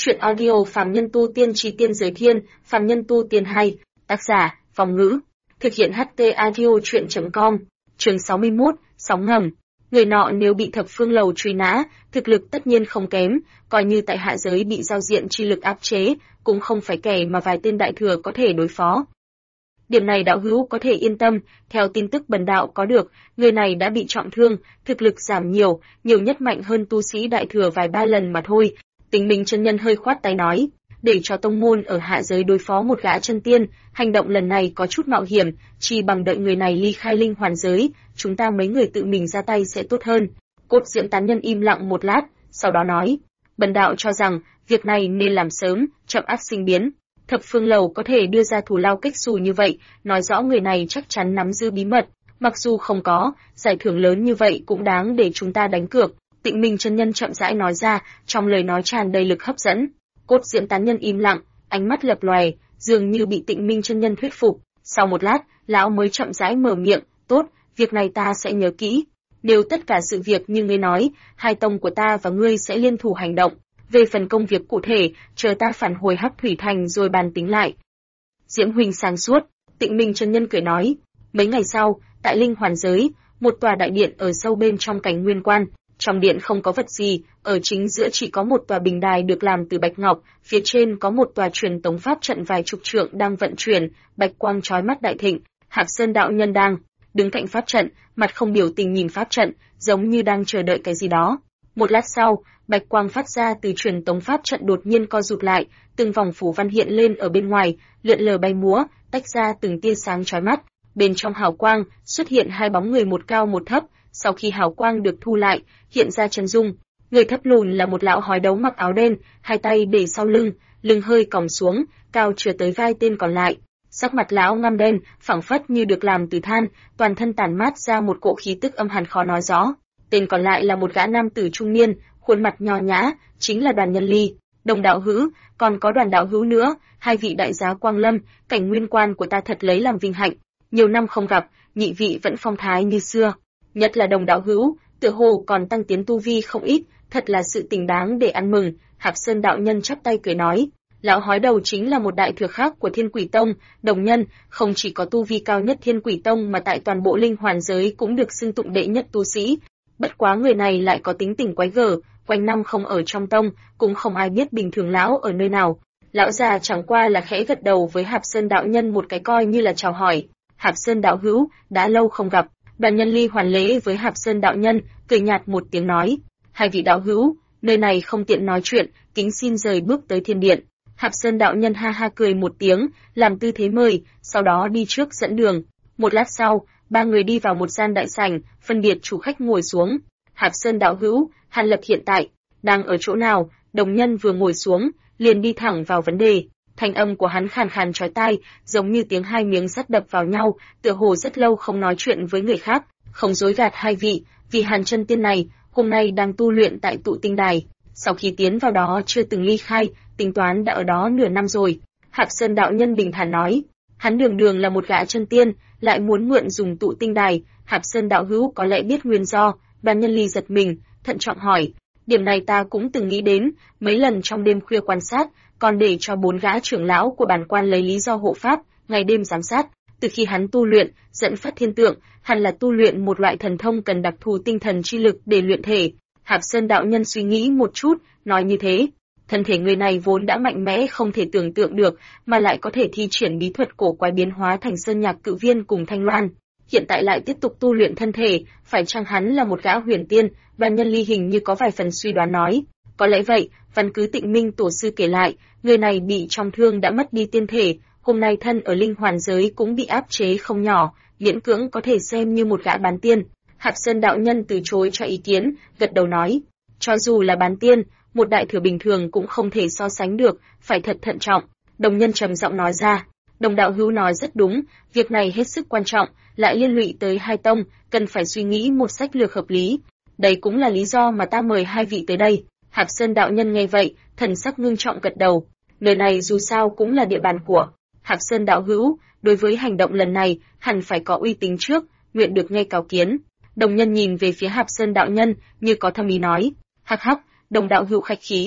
Chuyện audio Phàm Nhân Tu Tiên Chí Tiên Giới Thiên, Phàm Nhân Tu Tiên hay, tác giả, Phong Ngữ. Thực hiện HT Audio Chuyện.com, chương 61, Sóng ngầm. Người nọ nếu bị Thập Phương Lầu truy nã, thực lực tất nhiên không kém, coi như tại hạ giới bị giao diện chi lực áp chế, cũng không phải kẻ mà vài tên đại thừa có thể đối phó. Điểm này đạo hữu có thể yên tâm, theo tin tức bần đạo có được, người này đã bị trọng thương, thực lực giảm nhiều, nhiều nhất mạnh hơn tu sĩ đại thừa vài ba lần mà thôi. Tình Minh chân nhân hơi khoát tay nói, để cho tông môn ở hạ giới đối phó một gã chân tiên, hành động lần này có chút mạo hiểm, chỉ bằng đợi người này ly khai linh hoàn giới, chúng ta mấy người tự mình ra tay sẽ tốt hơn. Cốt Diễm tán nhân im lặng một lát, sau đó nói, bần đạo cho rằng, việc này nên làm sớm, chậm ắt sinh biến. Thập Phương Lầu có thể đưa ra thù lao kích xù như vậy, nói rõ người này chắc chắn nắm giữ bí mật, mặc dù không có, giải thưởng lớn như vậy cũng đáng để chúng ta đánh cược. Tịnh Minh chân nhân chậm rãi nói ra, trong lời nói tràn đầy lực hấp dẫn. Cốt Diễm tán nhân im lặng, ánh mắt lập lòe, dường như bị Tịnh Minh chân nhân thuyết phục. Sau một lát, lão mới chậm rãi mở miệng, "Tốt, việc này ta sẽ nhớ kỹ. Nếu tất cả sự việc như ngươi nói, hai tông của ta và ngươi sẽ liên thủ hành động. Về phần công việc cụ thể, chờ ta phản hồi Hắc Thủy Thành rồi bàn tính lại." Diễm huynh sáng suốt, Tịnh Minh chân nhân cười nói. Mấy ngày sau, tại Linh Hoàn giới, một tòa đại điện ở sâu bên trong cảnh Nguyên Quan. Trong điện không có vật gì, ở chính giữa chỉ có một tòa bình đài được làm từ bạch ngọc, phía trên có một tòa truyền tống pháp trận vài chục trượng đang vận chuyển, bạch quang chói mắt đại thịnh. Hạp Sơn đạo nhân đang đứng cạnh pháp trận, mặt không biểu tình nhìn pháp trận, giống như đang chờ đợi cái gì đó. Một lát sau, bạch quang phát ra từ truyền tống pháp trận đột nhiên co rụt lại, từng vòng phù văn hiện lên ở bên ngoài, lượn lờ bay múa, tách ra từng tia sáng chói mắt. Bên trong hào quang xuất hiện hai bóng người một cao một thấp. Sau khi hào quang được thu lại, hiện ra chân dung. Người thấp lùn là một lão hói đấu mặc áo đen, hai tay để sau lưng, lưng hơi còng xuống, cao chưa tới vai tên còn lại. Sắc mặt lão ngăm đen, phảng phất như được làm từ than, toàn thân tản mát ra một cỗ khí tức âm hàn khó nói rõ. Tên còn lại là một gã nam tử trung niên, khuôn mặt nho nhã, chính là Đoàn Nhân Ly. Đồng đạo hữu, còn có Đoàn đạo hữu nữa, hai vị đại giá quang lâm, cảnh Nguyên Quan của ta thật lấy làm vinh hạnh. Nhiều năm không gặp, nhị vị vẫn phong thái như xưa. Nhất là Đồng đạo hữu, tựa hồ còn tăng tiến tu vi không ít, thật là sự tình đáng để ăn mừng. Hạp Sơn đạo nhân chắp tay cười nói, lão hói đầu chính là một đại thừa khác của Thiên Quỷ Tông. Đồng nhân không chỉ có tu vi cao nhất Thiên Quỷ Tông mà tại toàn bộ linh hoàn giới cũng được xưng tụng đệ nhất tu sĩ. Bất quá người này lại có tính tình quái gở, quanh năm không ở trong tông, cũng không ai biết bình thường lão ở nơi nào. Lão già chẳng qua là khẽ gật đầu với Hạp Sơn đạo nhân một cái coi như là chào hỏi. Hạp Sơn đạo hữu, đã lâu không gặp. Đoàn Nhân Ly hoàn lễ với Hạp Sơn đạo nhân, cười nhạt một tiếng nói, hai vị đạo hữu, nơi này không tiện nói chuyện, kính xin rời bước tới thiên điện. Hạp Sơn đạo nhân ha ha cười một tiếng, làm tư thế mời, sau đó đi trước dẫn đường. Một lát sau, ba người đi vào một gian đại sảnh, phân biệt chủ khách ngồi xuống. Hạp Sơn đạo hữu, Hàn Lập hiện tại đang ở chỗ nào? Đồng nhân vừa ngồi xuống, liền đi thẳng vào vấn đề. Thanh âm của hắn khàn khàn chói tai, giống như tiếng hai miếng sắt đập vào nhau, tựa hồ rất lâu không nói chuyện với người khác. Không dối gạt hai vị, vì Hàn chân tiên này hôm nay đang tu luyện tại Tụ Tinh Đài, sau khi tiến vào đó chưa từng ly khai, tính toán đã ở đó nửa năm rồi. Hạp Sơn đạo nhân bình thản nói, hắn đường đường là một gã chân tiên, lại muốn mượn dùng Tụ Tinh Đài. Hạp Sơn đạo hữu có lẽ biết nguyên do. Đoàn Nhân Ly giật mình, thận trọng hỏi, điểm này ta cũng từng nghĩ đến, mấy lần trong đêm khuya quan sát, còn để cho 4 gã trưởng lão của bản quan lấy lý do hộ pháp, ngày đêm giám sát. Từ khi hắn tu luyện, dẫn phát thiên tượng, hẳn là tu luyện một loại thần thông cần đặc thù tinh thần chi lực để luyện thể. Hạp Sơn đạo nhân suy nghĩ một chút, nói như thế. Thân thể người này vốn đã mạnh mẽ không thể tưởng tượng được, mà lại có thể thi triển bí thuật cổ quái biến hóa thành Sơn Nhạc Cự Viên cùng Thanh Loan. Hiện tại lại tiếp tục tu luyện thân thể, phải chăng hắn là một gã huyền tiên? Đoàn Nhân Ly hình như có vài phần suy đoán nói. Có lẽ vậy, văn cứ Tịnh Minh tổ sư kể lại, người này bị trọng thương đã mất đi tiên thể, hôm nay thân ở linh hoàn giới cũng bị áp chế không nhỏ, miễn cưỡng có thể xem như một gã bán tiên. Hạp Sơn đạo nhân từ chối cho ý kiến, gật đầu nói, cho dù là bán tiên, một đại thừa bình thường cũng không thể so sánh được, phải thật thận trọng. Đồng nhân trầm giọng nói ra, Đồng đạo hữu nói rất đúng, việc này hết sức quan trọng, lại liên lụy tới hai tông, cần phải suy nghĩ một sách lược hợp lý. Đây cũng là lý do mà ta mời hai vị tới đây. Hạp Sơn đạo nhân nghe vậy, thần sắc ngưng trọng gật đầu. Nơi này dù sao cũng là địa bàn của Hạp Sơn đạo hữu, đối với hành động lần này, hẳn phải có uy tín trước, nguyện được nghe cáo kiến. Đồng nhân nhìn về phía Hạp Sơn đạo nhân, như có thâm ý nói, hắc hắc, Đồng đạo hữu khách khí.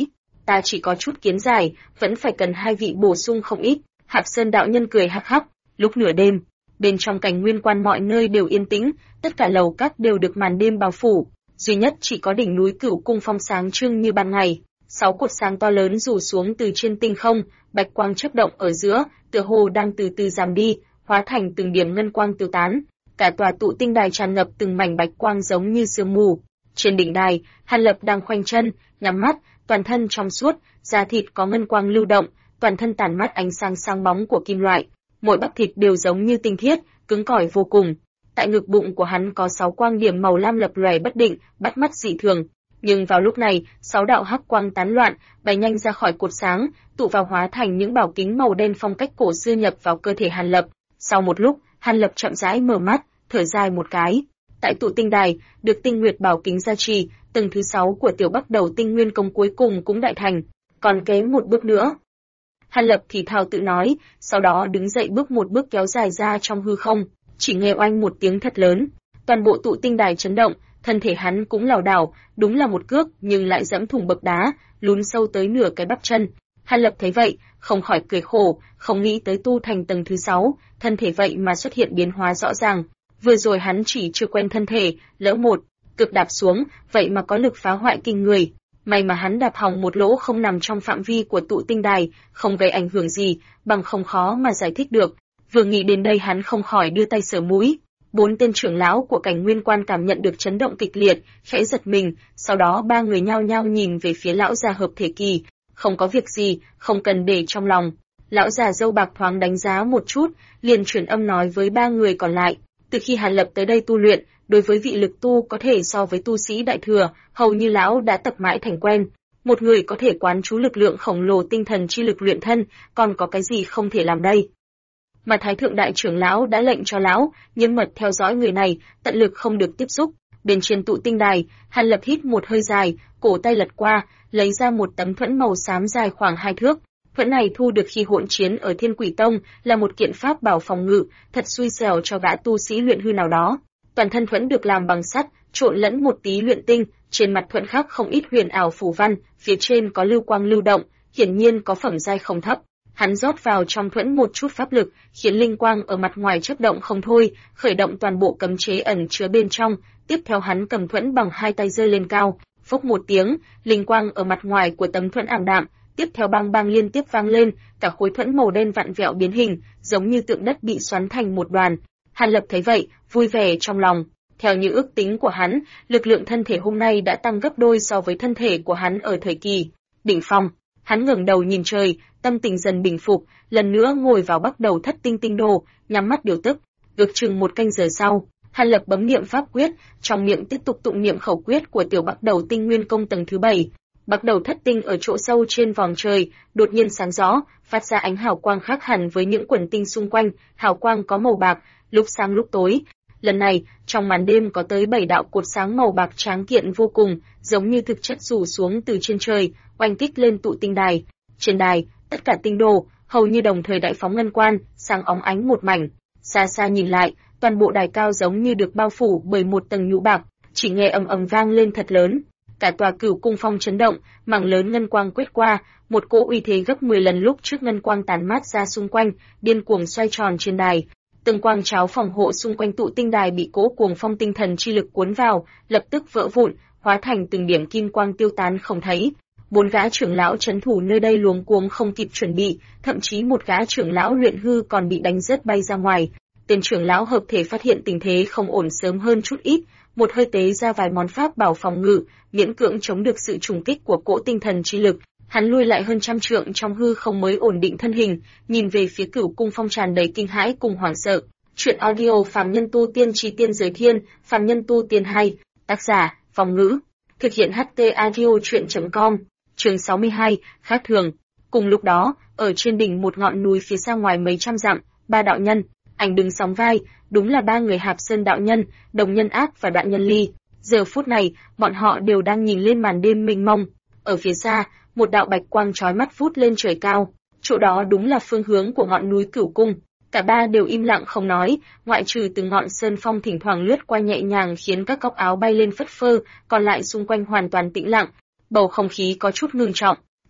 ta chỉ có chút kiến giải, vẫn phải cần hai vị bổ sung không ít. Hạp Sơn đạo nhân cười hắc hắc. Lúc nửa đêm, bên trong Cảnh Nguyên Quan mọi nơi đều yên tĩnh, tất cả lầu các đều được màn đêm bao phủ, duy nhất chỉ có đỉnh núi Cửu Cung Phong sáng trưng như ban ngày. 6 cột sáng to lớn rủ xuống từ trên tinh không, bạch quang chớp động ở giữa, tựa hồ đang từ từ giảm đi, hóa thành từng điểm ngân quang tiêu tán. Cả tòa tụ tinh đài tràn ngập từng mảnh bạch quang giống như sương mù. Trên đỉnh đài, Hàn Lập đang khoanh chân, nhắm mắt, toàn thân trong suốt, da thịt có ngân quang lưu động, toàn thân tản mát ánh sáng sáng bóng của kim loại, mỗi bắp thịt đều giống như tinh thiết, cứng cỏi vô cùng. Tại ngực bụng của hắn có 6 quang điểm màu lam lập lòe bất định, bắt mắt dị thường. Nhưng vào lúc này, 6 đạo hắc quang tán loạn, bay nhanh ra khỏi cột sáng, tụ vào hóa thành những bảo kính màu đen phong cách cổ xưa nhập vào cơ thể Hàn Lập. Sau một lúc, Hàn Lập chậm rãi mở mắt, thở dài một cái. Tại tụ tinh đài, được tinh nguyệt bảo kính gia trì, tầng thứ 6 của tiểu Bắc Đầu Tinh Nguyên Công cuối cùng cũng đại thành, còn kém một bước nữa. Hàn Lập thì thào tự nói, sau đó đứng dậy bước một bước kéo dài ra trong hư không, chỉ nghe oanh một tiếng thật lớn, toàn bộ tụ tinh đài chấn động, thân thể hắn cũng lảo đảo, đúng là một cước nhưng lại dẫm thủng bậc đá, lún sâu tới nửa cái bắp chân. Hàn Lập thấy vậy, không khỏi cười khổ, không nghĩ tới tu thành tầng thứ 6, thân thể vậy mà xuất hiện biến hóa rõ ràng. Vừa rồi hắn chỉ chưa quen thân thể, lỡ một cực đạp xuống, vậy mà có lực phá hoại kinh người. May mà hắn đạp hỏng một lỗ không nằm trong phạm vi của tụ tinh đài, không gây ảnh hưởng gì, bằng không khó mà giải thích được. Vừa nghĩ đến đây hắn không khỏi đưa tay sờ mũi. 4 tên trưởng lão của Cảnh Nguyên Quan cảm nhận được chấn động kịch liệt, khẽ giật mình, sau đó 3 người nhao nhao nhìn về phía lão già hợp thể kỳ. Không có việc gì, không cần để trong lòng. Lão già râu bạc thoáng đánh giá một chút, liền truyền âm nói với 3 người còn lại. Từ khi Hàn Lập tới đây tu luyện, đối với vị lực tu có thể so với tu sĩ đại thừa, hầu như lão đã tập mãi thành quen. Một người có thể quán trú lực lượng khổng lồ tinh thần chi lực luyện thân, còn có cái gì không thể làm đây? Mà Thái Thượng Đại trưởng lão đã lệnh cho lão, nghiêm mật theo dõi người này, tận lực không được tiếp xúc. Bên trên tụ tinh đài, Hàn Lập hít một hơi dài, cổ tay lật qua, lấy ra một tấm thuẫn màu xám dài khoảng 2 thước. Thuẫn này thu được khi hỗn chiến ở Thiên Quỷ Tông, là một kiện pháp bảo phòng ngự, thật xui xẻo cho gã tu sĩ luyện hư nào đó. Toàn thân thuẫn được làm bằng sắt, trộn lẫn một tí luyện tinh, trên mặt thuẫn khắc không ít huyền ảo phù văn, phía trên có lưu quang lưu động, hiển nhiên có phẩm giai không thấp. Hắn rót vào trong thuẫn một chút pháp lực, khiến linh quang ở mặt ngoài chớp động không thôi, khởi động toàn bộ cấm chế ẩn chứa bên trong. Tiếp theo hắn cầm thuẫn bằng 2 tay giơ lên cao, phốc một tiếng, linh quang ở mặt ngoài của tấm thuẫn ảm đạm, tiếp theo bang bang liên tiếp vang lên, cả khối thuẫn màu đen vặn vẹo biến hình, giống như tượng đất bị xoắn thành một đoàn. Hàn Lập thấy vậy, vui vẻ trong lòng. Theo như ước tính của hắn, lực lượng thân thể hôm nay đã tăng gấp đôi so với thân thể của hắn ở thời kỳ đỉnh phong. Hắn ngẩng đầu nhìn trời, tâm tình dần bình phục, lần nữa ngồi vào Bắc Đầu Thất Tinh Tinh Đồ, nhắm mắt điều tức. Ước chừng 1 canh giờ sau, Hàn Lập bấm niệm pháp quyết, trong miệng tiếp tục tụng niệm khẩu quyết của tiểu Bắc Đầu Tinh Nguyên Công tầng thứ 7. Bắc Đầu Thất Tinh ở chỗ sâu trên vòm trời, đột nhiên sáng rõ, phát ra ánh hào quang khác hẳn với những quần tinh xung quanh, hào quang có màu bạc, lúc sáng lúc tối. Lần này, trong màn đêm có tới 7 đạo cột sáng màu bạc tráng kiện vô cùng, giống như thực chất rủ xuống từ trên trời, oanh kích lên tụ tinh đài. Trên đài, tất cả tinh đồ, hầu như đồng thời đại phóng ngân quang, sáng óng ánh một mảnh. Xa xa nhìn lại, toàn bộ đài cao giống như được bao phủ bởi một tầng nhũ bạc, chỉ nghe ầm ầm vang lên thật lớn. Cả tòa Cửu Cung Phong chấn động, mảng lớn ngân quang quét qua, một cỗ uy thế gấp 10 lần lúc trước ngân quang tản mát ra xung quanh, điên cuồng xoay tròn trên đài. Từng quang cháo phòng hộ xung quanh tụ tinh đài bị cỗ cuồng phong tinh thần chi lực cuốn vào, lập tức vỡ vụn, hóa thành từng điểm kim quang tiêu tán không thấy. 4 gã trưởng lão trấn thủ nơi đây luống cuống không kịp chuẩn bị, thậm chí một gã trưởng lão luyện hư còn bị đánh rớt bay ra ngoài. Tên trưởng lão hợp thể phát hiện tình thế không ổn sớm hơn chút ít, một hơi tế ra vài món pháp bảo phòng ngự, miễn cưỡng chống được sự trùng kích của cỗ tinh thần chi lực. Hắn lui lại hơn 100 trượng trong hư không mới ổn định thân hình, nhìn về phía Cửu Cung Phong tràn đầy kinh hãi cùng hoảng sợ. Truyện audio Phàm Nhân Tu Tiên Chí Tiên Giới Thiên, Phàm Nhân Tu Tiên hay, tác giả, Phong Ngữ. Thực hiện HT audio truyện.com. Chương 62, khác thường. Cùng lúc đó, ở trên đỉnh một ngọn núi phía xa ngoài mấy trăm dặm, 3 đạo nhân, ảnh đứng sóng vai, đúng là 3 người Hạp Sơn đạo nhân, Đồng Nhân Ác và Đoạn Nhân Ly. Giờ phút này, bọn họ đều đang nhìn lên màn đêm mênh mông. Ở phía xa, một đạo bạch quang chói mắt vút lên trời cao, chỗ đó đúng là phương hướng của ngọn núi Cửu Cung. Cả 3 đều im lặng không nói, ngoại trừ từng ngọn sơn phong thỉnh thoảng lướt qua nhẹ nhàng khiến các góc áo bay lên phất phơ, còn lại xung quanh hoàn toàn tĩnh lặng. Bầu không khí có chút ngưng trọng.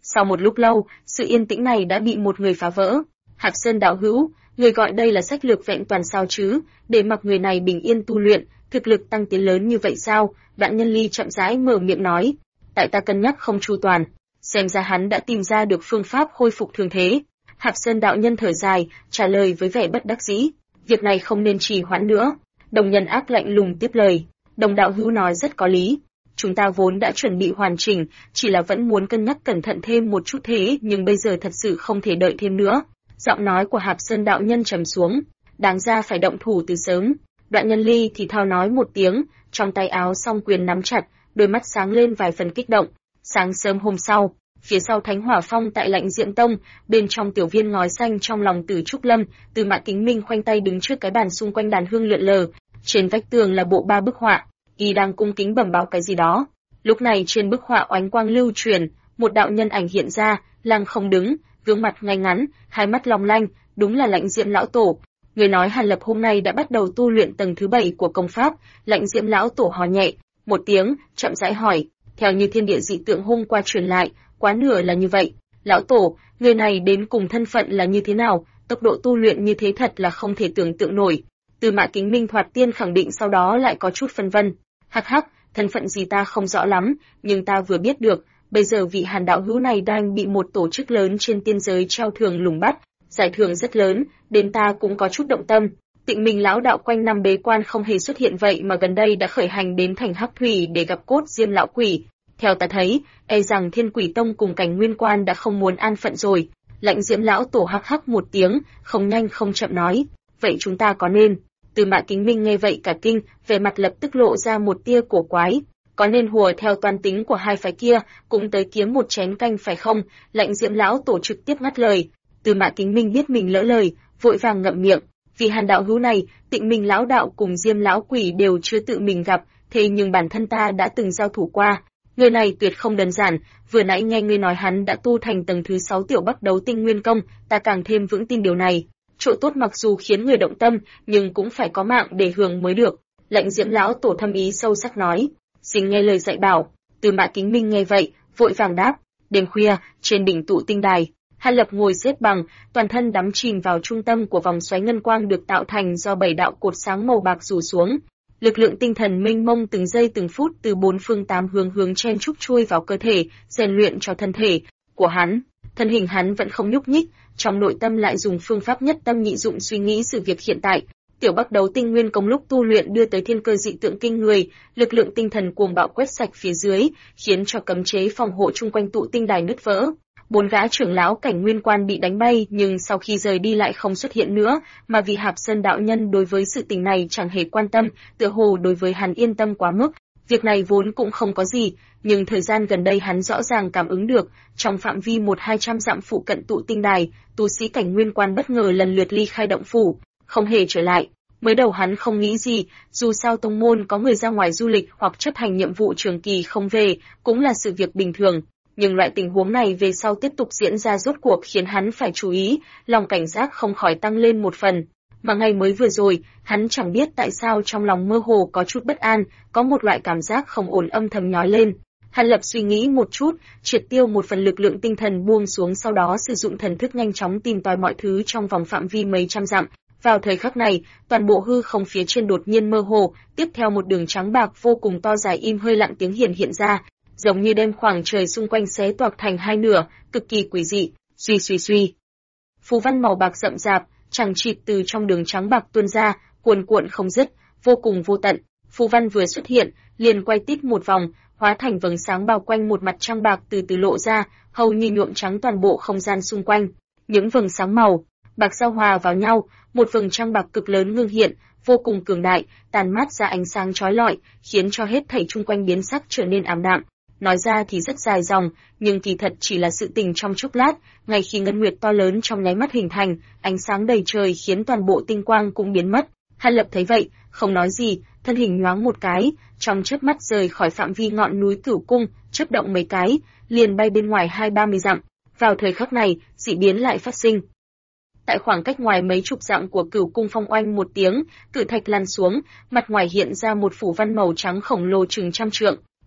Sau một lúc lâu, sự yên tĩnh này đã bị một người phá vỡ. Hạp Sơn đạo hữu, người gọi đây là sách lược vẹn toàn sao chứ, để mặc người này bình yên tu luyện, thực lực tăng tiến lớn như vậy sao? Đoạn Nhân Ly chậm rãi mở miệng nói, tại ta cân nhắc không chu toàn, xem ra hắn đã tìm ra được phương pháp khôi phục thường thế. Hạp Sơn đạo nhân thở dài, trả lời với vẻ bất đắc dĩ, việc này không nên trì hoãn nữa. Đồng Nhân Ác lạnh lùng tiếp lời, Đồng đạo hữu nói rất có lý. Chúng ta vốn đã chuẩn bị hoàn chỉnh, chỉ là vẫn muốn cân nhắc cẩn thận thêm một chút thế, nhưng bây giờ thật sự không thể đợi thêm nữa. Giọng nói của Hạp Sơn đạo nhân trầm xuống, đáng ra phải động thủ từ sớm. Đoạn Nhân Ly thì thào nói một tiếng, trong tay áo song quyền nắm chặt, đôi mắt sáng lên vài phần kích động. Sáng sớm hôm sau, phía sau Thánh Hỏa Phong tại Lãnh Diệm Tông, bên trong tiểu viên ngói xanh trong lòng Từ Trúc Lâm, Từ Mã Kính Minh khoanh tay đứng trước cái bàn xung quanh đàn hương lượn lờ, trên vách tường là bộ 3 bức họa, y đang cung kính bẩm báo cái gì đó. Lúc này trên bức họa oánh quang lưu truyền, một đạo nhân ảnh hiện ra, lăng không đứng, gương mặt ngay ngắn, hai mắt long lanh, đúng là Lãnh Diệm lão tổ. Người nói Hàn Lập hôm nay đã bắt đầu tu luyện tầng thứ 7 của công pháp. Lãnh Diệm lão tổ hò nhẹ một tiếng, chậm rãi hỏi, theo như thiên địa dị tượng hôm qua truyền lại, quá nửa là như vậy. Lão tổ, người này đến cùng thân phận là như thế nào? Tốc độ tu luyện như thế thật là không thể tưởng tượng nổi. Từ Mã Kính Minh thoạt tiên khẳng định, sau đó lại có chút phân vân. Hắc hắc, thân phận gì ta không rõ lắm, nhưng ta vừa biết được, bây giờ vị Hàn đạo hữu này đang bị một tổ chức lớn trên tiên giới treo thưởng lùng bắt, giải thưởng rất lớn, đến ta cũng có chút động tâm. Tịnh Minh lão đạo quanh năm bế quan không hề xuất hiện, vậy mà gần đây đã khởi hành đến thành Hắc Thủy để gặp Cốt Diêm lão quỷ. Theo ta thấy, e rằng Thiên Quỷ Tông cùng Cảnh Nguyên Quan đã không muốn an phận rồi. Lãnh Diệm lão tổ hắc hắc một tiếng, không nhanh không chậm nói, vậy chúng ta có nên? Từ Mã Kính Minh nghe vậy cả kinh, vẻ mặt lập tức lộ ra một tia cổ quái. Có nên hùa theo toan tính của hai phái kia, cũng tới kiếm một chén canh phải không? Lãnh Diệm lão tổ trực tiếp ngắt lời. Từ Mã Kính Minh biết mình lỡ lời, vội vàng ngậm miệng. Vì Hàn đạo hữu này, Tịnh Minh lão đạo cùng Diêm lão quỷ đều chưa tự mình gặp, thế nhưng bản thân ta đã từng giao thủ qua. Người này tuyệt không đơn giản, vừa nãy nghe ngươi nói hắn đã tu thành tầng thứ 6 tiểu Bắc Đấu Tinh Nguyên Công, ta càng thêm vững tin điều này. Chỗ tốt mặc dù khiến người động tâm, nhưng cũng phải có mạng để hưởng mới được. Lãnh Diệm lão tổ thâm ý sâu sắc nói, xin nghe lời dạy bảo. Từ Mã Kính Minh nghe vậy, vội vàng đáp. Đêm khuya, trên đỉnh tụ tinh đài, Hàn Lập ngồi xếp bằng, toàn thân đắm chìm vào trung tâm của vòng xoáy ngân quang được tạo thành do 7 đạo cột sáng màu bạc rủ xuống. Lực lượng tinh thần mênh mông từng giây từng phút từ 4 phương 8 hướng chen chúc chui vào cơ thể, rèn luyện cho thân thể của hắn. Thân hình hắn vẫn không nhúc nhích, trong nội tâm lại dùng phương pháp nhất tâm nhị dụng suy nghĩ sự việc hiện tại. Tiểu Bắc Đấu Tinh Nguyên Công lúc tu luyện đưa tới thiên cơ dị tượng kinh người, lực lượng tinh thần cuồng bạo quét sạch phía dưới, khiến cho cấm chế phòng hộ chung quanh tụ tinh đài nứt vỡ. 4 gã trưởng lão Cảnh Nguyên Quan bị đánh bay, nhưng sau khi rời đi lại không xuất hiện nữa, mà vì Hạp Sơn đạo nhân đối với sự tình này chẳng hề quan tâm, tựa hồ đối với hắn yên tâm quá mức. Việc này vốn cũng không có gì, nhưng thời gian gần đây hắn rõ ràng cảm ứng được, trong phạm vi 1-200 dặm phụ cận tụ tinh đài, tu sĩ Cảnh Nguyên Quan bất ngờ lần lượt ly khai động phủ, không hề trở lại. Mới đầu hắn không nghĩ gì, dù sao tông môn có người ra ngoài du lịch hoặc chấp hành nhiệm vụ trường kỳ không về, cũng là sự việc bình thường. Nhưng loại tình huống này về sau tiếp tục diễn ra rốt cuộc khiến hắn phải chú ý, lòng cảnh giác không khỏi tăng lên một phần. Mà ngày mới vừa rồi, hắn chẳng biết tại sao trong lòng mơ hồ có chút bất an, có một loại cảm giác không ổn âm thầm nhói lên. Hàn Lập suy nghĩ một chút, triệt tiêu một phần lực lượng tinh thần buông xuống, sau đó sử dụng thần thức nhanh chóng tìm tòi mọi thứ trong vòng phạm vi mấy trăm dặm. Vào thời khắc này, toàn bộ hư không phía trên đột nhiên mơ hồ, tiếp theo một đường trắng bạc vô cùng to dài im hơi lặng tiếng hiện ra, giống như đem khoảng trời xung quanh xé toạc thành hai nửa, cực kỳ quỷ dị. Suy. Phù văn màu bạc rậm rạp, chằng chịt từ trong đường trắng bạc tuôn ra, cuồn cuộn không dứt, vô cùng vô tận. Phù văn vừa xuất hiện, liền quay tít một vòng, hóa thành vầng sáng bao quanh một mặt trăng bạc từ từ lộ ra, hầu như nhuộm trắng toàn bộ không gian xung quanh. Những vầng sáng màu bạc giao hòa vào nhau, một vầng trăng bạc cực lớn ngưng hiện, vô cùng cường đại, tàn mát ra ánh sáng chói lọi, khiến cho hết thảy chung quanh biến sắc trở nên ảm đạm. Nói ra thì rất dài dòng, nhưng kỳ thật chỉ là sự tình trong chốc lát, ngay khi ngân nguyệt to lớn trong nháy mắt hình thành, ánh sáng đầy trời khiến toàn bộ tinh quang cũng biến mất. Hàn Lập thấy vậy, không nói gì, thân hình nhoáng một cái, trong chớp mắt rời khỏi phạm vi ngọn núi Cửu Cung, chớp động mấy cái, liền bay bên ngoài 20-30 dặm. Vào thời khắc này, dị biến lại phát sinh. Tại khoảng cách ngoài mấy chục dặm của Cửu Cung phong oanh một tiếng, cự thạch lăn xuống, mặt ngoài hiện ra một phủ văn màu trắng khổng lồ chừng trăm trượng.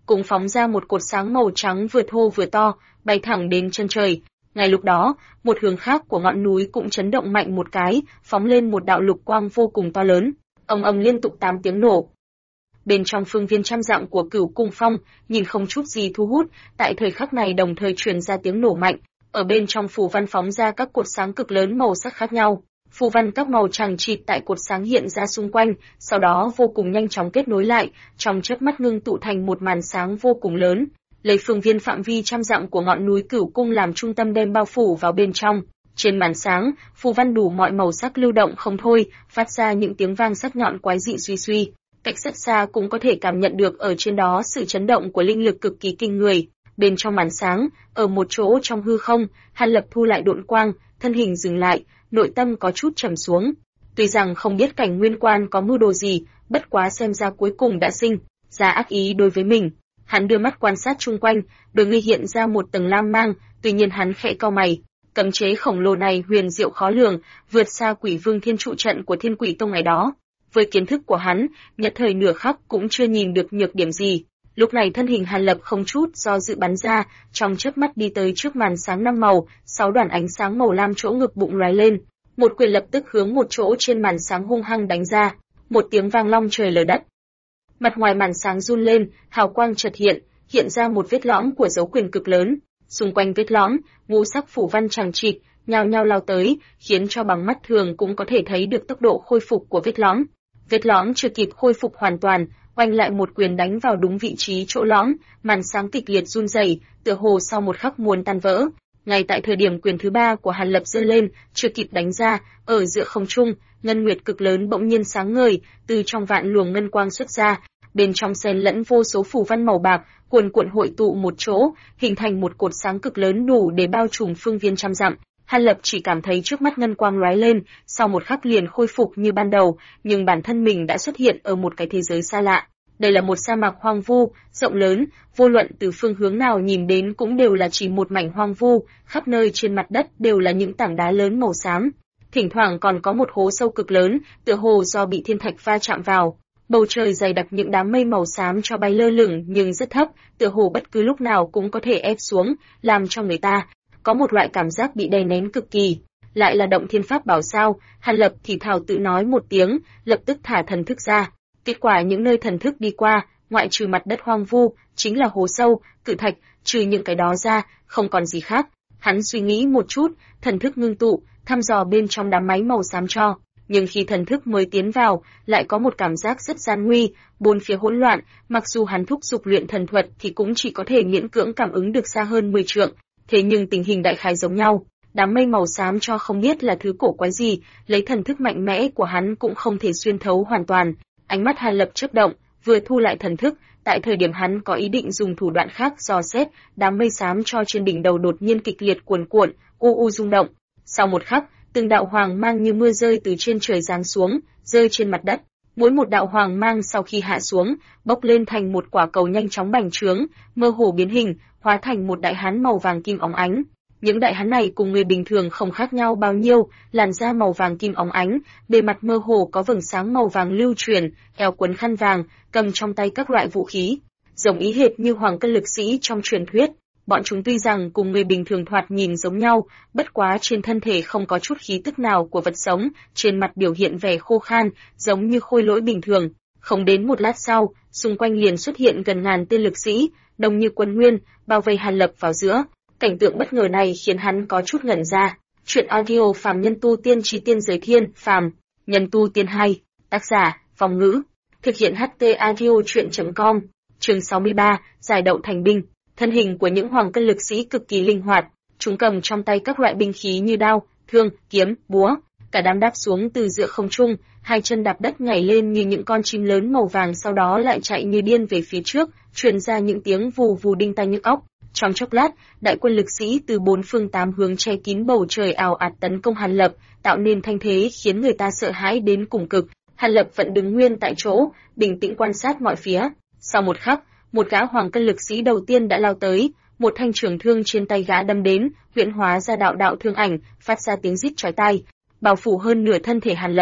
cùng phóng ra một cột sáng màu trắng vừa thô vừa to, bay thẳng đến chân trời. Ngay lúc đó, một hướng khác của ngọn núi cũng chấn động mạnh một cái, phóng lên một đạo lục quang vô cùng to lớn. Ầm ầm liên tục 8 tiếng nổ. Bên trong phương viên trăm dặm của Cửu Cung Phong, nhìn không chút gì thu hút, tại thời khắc này đồng thời truyền ra tiếng nổ mạnh. Ở bên trong phù văn phóng ra các cột sáng cực lớn màu sắc khác nhau. Phù văn các màu chằng chịt tại cột sáng hiện ra xung quanh, sau đó vô cùng nhanh chóng kết nối lại, trong chớp mắt ngưng tụ thành một màn sáng vô cùng lớn, lấy phương viên phạm vi trăm dặm của ngọn núi Cửu Cung làm trung tâm đem bao phủ vào bên trong. Trên màn sáng, phù văn đủ mọi màu sắc lưu động không thôi, phát ra những tiếng vang sắc nhọn quái dị suy suy. Cách rất xa cũng có thể cảm nhận được ở trên đó sự chấn động của linh lực cực kỳ kinh người. Bên trong màn sáng, ở một chỗ trong hư không, Hàn Lập thu lại độn quang, thân hình dừng lại, nội tâm có chút trầm xuống. Tuy rằng không biết Cảnh Nguyên Quan có mưu đồ gì, bất quá xem ra cuối cùng đã sinh ra ác ý đối với mình. Hắn đưa mắt quan sát chung quanh, đôi người hiện ra một tầng lam mang, tuy nhiên hắn khẽ cau mày. Cấm chế khổng lồ này huyền diệu khó lường, vượt xa Quỷ Vương Thiên Trụ trận của Thiên Quỷ Tông ngày đó. Với kiến thức của hắn, nhất thời nửa khắc cũng chưa nhìn được nhược điểm gì. Lúc này thân hình Hàn Lập không chút do dự bắn ra, trong chớp mắt đi tới trước màn sáng 5 màu, 6 đoàn ánh sáng màu lam chỗ ngực bụng lóe lên, một quyền lập tức hướng một chỗ trên màn sáng hung hăng đánh ra, một tiếng vang long trời lở đất. Mặt ngoài màn sáng run lên, hào quang chợt hiện ra một vết lõm của dấu quyền cực lớn. Xung quanh vết lõm, ngũ sắc phủ văn chằng chịt, nhao nhao lao tới, khiến cho bằng mắt thường cũng có thể thấy được tốc độ khôi phục của vết lõm. Vết lõm chưa kịp khôi phục hoàn toàn, oanh lại một quyền đánh vào đúng vị trí chỗ lõm, màn sáng kịch liệt run rẩy, tựa hồ sau một khắc muốn tan vỡ. Ngay tại thời điểm quyền thứ 3 của Hàn Lập giơ lên, chưa kịp đánh ra, ở giữa không trung, ngân nguyệt cực lớn bỗng nhiên sáng ngời, từ trong vạn luồng ngân quang xuất ra, bên trong xen lẫn vô số phù văn màu bạc, cuồn cuộn hội tụ một chỗ, hình thành một cột sáng cực lớn đủ để bao trùm phương viên trăm dặm. Hàn Lập chỉ cảm thấy trước mắt ngân quang lóe lên, sau một khắc liền khôi phục như ban đầu, nhưng bản thân mình đã xuất hiện ở một cái thế giới xa lạ. Đây là một sa mạc hoang vu, rộng lớn, vô luận từ phương hướng nào nhìn đến cũng đều là chỉ một mảnh hoang vu, khắp nơi trên mặt đất đều là những tảng đá lớn màu xám. Thỉnh thoảng còn có một hố sâu cực lớn, tựa hồ do bị thiên thạch va chạm vào. Bầu trời dày đặc những đám mây màu xám cho bay lơ lửng nhưng rất thấp, tựa hồ bất cứ lúc nào cũng có thể ép xuống, làm cho người ta có một loại cảm giác bị đè nén cực kỳ. Lại là động thiên pháp bảo sao? Hàn Lập thì thào tự nói một tiếng, lập tức thả thần thức ra. Kết quả những nơi thần thức đi qua, ngoại trừ mặt đất hoang vu, chính là hố sâu, cự thạch, trừ những cái đó ra, không còn gì khác. Hắn suy nghĩ một chút, thần thức ngưng tụ, thăm dò bên trong đám máy màu xám cho. Nhưng khi thần thức mới tiến vào, lại có một cảm giác rất gian nguy, bốn phía hỗn loạn, mặc dù hắn thúc dục luyện thần thuật thì cũng chỉ có thể miễn cưỡng cảm ứng được xa hơn 10 trượng, thế nhưng tình hình đại khái giống nhau. Đám mây màu xám cho không biết là thứ cổ quái gì, lấy thần thức mạnh mẽ của hắn cũng không thể xuyên thấu hoàn toàn. Ánh mắt Hàn Lập chớp động, vừa thu lại thần thức, tại thời điểm hắn có ý định dùng thủ đoạn khác dò xét, đám mây xám cho trên đỉnh đầu đột nhiên kịch liệt cuồn cuộn, rung động. Sau một khắc, từng đạo hoàng mang như mưa rơi từ trên trời giáng xuống, rơi trên mặt đất. Mỗi một đạo hoàng mang sau khi hạ xuống, bốc lên thành một quả cầu nhanh chóng bành trướng, mơ hồ biến hình, hóa thành một đại hán màu vàng kim óng ánh. Những đại hán này cùng người bình thường không khác nhau bao nhiêu, làn da màu vàng kim óng ánh, bề mặt mơ hồ có vầng sáng màu vàng lưu truyền, eo quấn khăn vàng, cầm trong tay các loại vũ khí, giống ý hệt như hoàng cân lực sĩ trong truyền thuyết. Bọn chúng tuy rằng cùng người bình thường thoạt nhìn giống nhau, bất quá trên thân thể không có chút khí tức nào của vật sống, trên mặt biểu hiện vẻ khô khan, giống như khôi lỗi bình thường. Không đến một lát sau, xung quanh liền xuất hiện gần ngàn tên lực sĩ, đông như quân nguyên, bao vây Hàn Lập vào giữa. Cảnh tượng bất ngờ này khiến hắn có chút ngẩn ra. Chuyện audio Phàm Nhân Tu Tiên Chí Tiên Giới Thiên, Phàm Nhân Tu Tiên 2, tác giả, Phong Ngữ, thực hiện HT audio truyện.com, chương 63, giải đậu thành binh. Thân hình của những hoàng cân lực sĩ cực kỳ linh hoạt, chúng cầm trong tay các loại binh khí như đao, thương, kiếm, búa, cả đám đáp xuống từ giữa không trung, hai chân đạp đất nhảy lên như những con chim lớn màu vàng, sau đó lại chạy như điên về phía trước, truyền ra những tiếng vù vù đinh tai nhức óc. Trong chốc lát, đại quân lực sĩ từ bốn phương tám hướng che kín bầu trời ào ạt tấn công Hàn Lập, tạo nên thanh thế khiến người ta sợ hãi đến cùng cực. Hàn Lập vẫn đứng nguyên tại chỗ, bình tĩnh quan sát mọi phía. Sau một khắc, một gã hoàng cân lực sĩ đầu tiên đã lao tới, một thanh trường thương trên tay gã đâm đến, huyễn hóa ra đạo đạo thương ảnh, phát ra tiếng rít chói tai, bao phủ hơn nửa thân thể Hàn Lập.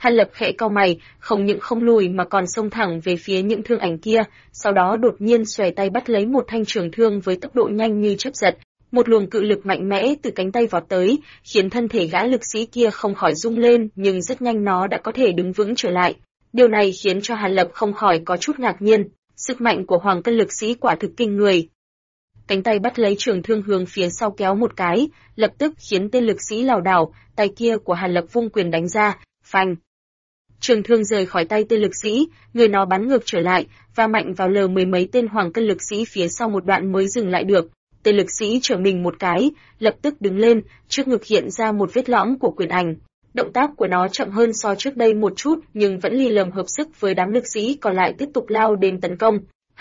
Hàn Lập khẽ cau mày, không những không lùi mà còn xông thẳng về phía những thương ảnh kia, sau đó đột nhiên xòe tay bắt lấy một thanh trường thương với tốc độ nhanh như chớp giật. Một luồng cự lực mạnh mẽ từ cánh tay vọt tới, khiến thân thể gã lực sĩ kia không khỏi rung lên, nhưng rất nhanh nó đã có thể đứng vững trở lại. Điều này khiến cho Hàn Lập không khỏi có chút ngạc nhiên, sức mạnh của Hoàng Cân lực sĩ quả thực kinh người. Cánh tay bắt lấy trường thương hướng phía sau kéo một cái, lập tức khiến tên lực sĩ lảo đảo, tay kia của Hàn Lập vung quyền đánh ra, phanh. Trường thương rời khỏi tay tên lực sĩ, người nó bắn ngược trở lại, va mạnh vào lờ mười mấy tên Hoàng Cân lực sĩ phía sau một đoạn mới dừng lại được. Tên lực sĩ trở mình một cái, lập tức đứng lên, trước ngực hiện ra một vết lõm của quyền ảnh. Động tác của nó chậm hơn so trước đây một chút, nhưng vẫn lì lầm hợp sức với đám lực sĩ còn lại tiếp tục lao đến tấn công.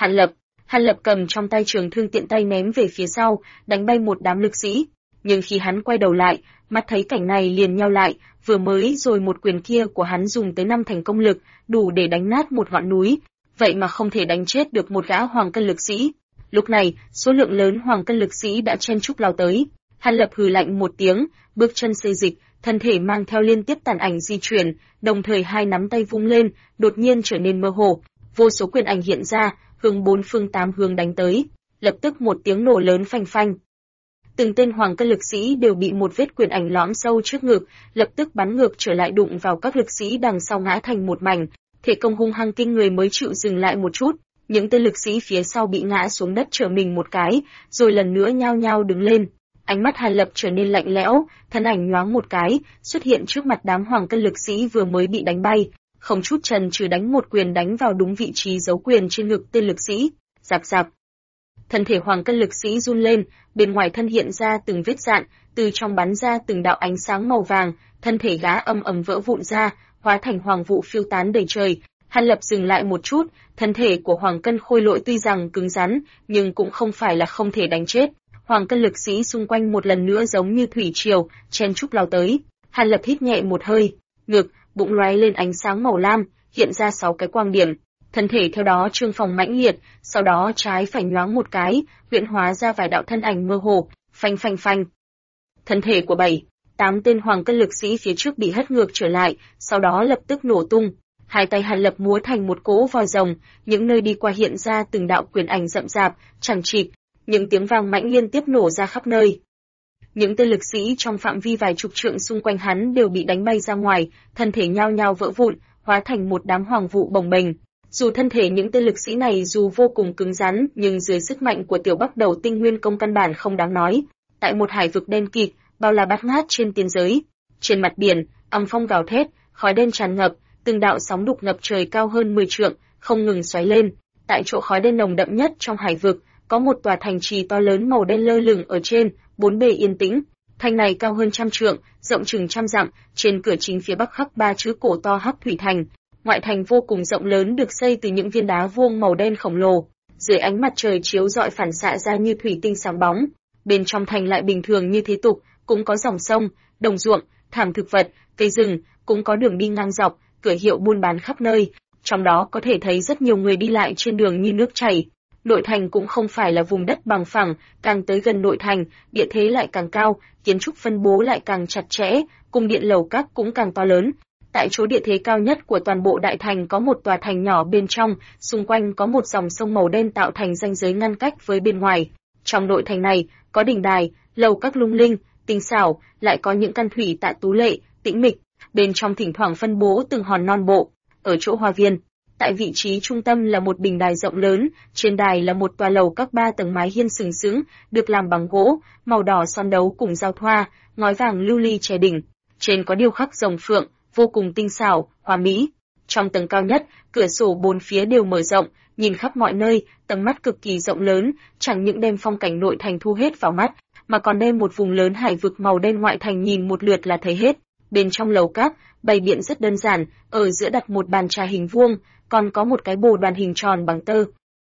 Hàn Lập cầm trong tay trường thương tiện tay ném về phía sau, đánh bay một đám lực sĩ. Nhưng khi hắn quay đầu lại, mắt thấy cảnh này liền nheo lại, vừa mới rồi một quyền kia của hắn dùng tới 5 thành công lực, đủ để đánh nát một ngọn núi, vậy mà không thể đánh chết được một gã Hoàng Cân lực sĩ. Lúc này, số lượng lớn Hoàng Cân lực sĩ đã chen chúc lao tới. Hàn Lập hừ lạnh một tiếng, bước chân xê dịch, thân thể mang theo liên tiếp tàn ảnh di chuyển, đồng thời hai nắm tay vung lên, đột nhiên trở nên mơ hồ, vô số quyền ảnh hiện ra, hướng bốn phương tám hướng đánh tới. Lập tức một tiếng nổ lớn phanh phanh. Từng tên Hoàng Cân lực sĩ đều bị một vết quyền ảnh lõm sâu trước ngực, lập tức bắn ngược trở lại đụng vào các lực sĩ đằng sau ngã thành một mảnh. Thể công hung hăng kinh người mới chịu dừng lại một chút. Những tên lực sĩ phía sau bị ngã xuống đất trở mình một cái, rồi lần nữa nhao nhao đứng lên. Ánh mắt Hàn Lập trở nên lạnh lẽo, thân ảnh nhoáng một cái, xuất hiện trước mặt đám Hoàng Cân lực sĩ vừa mới bị đánh bay, không chút chần chừ đánh một quyền đánh vào đúng vị trí giấu quyền trên ngực tên lực sĩ. Rạp rạp. Thân thể Hoàng Cân lực sĩ run lên, bên ngoài thân hiện ra từng vết rạn, từ trong bắn ra từng đạo ánh sáng màu vàng, thân thể gã ầm ầm vỡ vụn ra, hóa thành hoàng vụ phiêu tán đầy trời. Hàn Lập dừng lại một chút, thân thể của Hoàng Cân khôi lỗi tuy rằng cứng rắn, nhưng cũng không phải là không thể đánh chết. Hoàng Cân lực sĩ xung quanh một lần nữa giống như thủy triều, chen chúc lao tới. Hàn Lập hít nhẹ một hơi, ngực, bụng lóe lên ánh sáng màu lam, hiện ra 6 cái quang điểm. Thân thể theo đó trương phòng mãnh liệt, sau đó trái phải nhoáng một cái, huyễn hóa ra vài đạo thân ảnh mơ hồ, phanh phanh phanh. Thân thể của 7-8 tên Hoàng Cân lực sĩ phía trước bị hất ngược trở lại, sau đó lập tức nổ tung. Hai tay Hàn Lập múa thành một cỗ vòi rồng, những nơi đi qua hiện ra từng đạo quyền ảnh rậm rạp, chằng chịt, những tiếng vang mãnh liên tiếp nổ ra khắp nơi. Những tên lực sĩ trong phạm vi vài chục trượng xung quanh hắn đều bị đánh bay ra ngoài, thân thể nhao nhao vỡ vụn, hóa thành một đám hoàng vụ bồng bềnh. Dù thân thể những tên lực sĩ này dù vô cùng cứng rắn, nhưng dưới sức mạnh của tiểu Bắc Đầu Tinh Nguyên Công căn bản không đáng nói. Tại một hải vực đen kịt, bao la bát ngát trên tiên giới, trên mặt biển, âm phong gào thét, khói đen tràn ngập, từng đạo sóng đục ngập trời cao hơn 10 trượng, không ngừng xoáy lên. Tại chỗ khói đen nồng đậm nhất trong hải vực, có một tòa thành trì to lớn màu đen lơ lửng ở trên, bốn bề yên tĩnh. Thành này cao hơn 100 trượng, rộng chừng 100 dặm, trên cửa chính phía bắc khắc 3 chữ cổ to Hắc Thủy Thành. Ngoại thành vô cùng rộng lớn được xây từ những viên đá vuông màu đen khổng lồ, dưới ánh mặt trời chiếu rọi phản xạ ra như thủy tinh sáng bóng. Bên trong thành lại bình thường như thế tục, cũng có dòng sông, đồng ruộng, thảm thực vật, cây rừng, cũng có đường đi ngang dọc, cửa hiệu buôn bán khắp nơi, trong đó có thể thấy rất nhiều người đi lại trên đường như nước chảy. Nội thành cũng không phải là vùng đất bằng phẳng, càng tới gần nội thành, địa thế lại càng cao, kiến trúc phân bố lại càng chặt chẽ, cung điện lầu các cũng càng to lớn. Tại chỗ địa thế cao nhất của toàn bộ đại thành có một tòa thành nhỏ bên trong, xung quanh có một dòng sông màu đen tạo thành ranh giới ngăn cách với bên ngoài. Trong nội thành này, có đình đài, lầu các lung linh, tinh xảo, lại có những căn thủy tạ tú lệ, tĩnh mịch, bên trong thỉnh thoảng phân bố từng hòn non bộ. Ở chỗ hoa viên, tại vị trí trung tâm là một bình đài rộng lớn, trên đài là một tòa lầu các 3 tầng mái hiên sừng sững, được làm bằng gỗ, màu đỏ son đấu cùng giao thoa, ngói vàng lưu ly che đỉnh. Trên có điêu khắc rồng phượng, vô cùng tinh xảo, hoa mỹ. Trong tầng cao nhất, cửa sổ bốn phía đều mở rộng, nhìn khắp mọi nơi, tầm mắt cực kỳ rộng lớn, chẳng những đem phong cảnh nội thành thu hết vào mắt, mà còn đem một vùng lớn hải vực màu đen ngoại thành nhìn một lượt là thấy hết. Bên trong lầu các, bày biện rất đơn giản, ở giữa đặt một bàn trà hình vuông, còn có một cái bồ đoàn hình tròn bằng tơ.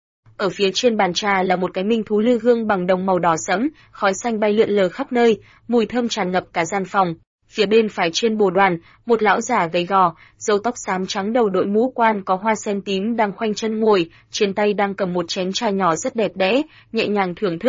Ở phía trên bàn trà là một cái minh thú lư hương bằng đồng màu đỏ sẫm, khói xanh bay lượn lờ khắp nơi, mùi thơm tràn ngập cả gian phòng. Phía bên phải trên bồ đoàn, một lão giả gầy gò, râu tóc xám trắng đầu đội mũ quan có hoa sen tím đang khoanh chân ngồi, trên tay đang cầm một chén trà nhỏ rất đẹp đẽ, nhẹ nhàng thưởng thức.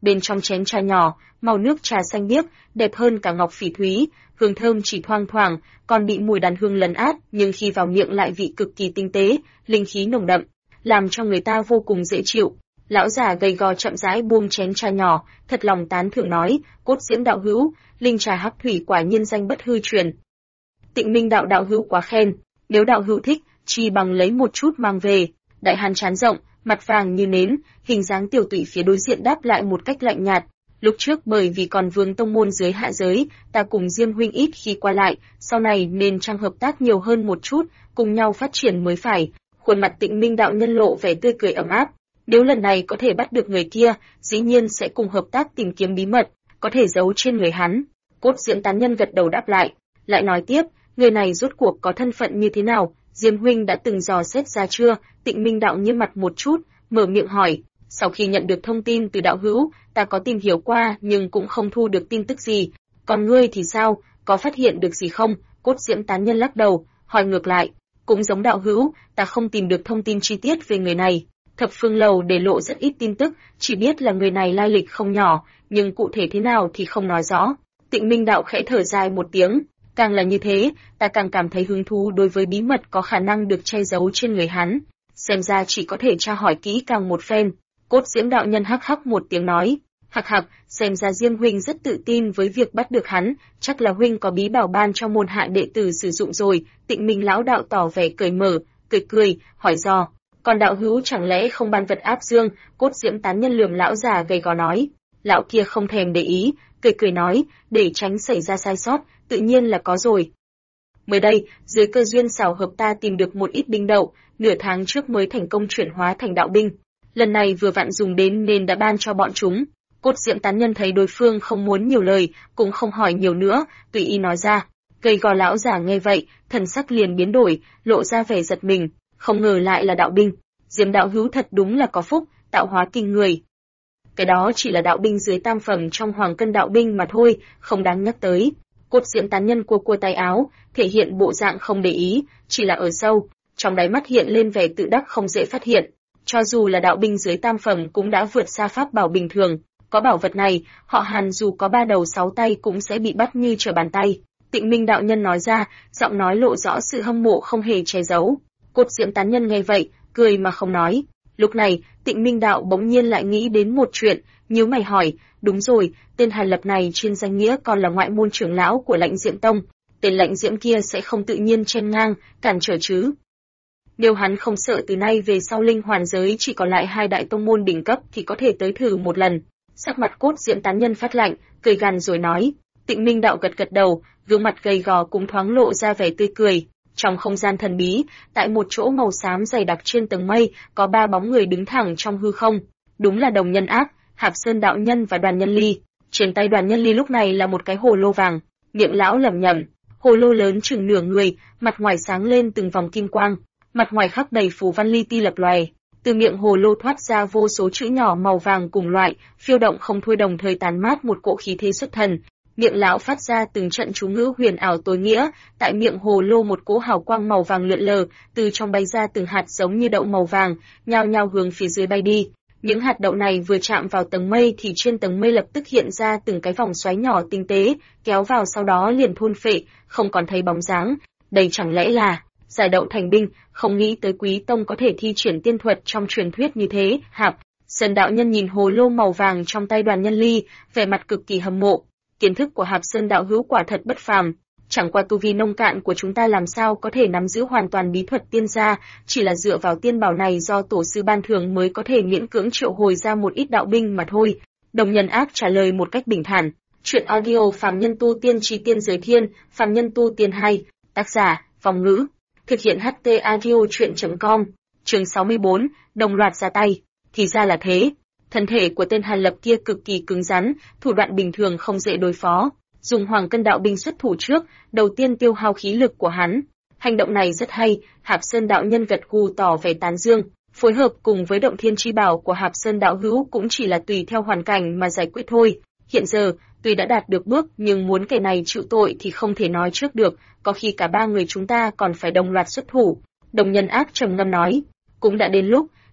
Bên trong chén trà nhỏ, màu nước trà xanh biếc, đẹp hơn cả ngọc phỉ thúy, hương thơm chỉ thoang thoảng, còn bị mùi đàn hương lấn át, nhưng khi vào miệng lại vị cực kỳ tinh tế, linh khí nồng đậm, làm cho người ta vô cùng dễ chịu. Lão già gầy gò chậm rãi buông chén trà nhỏ, thật lòng tán thưởng nói, Cốt Diễm đạo hữu, linh trà hắc thủy quả nhiên danh bất hư truyền. Tịnh Minh đạo hữu quá khen, nếu đạo hữu thích, chi bằng lấy một chút mang về. Đại hán trán rộng, mặt vàng như nến, hình dáng tiểu tụy phía đối diện đáp lại một cách lạnh nhạt. Lúc trước bởi vì còn vương tông môn dưới hạ giới, ta cùng Diêm huynh ít khi qua lại, sau này nên chăng hợp tác nhiều hơn một chút, cùng nhau phát triển mới phải. Khuôn mặt Tịnh Minh đạo nhân lộ vẻ tươi cười ấm áp. Nếu lần này có thể bắt được người kia, dĩ nhiên sẽ cùng hợp tác tìm kiếm bí mật, có thể giấu trên người hắn. Cốt Diễm tán nhân gật đầu đáp lại nói tiếp, người này rốt cuộc có thân phận như thế nào, Diêm huynh đã từng dò xét ra chưa? Tịnh Minh đạo nghiêm mặt một chút, mở miệng hỏi. Sau khi nhận được thông tin từ đạo hữu, ta có tìm hiểu qua nhưng cũng không thu được tin tức gì. Còn ngươi thì sao, có phát hiện được gì không? Cốt Diễm tán nhân lắc đầu, hỏi ngược lại. Cũng giống đạo hữu, ta không tìm được thông tin chi tiết về người này. Thập Phương Lầu để lộ rất ít tin tức, chỉ biết là người này lai lịch không nhỏ, nhưng cụ thể thế nào thì không nói rõ. Tịnh Minh đạo khẽ thở dài một tiếng. Càng là như thế, ta càng cảm thấy hứng thú đối với bí mật có khả năng được che giấu trên người hắn. Xem ra chỉ có thể tra hỏi kỹ càng một phen. Cốt Diễm đạo nhân hắc hắc một tiếng nói. Hắc hắc, xem ra Diêm huynh rất tự tin với việc bắt được hắn, chắc là huynh có bí bảo ban cho môn hạ đệ tử sử dụng rồi. Tịnh Minh lão đạo tỏ vẻ cởi mở, cười, hỏi dò. Còn đạo hữu chẳng lẽ không ban vật áp dương? Cốt Diễm tán nhân lườm lão già gầy gò nói. Lão kia không thèm để ý, cười nói, để tránh xảy ra sai sót, tự nhiên là có rồi. Mới đây, dưới cơ duyên xảo hợp ta tìm được một ít binh đậu, nửa tháng trước mới thành công chuyển hóa thành đạo binh. Lần này vừa vặn dùng đến nên đã ban cho bọn chúng. Cốt Diễm tán nhân thấy đối phương không muốn nhiều lời, cũng không hỏi nhiều nữa, tùy ý nói ra. Gầy gò lão già nghe vậy, thần sắc liền biến đổi, lộ ra vẻ giật mình, không ngờ lại là đạo binh. Diêm đạo hữu thật đúng là có phúc, tạo hóa kinh người. Cái đó chỉ là đạo binh dưới tam phẩm trong hoàng cân đạo binh mà thôi, không đáng nhắc tới. Cốt Diễm tán nhân cua tay áo, thể hiện bộ dạng không để ý, chỉ là ở sâu, trong đáy mắt hiện lên vẻ tự đắc không dễ phát hiện. Cho dù là đạo binh dưới tam phẩm cũng đã vượt xa pháp bảo bình thường, có bảo vật này, họ Hàn dù có 3 đầu 6 tay cũng sẽ bị bắt như trở bàn tay. Tịnh Minh đạo nhân nói ra, giọng nói lộ rõ sự hâm mộ không hề che giấu. Cốt Diễm tán nhân nghe vậy, cười mà không nói. Lúc này, Tịnh Minh đạo bỗng nhiên lại nghĩ đến một chuyện, nhíu mày hỏi, đúng rồi, tên Hàn Lập này trên danh nghĩa còn là ngoại môn trưởng lão của Lãnh Diễm Tông, tên Lãnh Diễm kia sẽ không tự nhiên chen ngang, cản trở chứ? Nếu hắn không sợ từ nay về sau linh hoàn giới chỉ còn lại 2 đại tông môn đỉnh cấp thì có thể tới thử một lần. Sắc mặt Cốt Diễm tán nhân phát lạnh, cười gằn rồi nói. Tịnh Minh đạo gật đầu, gương mặt gầy gò cũng thoáng lộ ra vẻ tươi cười. Trong không gian thần bí, tại một chỗ màu xám dày đặc trên tầng mây, có 3 bóng người đứng thẳng trong hư không. Đúng là Đồng Nhân Ác, Hạp Sơn đạo nhân và Đoàn Nhân Ly. Trên tay Đoàn Nhân Ly lúc này là một cái hồ lô vàng, miệng lão lẩm nhẩm. Hồ lô lớn chừng nửa người, mặt ngoài sáng lên từng vòng kim quang, mặt ngoài khắc đầy phù văn li ti lập lòe. Từ miệng hồ lô thoát ra vô số chữ nhỏ màu vàng cùng loại, phiêu động không thôi, đồng thời tán mát một cỗ khí thế xuất thần. Miệng lão phát ra từng trận chú ngữ huyền ảo tối nghĩa, tại miệng hồ lô một cỗ hào quang màu vàng lượn lờ, từ trong bay ra từng hạt giống như đậu màu vàng, nhao nhao hướng phía dưới bay đi. Những hạt đậu này vừa chạm vào tầng mây thì trên tầng mây lập tức hiện ra từng cái vòng xoáy nhỏ tinh tế, kéo vào sau đó liền thôn phệ, không còn thấy bóng dáng. Đây chẳng lẽ là giải đậu thành binh? Không nghĩ tới Quý Tông có thể thi triển tiên thuật trong truyền thuyết như thế. Hạp Sơn đạo nhân nhìn hồ lô màu vàng trong tay Đoàn Nhân Ly, vẻ mặt cực kỳ hâm mộ. Kiến thức của Hạp Sơn đạo hữu quả thật bất phàm, chẳng qua tu vi nông cạn của chúng ta làm sao có thể nắm giữ hoàn toàn bí thuật tiên gia, chỉ là dựa vào tiên bảo này do tổ sư ban thưởng mới có thể miễn cưỡng triệu hồi ra một ít đạo binh mà thôi. Đồng Nhân Ác trả lời một cách bình thản. Chuyện audio Phàm Nhân Tu Tiên Chí Tiên Giới Thiên, Phàm Nhân Tu Tiên hay, tác giả Phong Ngữ, thực hiện HT Audio Truyện.com. Chương 64, đồng loạt ra tay. Thì ra là thế. Thân thể của tên Hàn Lập kia cực kỳ cứng rắn, thủ đoạn bình thường không dễ đối phó. Dùng Hoàng Cân đạo binh xuất thủ trước, đầu tiên tiêu hao khí lực của hắn. Hành động này rất hay, Hạp Sơn đạo nhân gật gù tỏ vẻ tán dương, phối hợp cùng với Động Thiên chi bảo của Hạp Sơn đạo hữu cũng chỉ là tùy theo hoàn cảnh mà giải quyết thôi. Hiện giờ, tuy đã đạt được bước nhưng muốn kẻ này chịu tội thì không thể nói trước được, có khi cả 3 người chúng ta còn phải đồng loạt xuất thủ. Đồng Nhân Ác trầm ngâm nói, cũng đã đến lúc,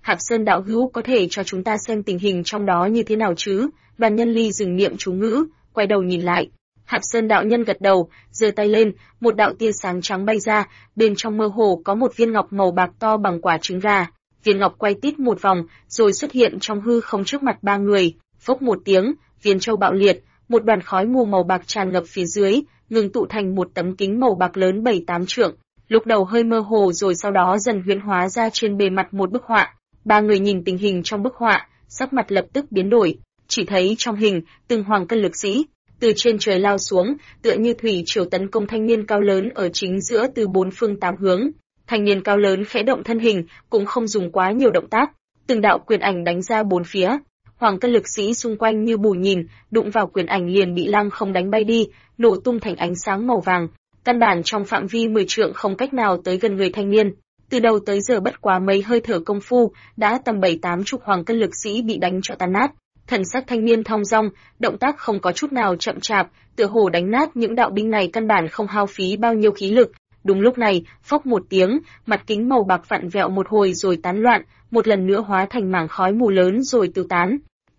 Hạp Sơn đạo hữu có thể cho chúng ta xem tình hình trong đó như thế nào chứ? Đoàn Nhân Ly dừng niệm chú ngữ, quay đầu nhìn lại. Hạp Sơn đạo nhân gật đầu, giơ tay lên, một đạo tia sáng trắng bay ra, bên trong mơ hồ có một viên ngọc màu bạc to bằng quả trứng gà. Viên ngọc quay tít một vòng, rồi xuất hiện trong hư không trước mặt ba người. Phốc một tiếng, viên châu bạo liệt, một đoàn khói mù màu bạc tràn ngập phía dưới, ngừng tụ thành một tấm kính màu bạc lớn 7-8 trượng. Lúc đầu hơi mơ hồ rồi sau đó dần huyễn hóa ra trên bề mặt một bức họa. Ba người nhìn tình hình trong bức họa, sắc mặt lập tức biến đổi, chỉ thấy trong hình, từng hoàng cân lực sĩ từ trên trời lao xuống, tựa như thủy triều tấn công thanh niên cao lớn ở chính giữa từ 4 phương 8 hướng. Thanh niên cao lớn khẽ động thân hình, cũng không dùng quá nhiều động tác, từng đạo quyền ảnh đánh ra bốn phía. Hoàng cân lực sĩ xung quanh như bù nhìn, đụng vào quyền ảnh liền bị lăng không đánh bay đi, nổ tung thành ánh sáng màu vàng. Căn bản trong phạm vi 10 trượng không cách nào tới gần người thanh niên. Từ đầu tới giờ bất quá mấy hơi thở công phu, đã tầm 7-8 chục hoàng cân lực sĩ bị đánh cho tan nát. Thần sắc thanh niên thong dong, động tác không có chút nào chậm chạp, tựa hồ đánh nát những đạo binh này căn bản không hao phí bao nhiêu khí lực. Đúng lúc này, phốc một tiếng, mặt kính màu bạc vặn vẹo một hồi rồi tán loạn, một lần nữa hóa thành mảng khói mù lớn rồi tiêu tán.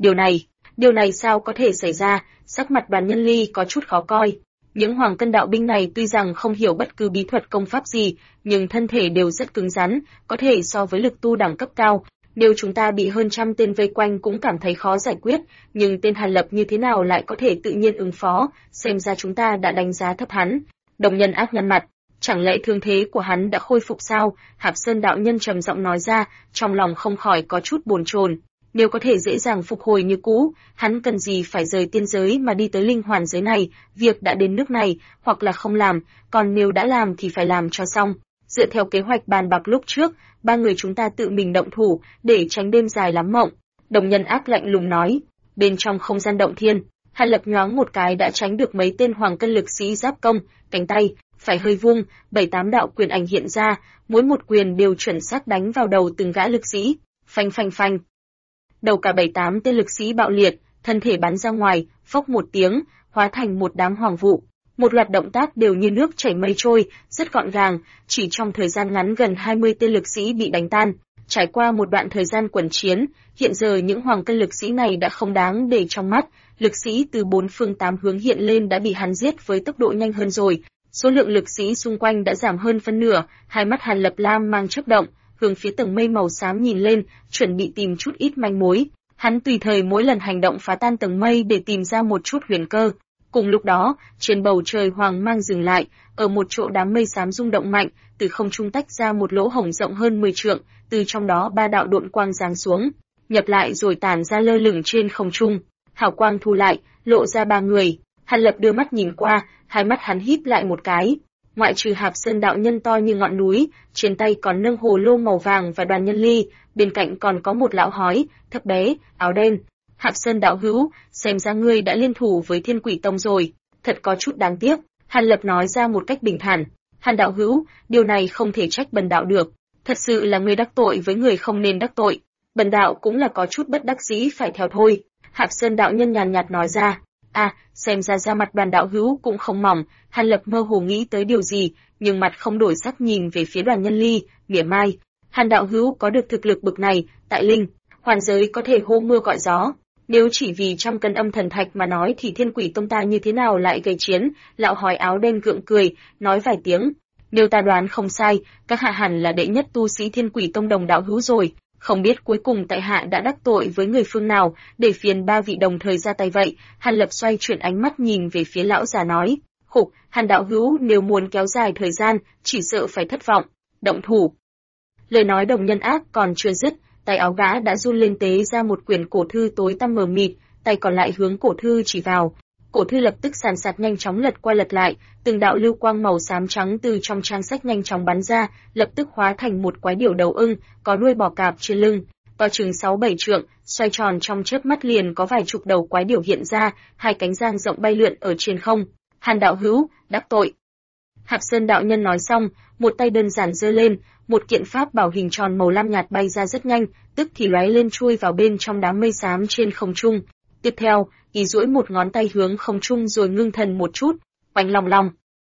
Điều này sao có thể xảy ra? Sắc mặt Đoàn Nhân Ly có chút khó coi. Những hoàng cân đạo binh này tuy rằng không hiểu bất cứ bí thuật công pháp gì, nhưng thân thể đều rất cứng rắn, có thể so với lực tu đẳng cấp cao. Nếu chúng ta bị hơn trăm tên vây quanh cũng cảm thấy khó giải quyết, nhưng tên Hàn Lập như thế nào lại có thể tự nhiên ứng phó, xem ra chúng ta đã đánh giá thấp hắn. Đồng Nhân Ác nhăn mặt, chẳng lẽ thương thế của hắn đã khôi phục sao? Hạp Sơn đạo nhân trầm giọng nói ra, trong lòng không khỏi có chút bồn chồn. Nếu có thể dễ dàng phục hồi như cũ, hắn cần gì phải rời tiên giới mà đi tới linh hoàn giới này, việc đã đến nước này, hoặc là không làm, còn nếu đã làm thì phải làm cho xong. Dựa theo kế hoạch bàn bạc lúc trước, ba người chúng ta tự mình động thủ, để tránh đêm dài lắm mộng. Đồng Nhân Ác lạnh lùng nói. Bên trong không gian động thiên, Hàn Lập nhoáng một cái đã tránh được mấy tên hoàng cân lực sĩ giáp công, cánh tay phải hơi vung, 7-8 đạo quyền ảnh hiện ra, mỗi một quyền đều chuẩn xác đánh vào đầu từng gã lực sĩ. Phanh phanh phanh. Đầu cả 7-8 tên lực sĩ bạo liệt, thân thể bắn ra ngoài, phốc một tiếng, hóa thành một đám hoàng vụ. Một loạt động tác đều như nước chảy mây trôi, rất gọn gàng, chỉ trong thời gian ngắn gần 20 tên lực sĩ bị đánh tan. Trải qua một đoạn thời gian quần chiến, hiện giờ những hoàng cân lực sĩ này đã không đáng để trong mắt, lực sĩ từ 4 phương 8 hướng hiện lên đã bị hắn giết với tốc độ nhanh hơn rồi. Số lượng lực sĩ xung quanh đã giảm hơn phân nửa, hai mắt Hàn Lập lam mang chớp động, hướng phía tầng mây màu xám nhìn lên, chuẩn bị tìm chút ít manh mối. Hắn tùy thời mỗi lần hành động phá tan tầng mây để tìm ra một chút huyền cơ. Cùng lúc đó, trên bầu trời hoàng mang dừng lại, ở một chỗ đám mây xám rung động mạnh, từ không trung tách ra một lỗ hổng rộng hơn 10 trượng, từ trong đó 3 đạo độn quang giáng xuống, nhập lại rồi tản ra lơ lửng trên không trung. Hào quang thu lại, lộ ra 3 người. Hàn Lập đưa mắt nhìn qua, hai mắt hắn híp lại một cái. Ngoại trừ Hạp Sơn đạo nhân to như ngọn núi, trên tay còn nâng hồ lô màu vàng và Đoàn Nhân Ly, bên cạnh còn có một lão hói, thấp bé, áo đen. Hạp Sơn đạo hữu, xem ra ngươi đã liên thủ với Thiên Quỷ Tông rồi, thật có chút đáng tiếc. Hàn Lập nói ra một cách bình thản. Hàn đạo hữu, điều này không thể trách bần đạo được, thật sự là ngươi đắc tội với người không nên đắc tội, bần đạo cũng là có chút bất đắc dĩ phải theo thôi. Hạp Sơn đạo nhân nhàn nhạt nói ra. Xem ra da mặt Đoàn đạo hữu cũng không mỏng. Hàn Lập mơ hồ nghĩ tới điều gì, nhưng mặt không đổi sắc nhìn về phía Đoàn Nhân Ly, mỉa mai. Hàn đạo hữu có được thực lực bực này, tại linh hoàn giới có thể hô mưa gọi gió. Nếu chỉ vì 100 cân âm thần thạch mà nói thì Thiên Quỷ Tông ta như thế nào lại gây chiến? Lão hói áo đen gượng cười, nói vài tiếng. Nếu ta đoán không sai, các hạ hẳn là đệ nhất tu sĩ Thiên Quỷ Tông đồng đạo hữu rồi. Không biết cuối cùng tại hạ đã đắc tội với người phương nào, để phiền 3 vị đồng thời ra tay vậy. Hàn Lập xoay chuyển ánh mắt nhìn về phía lão già nói. Khục, Hàn đạo hữu nếu muốn kéo dài thời gian, chỉ sợ phải thất vọng. Động thủ. Lời nói Đồng Nhân Ác còn chưa dứt, tay áo gã đã run lên tế ra một quyển cổ thư tối tăm mờ mịt, tay còn lại hướng cổ thư chỉ vào. Cổ thư lập tức sàn sạt nhanh chóng lật qua lật lại, từng đạo lưu quang màu xám trắng từ trong trang sách nhanh chóng bắn ra, lập tức hóa thành một quái điểu đầu ưng, có đuôi bò cạp trên lưng, to chừng 6-7 trượng, xoay tròn trong chớp mắt liền có vài chục đầu quái điểu hiện ra, hai cánh giang rộng bay lượn ở trên không. Hàn đạo hữu, đắc tội. Hạp Sơn đạo nhân nói xong, một tay đơn giản giơ lên, một kiện pháp bảo hình tròn màu lam nhạt bay ra rất nhanh, tức thì lóe lên chui vào bên trong đám mây xám trên không trung. Tiếp theo, y duỗi một ngón tay hướng không trung rồi ngưng thần một chút, oanh long long.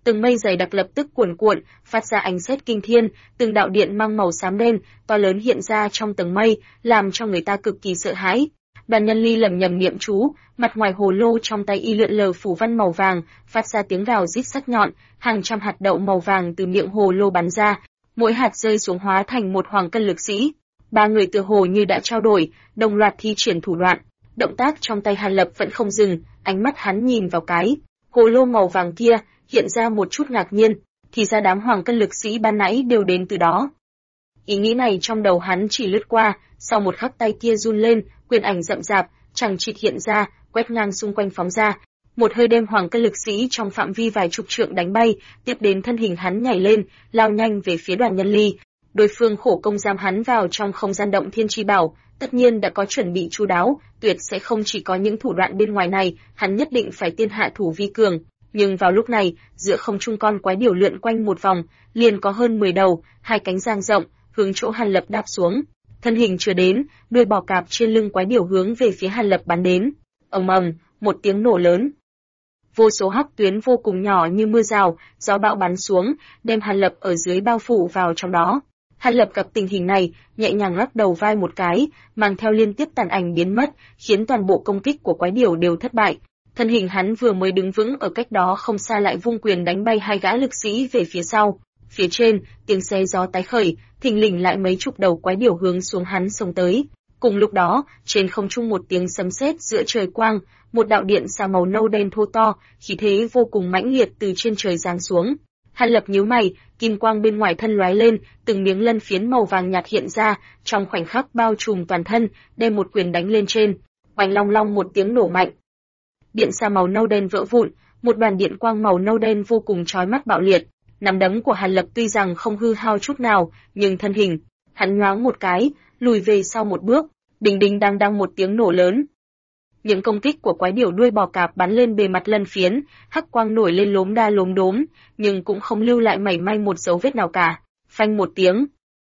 Từng mây dày đặc lập tức cuồn cuộn, phát ra ánh sét kinh thiên, từng đạo điện mang màu xám đen, to lớn hiện ra trong tầng mây, làm cho người ta cực kỳ sợ hãi. Đoàn Nhân Ly lẩm nhẩm niệm chú, mặt ngoài hồ lô trong tay y lượn lờ phủ văn màu vàng, phát ra tiếng gào rít sắc nhọn, hàng trăm hạt đậu màu vàng từ miệng hồ lô bắn ra, mỗi hạt rơi xuống hóa thành một hoàng cân lực sĩ. Ba người tựa hồ như đã trao đổi, đồng loạt thi triển thủ đoạn. Động tác trong tay Hàn Lập vẫn không dừng, ánh mắt hắn nhìn vào cái hồ lô màu vàng kia, hiện ra một chút ngạc nhiên, thì ra đám hoàng cân lực sĩ ban nãy đều đến từ đó. Ý nghĩ này trong đầu hắn chỉ lướt qua, sau một khắc tay kia run lên, quyền ảnh rậm rạp, chằng chịt hiện ra, quét ngang xung quanh phóng ra. Một hơi đem hoàng cân lực sĩ trong phạm vi vài chục trượng đánh bay, tiếp đến thân hình hắn nhảy lên, lao nhanh về phía Đoàn Nhân Ly. Đối phương khổ công giam hắn vào trong không gian động thiên chi bảo, tất nhiên đã có chuẩn bị chu đáo, tuyệt sẽ không chỉ có những thủ đoạn bên ngoài này, hắn nhất định phải tiên hạ thủ vi cường. Nhưng vào lúc này, giữa không trung con quái điểu lượn quanh một vòng, liền có hơn 10 đầu, hai cánh dang rộng, hướng chỗ Hàn Lập đáp xuống. Thân hình chưa đến, đuôi bò cạp trên lưng quái điểu hướng về phía Hàn Lập bắn đến. Ầm ầm, một tiếng nổ lớn. Vô số hắc tuyến vô cùng nhỏ như mưa rào, gió bão bắn xuống, đem Hàn Lập ở dưới bao phủ vào trong đó. Hàn Lập gặp tình hình này, nhẹ nhàng lắc đầu vai một cái, mang theo liên tiếp tàn ảnh biến mất, khiến toàn bộ công kích của quái điểu đều thất bại. Thân hình hắn vừa mới đứng vững ở cách đó không xa lại vung quyền đánh bay hai gã lực sĩ về phía sau. Phía trên, tiếng xé gió tái khởi, thình lình lại mấy chục đầu quái điểu hướng xuống hắn xông tới. Cùng lúc đó, trên không trung một tiếng sấm sét giữa trời quang, một đạo điện xà màu nâu đen thô to, khí thế vô cùng mãnh liệt từ trên trời giáng xuống. Hàn Lập nhíu mày, kim quang bên ngoài thân lóe lên, từng miếng lân phiến màu vàng nhạt hiện ra, trong khoảnh khắc bao trùm toàn thân, đem một quyền đánh lên trên. Oanh long long một tiếng nổ mạnh. Điện xà màu nâu đen vỡ vụn, một đoàn điện quang màu nâu đen vô cùng chói mắt bạo liệt. Nắm đấm của Hàn Lập tuy rằng không hư hao chút nào, nhưng thân hình, hắn nhoáng một cái, lùi về sau một bước, đinh đinh đang đang một tiếng nổ lớn. Những công kích của quái điểu đuôi bò cạp bắn lên bề mặt lân phiến, hắc quang nổi lên lốm đa lốm đốm, nhưng cũng không lưu lại mảy may một dấu vết nào cả. Phanh một tiếng.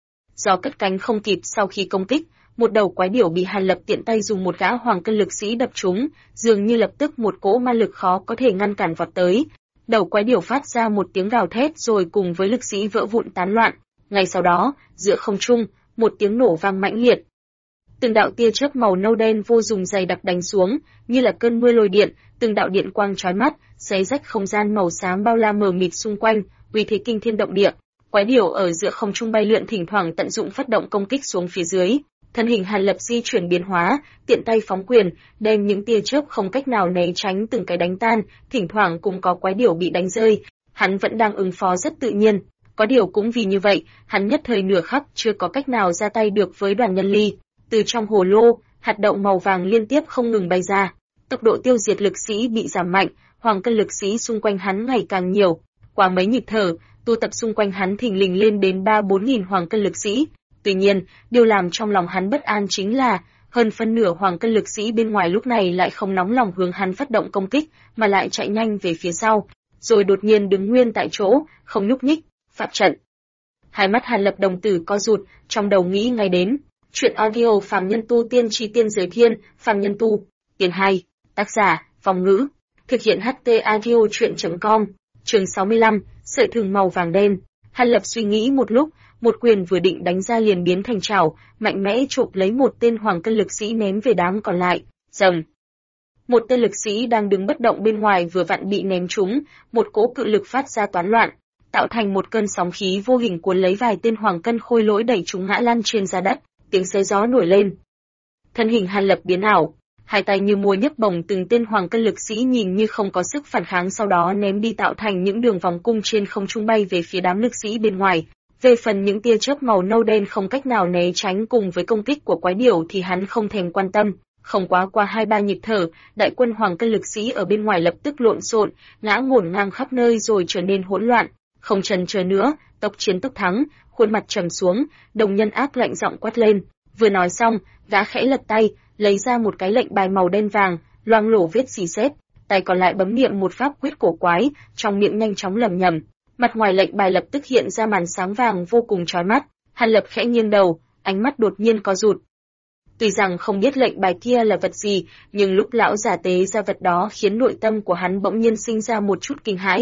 Do cất cánh không kịp sau khi công kích, một đầu quái điểu bị Hàn Lập tiện tay dùng một gã hoàng cân lực sĩ đập trúng, dường như lập tức một cỗ ma lực khó có thể ngăn cản vọt tới. Đầu quái điểu phát ra một tiếng gào thét rồi cùng với lực sĩ vỡ vụn tán loạn. Ngay sau đó, giữa không trung, một tiếng nổ vang mãnh liệt. Từng đạo tia chớp màu nâu đen vô cùng dày đặc đánh xuống, như là cơn mưa lôi điện, từng đạo điện quang chói mắt, xé rách không gian màu xám bao la mờ mịt xung quanh, uy thế kinh thiên động địa. Quái điểu ở giữa không trung bay lượn thỉnh thoảng tận dụng phát động công kích xuống phía dưới. Thân hình Hàn Lập di chuyển biến hóa, tiện tay phóng quyền, đem những tia chớp không cách nào né tránh từng cái đánh tan, thỉnh thoảng cũng có quái điểu bị đánh rơi. Hắn vẫn đang ứng phó rất tự nhiên, có điều cũng vì như vậy, hắn nhất thời nửa khắc chưa có cách nào ra tay được với Đoàn Nhân Ly. Từ trong hồ lô, hạt đậu màu vàng liên tiếp không ngừng bay ra. Tốc độ tiêu diệt lực sĩ bị giảm mạnh, hoàng cân lực sĩ xung quanh hắn ngày càng nhiều. Qua mấy nhịp thở, tu tập xung quanh hắn thình lình lên đến 3-4 nghìn hoàng cân lực sĩ. Tuy nhiên, điều làm trong lòng hắn bất an chính là, hơn phân nửa hoàng cân lực sĩ bên ngoài lúc này lại không nóng lòng hướng hắn phát động công kích, mà lại chạy nhanh về phía sau, rồi đột nhiên đứng nguyên tại chỗ, không nhúc nhích, phạm trận. Hai mắt Hàn Lập đồng tử co rụt, trong đầu nghĩ ngay đến. Chuyện audio Phàm Nhân Tu Tiên Chi Tiên Giới Thiên, Phàm Nhân Tu, Tiền 2, tác giả, Phong Ngữ, thực hiện HT audio chuyện.com, chương 65, sợi thừng màu vàng đen. Hàn Lập suy nghĩ một lúc, một quyền vừa định đánh ra liền biến thành chảo, mạnh mẽ chộp lấy một tên hoàng cân lực sĩ ném về đám còn lại. Rầm. Một tên lực sĩ đang đứng bất động bên ngoài vừa vặn bị ném trúng, một cỗ cự lực phát ra toán loạn, tạo thành một cơn sóng khí vô hình cuốn lấy vài tên hoàng cân khôi lỗi đẩy chúng ngã lăn trên ra đất. Tiếng xé gió nổi lên. Thân hình Hàn Lập biến ảo, hai tay như mùa nhấc bổng từng tên hoàng cân lực sĩ nhìn như không có sức phản kháng sau đó ném đi tạo thành những đường vòng cung trên không trung bay về phía đám lực sĩ bên ngoài. Về phần những tia chớp màu nâu đen không cách nào né tránh cùng với công kích của quái điểu thì hắn không thèm quan tâm. Không quá qua 2-3 nhịp thở, đại quân hoàng cân lực sĩ ở bên ngoài lập tức lộn xộn, ngã ngổn ngang khắp nơi rồi trở nên hỗn loạn. Không chần chờ nữa, tốc chiến tốc thắng, khuôn mặt trầm xuống, đồng nhân ác lạnh giọng quát lên. Vừa nói xong, gã khẽ lật tay, lấy ra một cái lệnh bài màu đen vàng, loang lổ viết xì xét, tay còn lại bấm niệm một pháp quyết cổ quái, trong miệng nhanh chóng lẩm nhẩm. Mặt ngoài lệnh bài lập tức hiện ra màn sáng vàng vô cùng chói mắt. Hàn Lập khẽ nghiêng đầu, ánh mắt đột nhiên co rụt. Tuy rằng không biết lệnh bài kia là vật gì, nhưng lúc lão giả tế ra vật đó khiến nội tâm của hắn bỗng nhiên sinh ra một chút kinh hãi.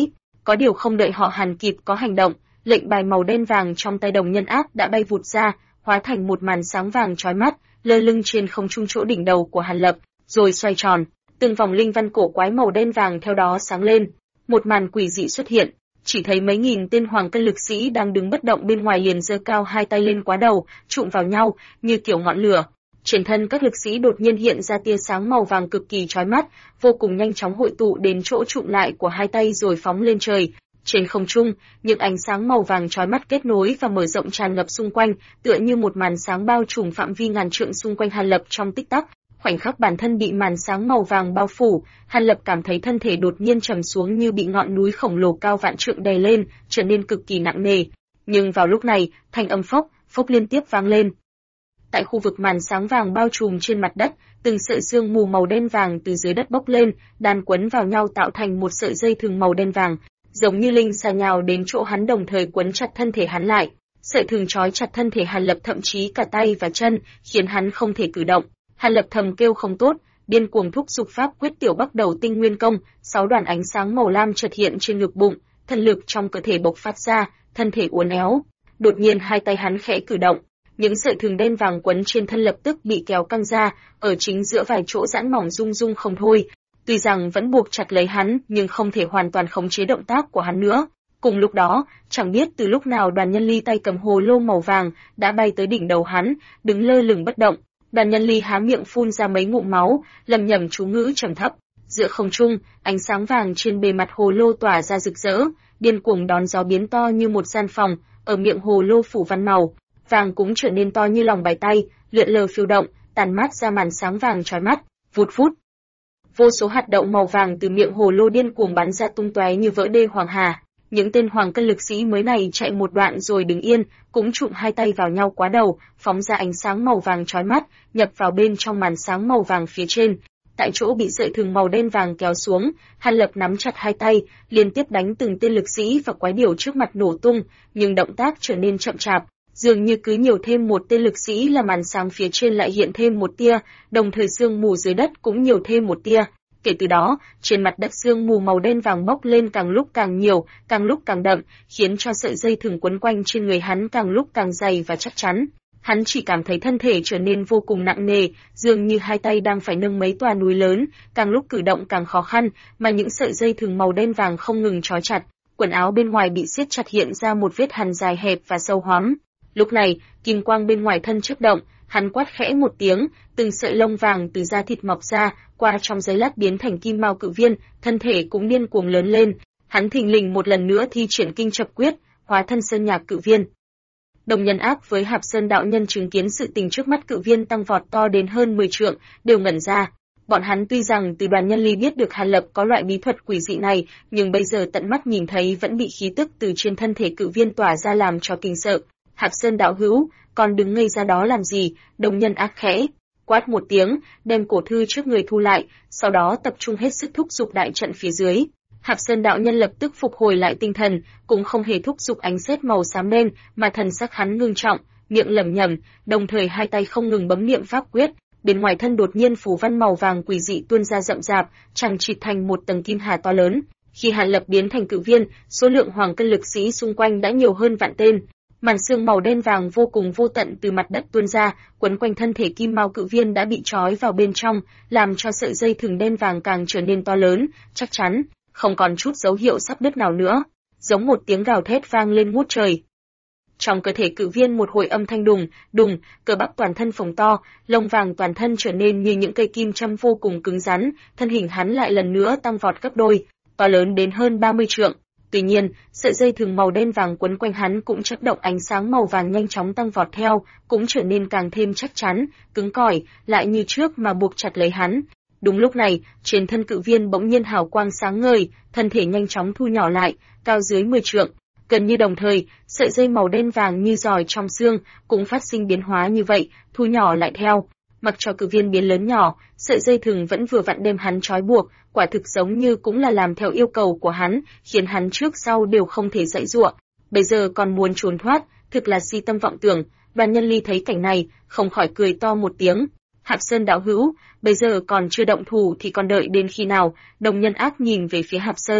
Có điều không đợi họ Hàn kịp có hành động, lệnh bài màu đen vàng trong tay Đồng Nhân Ác đã bay vụt ra, hóa thành một màn sáng vàng chói mắt, lơ lửng trên không trung chỗ đỉnh đầu của Hàn Lập, rồi xoay tròn, từng vòng linh văn cổ quái màu đen vàng theo đó sáng lên. Một màn quỷ dị xuất hiện, chỉ thấy mấy nghìn tên hoàng cân lực sĩ đang đứng bất động bên ngoài liền giơ cao hai tay lên quá đầu, trụm vào nhau như kiểu ngọn lửa. Trên thân các lực sĩ đột nhiên hiện ra tia sáng màu vàng cực kỳ chói mắt, vô cùng nhanh chóng hội tụ đến chỗ trụm lại của hai tay rồi phóng lên trời. Trên không trung, những ánh sáng màu vàng chói mắt kết nối và mở rộng tràn ngập xung quanh, tựa như một màn sáng bao trùm phạm vi ngàn trượng xung quanh Hàn Lập trong tích tắc. Khoảnh khắc bản thân bị màn sáng màu vàng bao phủ, Hàn Lập cảm thấy thân thể đột nhiên trầm xuống như bị ngọn núi khổng lồ cao vạn trượng đè lên, trở nên cực kỳ nặng nề. Nhưng vào lúc này, thanh âm phốc, phốc liên tiếp vang lên. Tại khu vực màn sáng vàng bao trùm trên mặt đất, từng sợi sương mù màu đen vàng từ dưới đất bốc lên, đan quấn vào nhau tạo thành một sợi dây thừng màu đen vàng, giống như linh xà nhào đến chỗ hắn đồng thời quấn chặt thân thể hắn lại. Sợi thừng trói chặt thân thể Hàn Lập thậm chí cả tay và chân, khiến hắn không thể cử động. Hàn Lập thầm kêu không tốt, điên cuồng thúc giục pháp quyết tiểu Bắc Đầu Tinh Nguyên Công, 6 đoàn ánh sáng màu lam chợt hiện trên ngực bụng, thần lực trong cơ thể bộc phát ra, thân thể uốn éo. Đột nhiên hai tay hắn khẽ cử động, những sợi thừng đen vàng quấn trên thân lập tức bị kéo căng ra, ở chính giữa vài chỗ giãn mỏng rung rung không thôi. Tuy rằng vẫn buộc chặt lấy hắn, nhưng không thể hoàn toàn khống chế động tác của hắn nữa. Cùng lúc đó, chẳng biết từ lúc nào Đoàn Nhân Ly tay cầm hồ lô màu vàng đã bay tới đỉnh đầu hắn, đứng lơ lửng bất động. Đoàn Nhân Ly há miệng phun ra mấy ngụm máu, lẩm nhẩm chú ngữ trầm thấp. Giữa không trung, ánh sáng vàng trên bề mặt hồ lô tỏa ra rực rỡ, điên cuồng đón gió biến to như một gian phòng, ở miệng hồ lô phủ văn màu vàng cũng trở nên to như lòng bàn tay, lượn lờ phiêu động, tàn mát ra màn sáng vàng chói mắt. Vụt phút, vô số hạt đậu màu vàng từ miệng hồ lô điên cuồng bắn ra tung tóe như vỡ đê hoàng hà. Những tên hoàng cân lực sĩ mới này chạy một đoạn rồi đứng yên, cũng trụm hai tay vào nhau quá đầu, phóng ra ánh sáng màu vàng chói mắt, nhập vào bên trong màn sáng màu vàng phía trên. Tại chỗ bị sợi thừng màu đen vàng kéo xuống, Hàn Lập nắm chặt hai tay, liên tiếp đánh từng tên lực sĩ và quái điểu trước mặt nổ tung, nhưng động tác trở nên chậm chạp. Dường như cứ nhiều thêm một tên lực sĩ là màn sáng phía trên lại hiện thêm một tia, đồng thời sương mù dưới đất cũng nhiều thêm một tia. Kể từ đó, trên mặt đất sương mù màu đen vàng bốc lên càng lúc càng nhiều, càng lúc càng đậm, khiến cho sợi dây thừng quấn quanh trên người hắn càng lúc càng dày và chắc chắn. Hắn chỉ cảm thấy thân thể trở nên vô cùng nặng nề, dường như hai tay đang phải nâng mấy tòa núi lớn, càng lúc cử động càng khó khăn, mà những sợi dây thừng màu đen vàng không ngừng trói chặt. Quần áo bên ngoài bị siết chặt hiện ra một vết hằn dài hẹp và sâu hoắm. Lúc này, kim quang bên ngoài thân chớp động, hắn quát khẽ một tiếng, từng sợi lông vàng từ da thịt mọc ra, qua trong giây lát biến thành kim mao cự viên, thân thể cũng điên cuồng lớn lên. Hắn thình lình một lần nữa thi triển kinh chập quyết, hóa thân sơn nhạc cự viên. Đồng Nhân Ác với Hạp Sơn đạo nhân chứng kiến sự tình trước mắt cự viên tăng vọt to đến hơn 10 trượng, đều ngẩn ra. Bọn hắn tuy rằng từ Đoàn Nhân Ly biết được Hàn Lập có loại bí thuật quỷ dị này, nhưng bây giờ tận mắt nhìn thấy vẫn bị khí tức từ trên thân thể cự viên tỏa ra làm cho kinh sợ. Hạp Sơn đạo hữu, còn đứng ngây ra đó làm gì? Đồng Nhân Ác khẽ quát một tiếng, đem cổ thư trước người thu lại, sau đó tập trung hết sức thúc giục đại trận phía dưới. Hạp Sơn đạo nhân lập tức phục hồi lại tinh thần, cũng không hề thúc giục ánh sét màu xám đen, mà thần sắc hắn ngưng trọng, miệng lẩm nhẩm, đồng thời hai tay không ngừng bấm niệm pháp quyết. Bên ngoài thân đột nhiên phù văn màu vàng quỷ dị tuôn ra rậm rạp, chằng chịt thành một tầng kim hà to lớn. Khi Hàn Lập biến thành cự viên, số lượng hoàng cân lực sĩ xung quanh đã nhiều hơn vạn tên. Màn sương màu đen vàng vô cùng vô tận từ mặt đất tuôn ra, quấn quanh thân thể kim mao cự viên đã bị trói vào bên trong, làm cho sợi dây thừng đen vàng càng trở nên to lớn, chắc chắn, không còn chút dấu hiệu sắp đứt nào nữa. Giống một tiếng gào thét vang lên ngút trời. Trong cơ thể cự viên một hồi âm thanh đùng, đùng, cơ bắp toàn thân phồng to, lông vàng toàn thân trở nên như những cây kim châm vô cùng cứng rắn, thân hình hắn lại lần nữa tăng vọt gấp đôi, to lớn đến hơn 30 trượng. Tuy nhiên, sợi dây thừng màu đen vàng quấn quanh hắn cũng chớp động ánh sáng màu vàng nhanh chóng tăng vọt theo, cũng trở nên càng thêm chắc chắn, cứng cỏi, lại như trước mà buộc chặt lấy hắn. Đúng lúc này, trên thân cự viên bỗng nhiên hào quang sáng ngời, thân thể nhanh chóng thu nhỏ lại, cao dưới 10 trượng. Gần như đồng thời, sợi dây màu đen vàng như giòi trong xương cũng phát sinh biến hóa như vậy, thu nhỏ lại theo. Mặc cho cự viên biến lớn nhỏ, sợi dây thừng vẫn vừa vặn đem hắn trói buộc, quả thực giống như cũng là làm theo yêu cầu của hắn, khiến hắn trước sau đều không thể giãy giụa. Bây giờ còn muốn trốn thoát, thực là si tâm vọng tưởng. Đoàn Nhân Ly thấy cảnh này, không khỏi cười to một tiếng. Hạp Sơn đạo hữu, bây giờ còn chưa động thủ thì còn đợi đến khi nào? Đồng Nhân Ác nhìn về phía Hạp Sơn.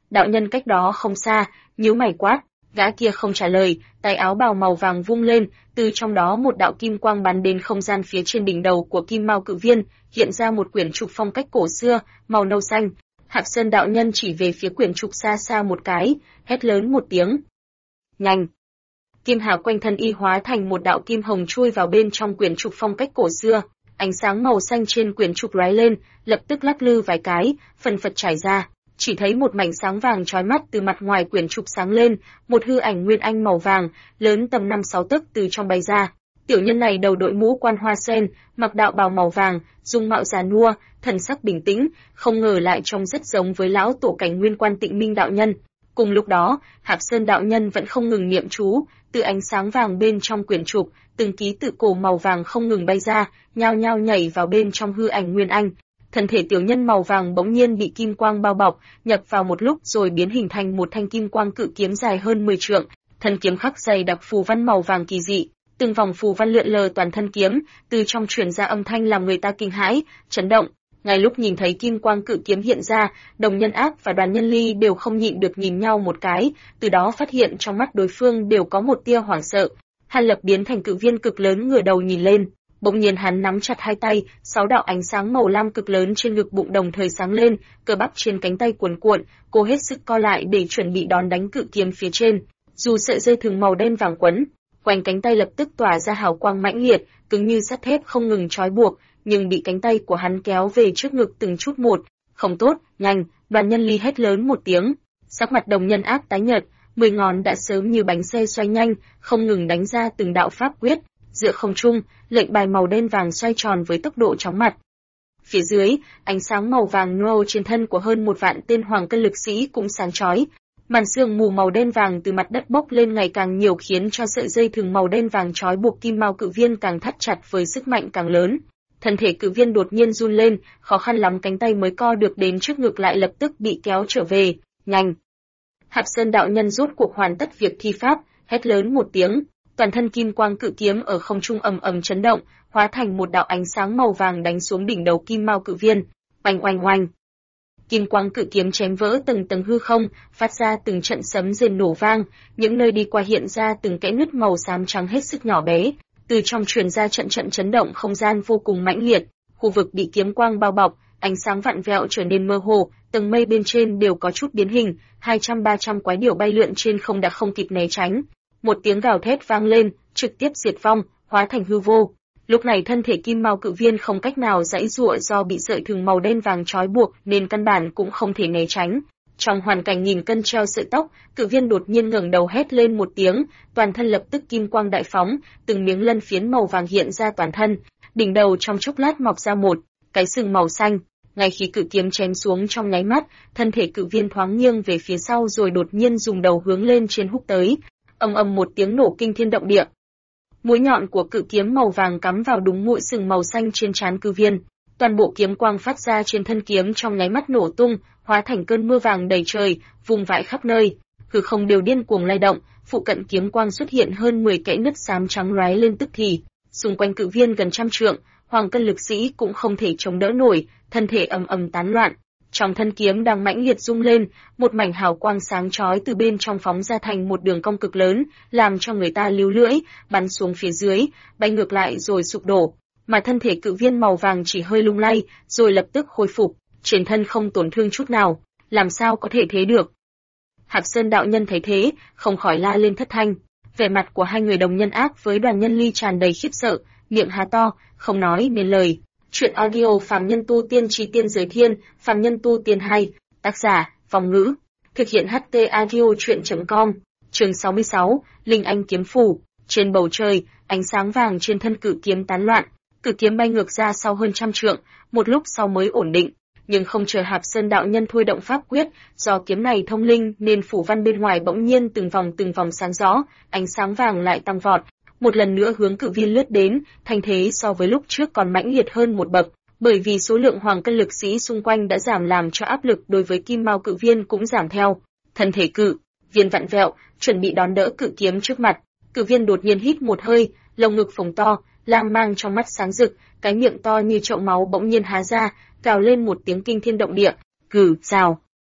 Đạo nhân cách đó không xa, nhíu mày quát, gã kia không trả lời, tay áo bào màu vàng vung lên, từ trong đó một đạo kim quang bắn đến không gian phía trên đỉnh đầu của Kim Mao Cự Viên, hiện ra một quyển trục phong cách cổ xưa, màu nâu xanh. Hạp Sơn đạo nhân chỉ về phía quyển trục xa xa một cái, hét lớn một tiếng. Nhanh! Kim hào quanh thân y hóa thành một đạo kim hồng chui vào bên trong quyển trục phong cách cổ xưa, ánh sáng màu xanh trên quyển trục lóe lên, lập tức lắc lư vài cái, phần phật trải ra, chỉ thấy một mảnh sáng vàng chói mắt từ mặt ngoài quyển trục sáng lên, một hư ảnh nguyên anh màu vàng, lớn tầm 5-6 tấc từ trong bay ra. Tiểu nhân này đầu đội mũ quan hoa sen, mặc đạo bào màu vàng, dung mạo già nua, thần sắc bình tĩnh, không ngờ lại trông rất giống với lão tổ cảnh Nguyên Quan Tịnh Minh đạo nhân. Cùng lúc đó, Hạp Sơn đạo nhân vẫn không ngừng niệm chú, từ ánh sáng vàng bên trong quyển trục, từng ký tự cổ màu vàng không ngừng bay ra, nhao nhao nhảy vào bên trong hư ảnh Nguyên Anh. Thân thể tiểu nhân màu vàng bỗng nhiên bị kim quang bao bọc, nhập vào một lúc rồi biến hình thành một thanh kim quang cự kiếm dài hơn 10 trượng, thân kiếm khắc dày đặc phù văn màu vàng kỳ dị, từng vòng phù văn lượn lờ toàn thân kiếm, từ trong truyền ra âm thanh làm người ta kinh hãi, chấn động. Ngay lúc nhìn thấy kim quang cự kiếm hiện ra, Đồng Nhân Ác và Đoàn Nhân Ly đều không nhịn được nhìn nhau một cái, từ đó phát hiện trong mắt đối phương đều có một tia hoảng sợ. Hàn Lập biến thành cự viên cực lớn ngửa đầu nhìn lên, bỗng nhiên hắn nắm chặt hai tay, 6 đạo ánh sáng màu lam cực lớn trên ngực bụng đồng thời sáng lên, cơ bắp trên cánh tay cuồn cuộn, cô hết sức co lại để chuẩn bị đón đánh cự kiếm phía trên. Dù sợi dây thừng màu đen vàng quấn quanh cánh tay lập tức tỏa ra hào quang mãnh liệt, cứng như sắt thép không ngừng trói buộc, nhưng bị cánh tay của hắn kéo về trước ngực từng chút một. Không tốt, nhanh! Đoàn Nhân Ly hét lớn một tiếng, sắc mặt Đồng Nhân Ác tái nhợt, 10 ngón đã sớm như bánh xe xoay nhanh, không ngừng đánh ra từng đạo pháp quyết. Giữa không trung, lệnh bài màu đen vàng xoay tròn với tốc độ chóng mặt. Phía dưới, ánh sáng màu vàng nô trên thân của hơn 1 vạn tên hoàng cân lực sĩ cũng sáng chói. Màn sương mù màu đen vàng từ mặt đất bốc lên ngày càng nhiều khiến cho sợi dây thừng màu đen vàng trói buộc Kim Mao Cự Viên càng thắt chặt với sức mạnh càng lớn. Thân thể cự viên đột nhiên run lên, khó khăn lắm cánh tay mới co được đến trước ngực lại lập tức bị kéo trở về. Nhanh! Hạp Sơn đạo nhân rốt cuộc hoàn tất việc thi pháp, hét lớn một tiếng. Toàn thân kim quang cự kiếm ở không trung ầm ầm chấn động, hóa thành một đạo ánh sáng màu vàng đánh xuống đỉnh đầu Kim Mao Cự Viên. Oanh oanh oanh! Kim quang cự kiếm chém vỡ từng tầng hư không, phát ra từng trận sấm rền nổ vang, những nơi đi qua hiện ra từng kẽ nứt màu xám trắng hết sức nhỏ bé, từ trong truyền ra trận trận chấn động không gian vô cùng mãnh liệt. Khu vực bị kiếm quang bao bọc, ánh sáng vặn vẹo trở nên mơ hồ, tầng mây bên trên đều có chút biến hình, 200-300 quái điểu bay lượn trên không đã không kịp né tránh. Một tiếng gào thét vang lên, trực tiếp diệt vong, hóa thành hư vô. Lúc này thân thể Kim Mao Cự Viên không cách nào giãy giụa do bị sợi thừng màu đen vàng trói buộc nên căn bản cũng không thể né tránh. Trong hoàn cảnh nghìn cân treo sợi tóc, Cự Viên đột nhiên ngẩng đầu hét lên một tiếng, toàn thân lập tức kim quang đại phóng, từng miếng lân phiến màu vàng hiện ra toàn thân, đỉnh đầu trong chốc lát mọc ra một cái sừng màu xanh. Ngay khi cự kiếm chém xuống trong nháy mắt, thân thể Cự Viên thoáng nghiêng về phía sau rồi đột nhiên dùng đầu hướng lên trên húc tới. Ầm ầm một tiếng nổ kinh thiên động địa. Mũi nhọn của cự kiếm màu vàng cắm vào đúng mũi sừng màu xanh trên trán Cự Viên. Toàn bộ kiếm quang phát ra trên thân kiếm trong nháy mắt nổ tung, hóa thành cơn mưa vàng đầy trời, vùng vãi khắp nơi. Hư không đều điên cuồng lay động, phụ cận kiếm quang xuất hiện hơn 10 kẽ nứt xám trắng lóe lên tức thì. Xung quanh Cự Viên gần 100 trượng, hoàng cân lực sĩ cũng không thể chống đỡ nổi, thân thể ầm ầm tán loạn. Trong thân kiếm đang mãnh liệt rung lên, một mảnh hào quang sáng chói từ bên trong phóng ra thành một đường cong cực lớn, làm cho người ta líu lưỡi, bắn xuống phía dưới, bay ngược lại rồi sụp đổ. Mà thân thể Cự Viên màu vàng chỉ hơi lung lay, rồi lập tức khôi phục, trên thân không tổn thương chút nào, làm sao có thể thế được? Hạp Sơn đạo nhân thấy thế, không khỏi la lên thất thanh. Vẻ mặt của hai người Đồng Nhân Ác với Đoàn Nhân Ly tràn đầy khiếp sợ, miệng há to, không nói nên lời. Chuyện audio Phàm Nhân Tu Tiên Chí Tiên Giới Thiên, Phàm Nhân Tu Tiên 2, tác giả, Vong Ngữ, thực hiện HT audio chuyện.com, chương 66, Linh Anh Kiếm Phủ. Trên bầu trời, ánh sáng vàng trên thân cự kiếm tán loạn, cự kiếm bay ngược ra sau hơn 100 trượng, một lúc sau mới ổn định. Nhưng không chờ Hạp Sơn đạo nhân thôi động pháp quyết, do kiếm này thông linh nên phủ văn bên ngoài bỗng nhiên từng vòng sáng rõ, ánh sáng vàng lại tăng vọt, một lần nữa hướng Cự Viên lướt đến, thành thế so với lúc trước còn mãnh liệt hơn một bậc, bởi vì số lượng hoàng cân lực sĩ xung quanh đã giảm làm cho áp lực đối với Kim Mao Cự Viên cũng giảm theo. Thân thể Cự Viên vặn vẹo, chuẩn bị đón đỡ cự kiếm trước mặt. Cự Viên đột nhiên hít một hơi, lồng ngực phồng to, lam mang trong mắt sáng rực, cái miệng to như chậu máu bỗng nhiên há ra, gào lên một tiếng kinh thiên động địa, cử rào.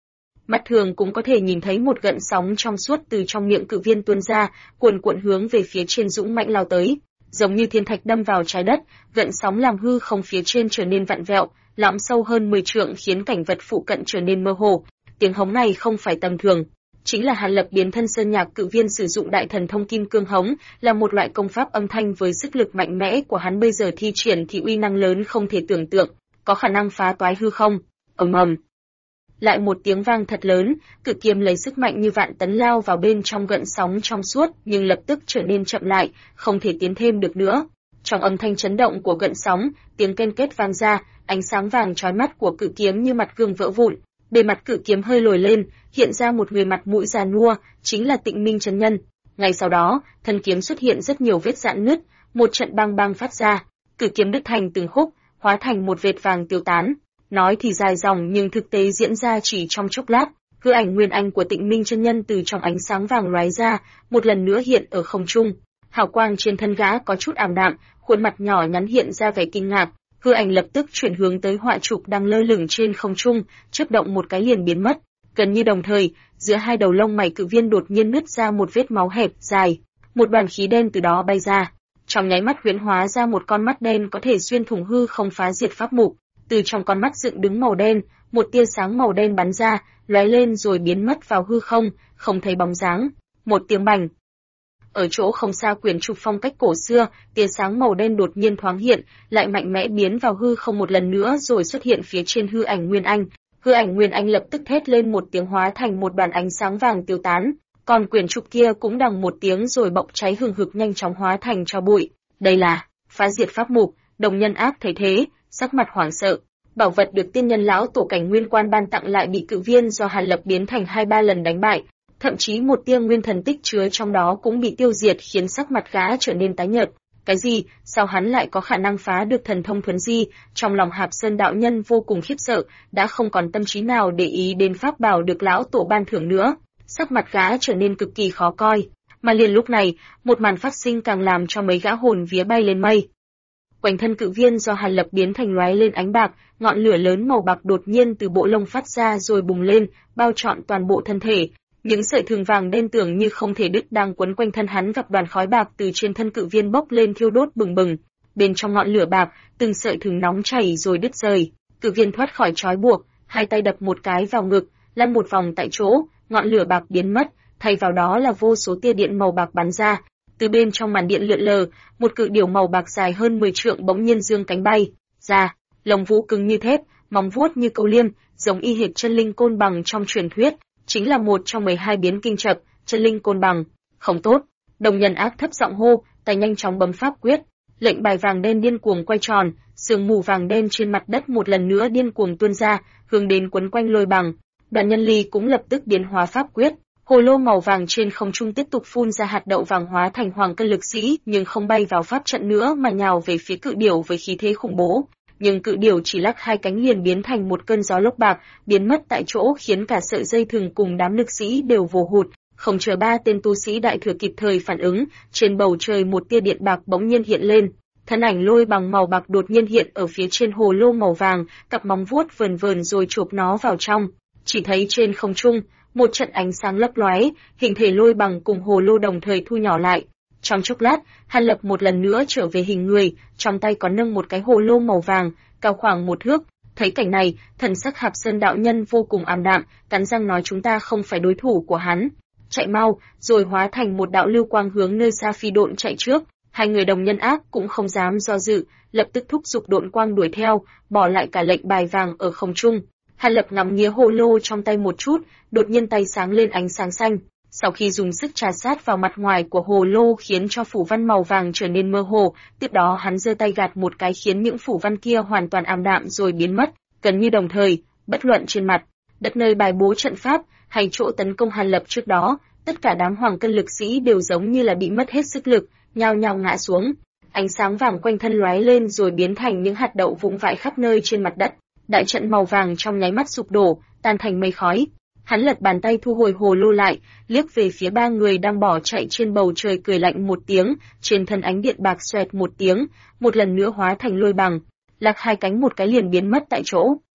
Mắt thường cũng có thể nhìn thấy một gợn sóng trong suốt từ trong miệng cự viên tuôn ra, cuồn cuộn hướng về phía trên dũng mãnh lao tới, giống như thiên thạch đâm vào trái đất, gợn sóng làm hư không phía trên trở nên vặn vẹo, lõm sâu hơn 10 trượng khiến cảnh vật phụ cận trở nên mơ hồ. Tiếng hống này không phải tầm thường, chính là Hàn Lập biến thân sơn nhạc cự viên sử dụng đại thần thông kim cương hống, là một loại công pháp âm thanh với sức lực mạnh mẽ của hắn bây giờ thi triển thì uy năng lớn không thể tưởng tượng, có khả năng phá toái hư không. Ầm ầm. Lại một tiếng vang thật lớn, cự kiếm lấy sức mạnh như vạn tấn lao vào bên trong gợn sóng trong suốt, nhưng lập tức trở nên chậm lại, không thể tiến thêm được nữa. Trong âm thanh chấn động của gợn sóng, tiếng ken kết vang ra, ánh sáng vàng chói mắt của cự kiếm như mặt gương vỡ vụn. Bề mặt cự kiếm hơi lồi lên, hiện ra một người mặt mũi già nua, chính là Tịnh Minh chân nhân. Ngay sau đó, thân kiếm xuất hiện rất nhiều vết rạn nứt, một trận bang bang phát ra, cự kiếm đứt thành từng khúc, hóa thành một vệt vàng tiêu tán. Nói thì dài dòng nhưng thực tế diễn ra chỉ trong chốc lát, hư ảnh nguyên anh của Tịnh Minh chân nhân từ trong ánh sáng vàng lóe ra, một lần nữa hiện ở không trung. Hào quang trên thân gã có chút ảm đạm, khuôn mặt nhỏ nhắn hiện ra vẻ kinh ngạc. Hư ảnh lập tức chuyển hướng tới họa trục đang lơ lửng trên không trung, chớp động một cái liền biến mất. Gần như đồng thời, giữa hai đầu lông mày cự viên đột nhiên nứt ra một vết máu hẹp dài, một đoàn khí đen từ đó bay ra. Trong nháy mắt huyễn hóa ra một con mắt đen có thể xuyên thủng hư không phá diệt pháp mục. Từ trong con mắt dựng đứng màu đen, một tia sáng màu đen bắn ra, lóe lên rồi biến mất vào hư không, không thấy bóng dáng. Một tiếng bành. Ở chỗ không xa quyển trục phong cách cổ xưa, tia sáng màu đen đột nhiên thoáng hiện, lại mạnh mẽ biến vào hư không một lần nữa rồi xuất hiện phía trên hư ảnh Nguyên Anh. Hư ảnh Nguyên Anh lập tức thét lên một tiếng hóa thành một đoàn ánh sáng vàng tiêu tán, còn quyển trục kia cũng đằng một tiếng rồi bốc cháy hừng hực nhanh chóng hóa thành tro bụi. Đây là phá diệt pháp mục. Đồng Nhân Ác thấy thế, sắc mặt hoảng sợ. Bảo vật được tiên nhân lão tổ cảnh nguyên quan ban tặng lại bị cự viên do Hàn Lập biến thành 2-3 lần đánh bại, thậm chí một tia nguyên thần tích chứa trong đó cũng bị tiêu diệt khiến sắc mặt gã trở nên tái nhợt. Cái gì? Sao hắn lại có khả năng phá được thần thông thuần di? Trong lòng Hạp Sơn đạo nhân vô cùng khiếp sợ, đã không còn tâm trí nào để ý đến pháp bảo được lão tổ ban thưởng nữa. Sắc mặt gã trở nên cực kỳ khó coi, mà liền lúc này, một màn phát sinh càng làm cho mấy gã hồn vía bay lên mây. Quanh thân cự viên do Hàn Lập biến thành lóe lên ánh bạc, ngọn lửa lớn màu bạc đột nhiên từ bộ lông phát ra rồi bùng lên, bao trọn toàn bộ thân thể. Những sợi thừng vàng đen tưởng như không thể đứt đang quấn quanh thân hắn, gặp đoàn khói bạc từ trên thân cự viên bốc lên thiêu đốt bừng bừng. Bên trong ngọn lửa bạc, từng sợi thừng nóng chảy rồi đứt rời. Cự viên thoát khỏi trói buộc, hai tay đập một cái vào ngực, lăn một vòng tại chỗ, ngọn lửa bạc biến mất, thay vào đó là vô số tia điện màu bạc bắn ra. Từ bên trong màn điện lượn lờ, một cự điểu màu bạc dài hơn 10 trượng bỗng nhiên dương cánh bay ra, lông vũ cứng như thép, móng vuốt như câu liêm, giống y hệt chân linh côn bằng trong truyền thuyết, chính là một trong 12 biến kinh chập, chân linh côn bằng. Không tốt, Đồng Nhân Ác thấp giọng hô, tay nhanh chóng bấm pháp quyết, lệnh bài vàng đen điên cuồng quay tròn, sương mù vàng đen trên mặt đất một lần nữa điên cuồng tuôn ra, hướng đến quấn quanh Lôi Bằng. Đoàn Nhân Ly cũng lập tức biến hóa pháp quyết. Hồ lô màu vàng trên không trung tiếp tục phun ra hạt đậu vàng hóa thành hoàng cân lực sĩ, nhưng không bay vào pháp trận nữa mà nhào về phía cự điểu với khí thế khủng bố. Nhưng cự điểu chỉ lắc hai cánh liền biến thành một cơn gió lốc bạc, biến mất tại chỗ khiến cả sợi dây thừng cùng đám lực sĩ đều vồ hụt. Không chờ ba tên tu sĩ đại thừa kịp thời phản ứng, trên bầu trời một tia điện bạc bỗng nhiên hiện lên. Thân ảnh Lôi Bằng màu bạc đột nhiên hiện ở phía trên hồ lô màu vàng, cặp móng vuốt vờn vờn rồi chộp nó vào trong. Chỉ thấy trên không trung, một trận ánh sáng lấp lóe, hình thể Lôi Bằng cùng hồ lô đồng thời thu nhỏ lại. Trong chốc lát, Hàn Lập một lần nữa trở về hình người, trong tay có nâng một cái hồ lô màu vàng, cao khoảng 1 thước. Thấy cảnh này, thần sắc Hạp Sơn đạo nhân vô cùng ảm đạm, cắn răng nói chúng ta không phải đối thủ của hắn. Chạy mau, rồi hóa thành một đạo lưu quang hướng nơi xa phi độn chạy trước. Hai người Đồng Nhân Ác cũng không dám do dự, lập tức thúc giục độn quang đuổi theo, bỏ lại cả lệnh bài vàng ở không trung. Hàn Lập ngắm nghía hồ lô trong tay một chút, đột nhiên tay sáng lên ánh sáng xanh. Sau khi dùng sức trà sát vào mặt ngoài của hồ lô khiến cho phủ văn màu vàng trở nên mơ hồ, tiếp đó hắn giơ tay gạt một cái khiến những phủ văn kia hoàn toàn ảm đạm rồi biến mất. Gần như đồng thời, bất luận trên mặt đất nơi bài bố trận pháp hay chỗ tấn công Hàn Lập trước đó, tất cả đám hoàng cân lực sĩ đều giống như là bị mất hết sức lực, nhao nhao ngã xuống. Ánh sáng vàng quanh thân lóe lên rồi biến thành những hạt đậu vung vãi khắp nơi trên mặt đất. Đại trận màu vàng trong nháy mắt sụp đổ, tan thành mây khói. Hắn lật bàn tay thu hồi hồ lô lại, liếc về phía ba người đang bỏ chạy trên bầu trời cười lạnh một tiếng, trên thân ánh điện bạc xoẹt một tiếng, một lần nữa hóa thành Lôi Bằng, lạc hai cánh một cái liền biến mất tại chỗ.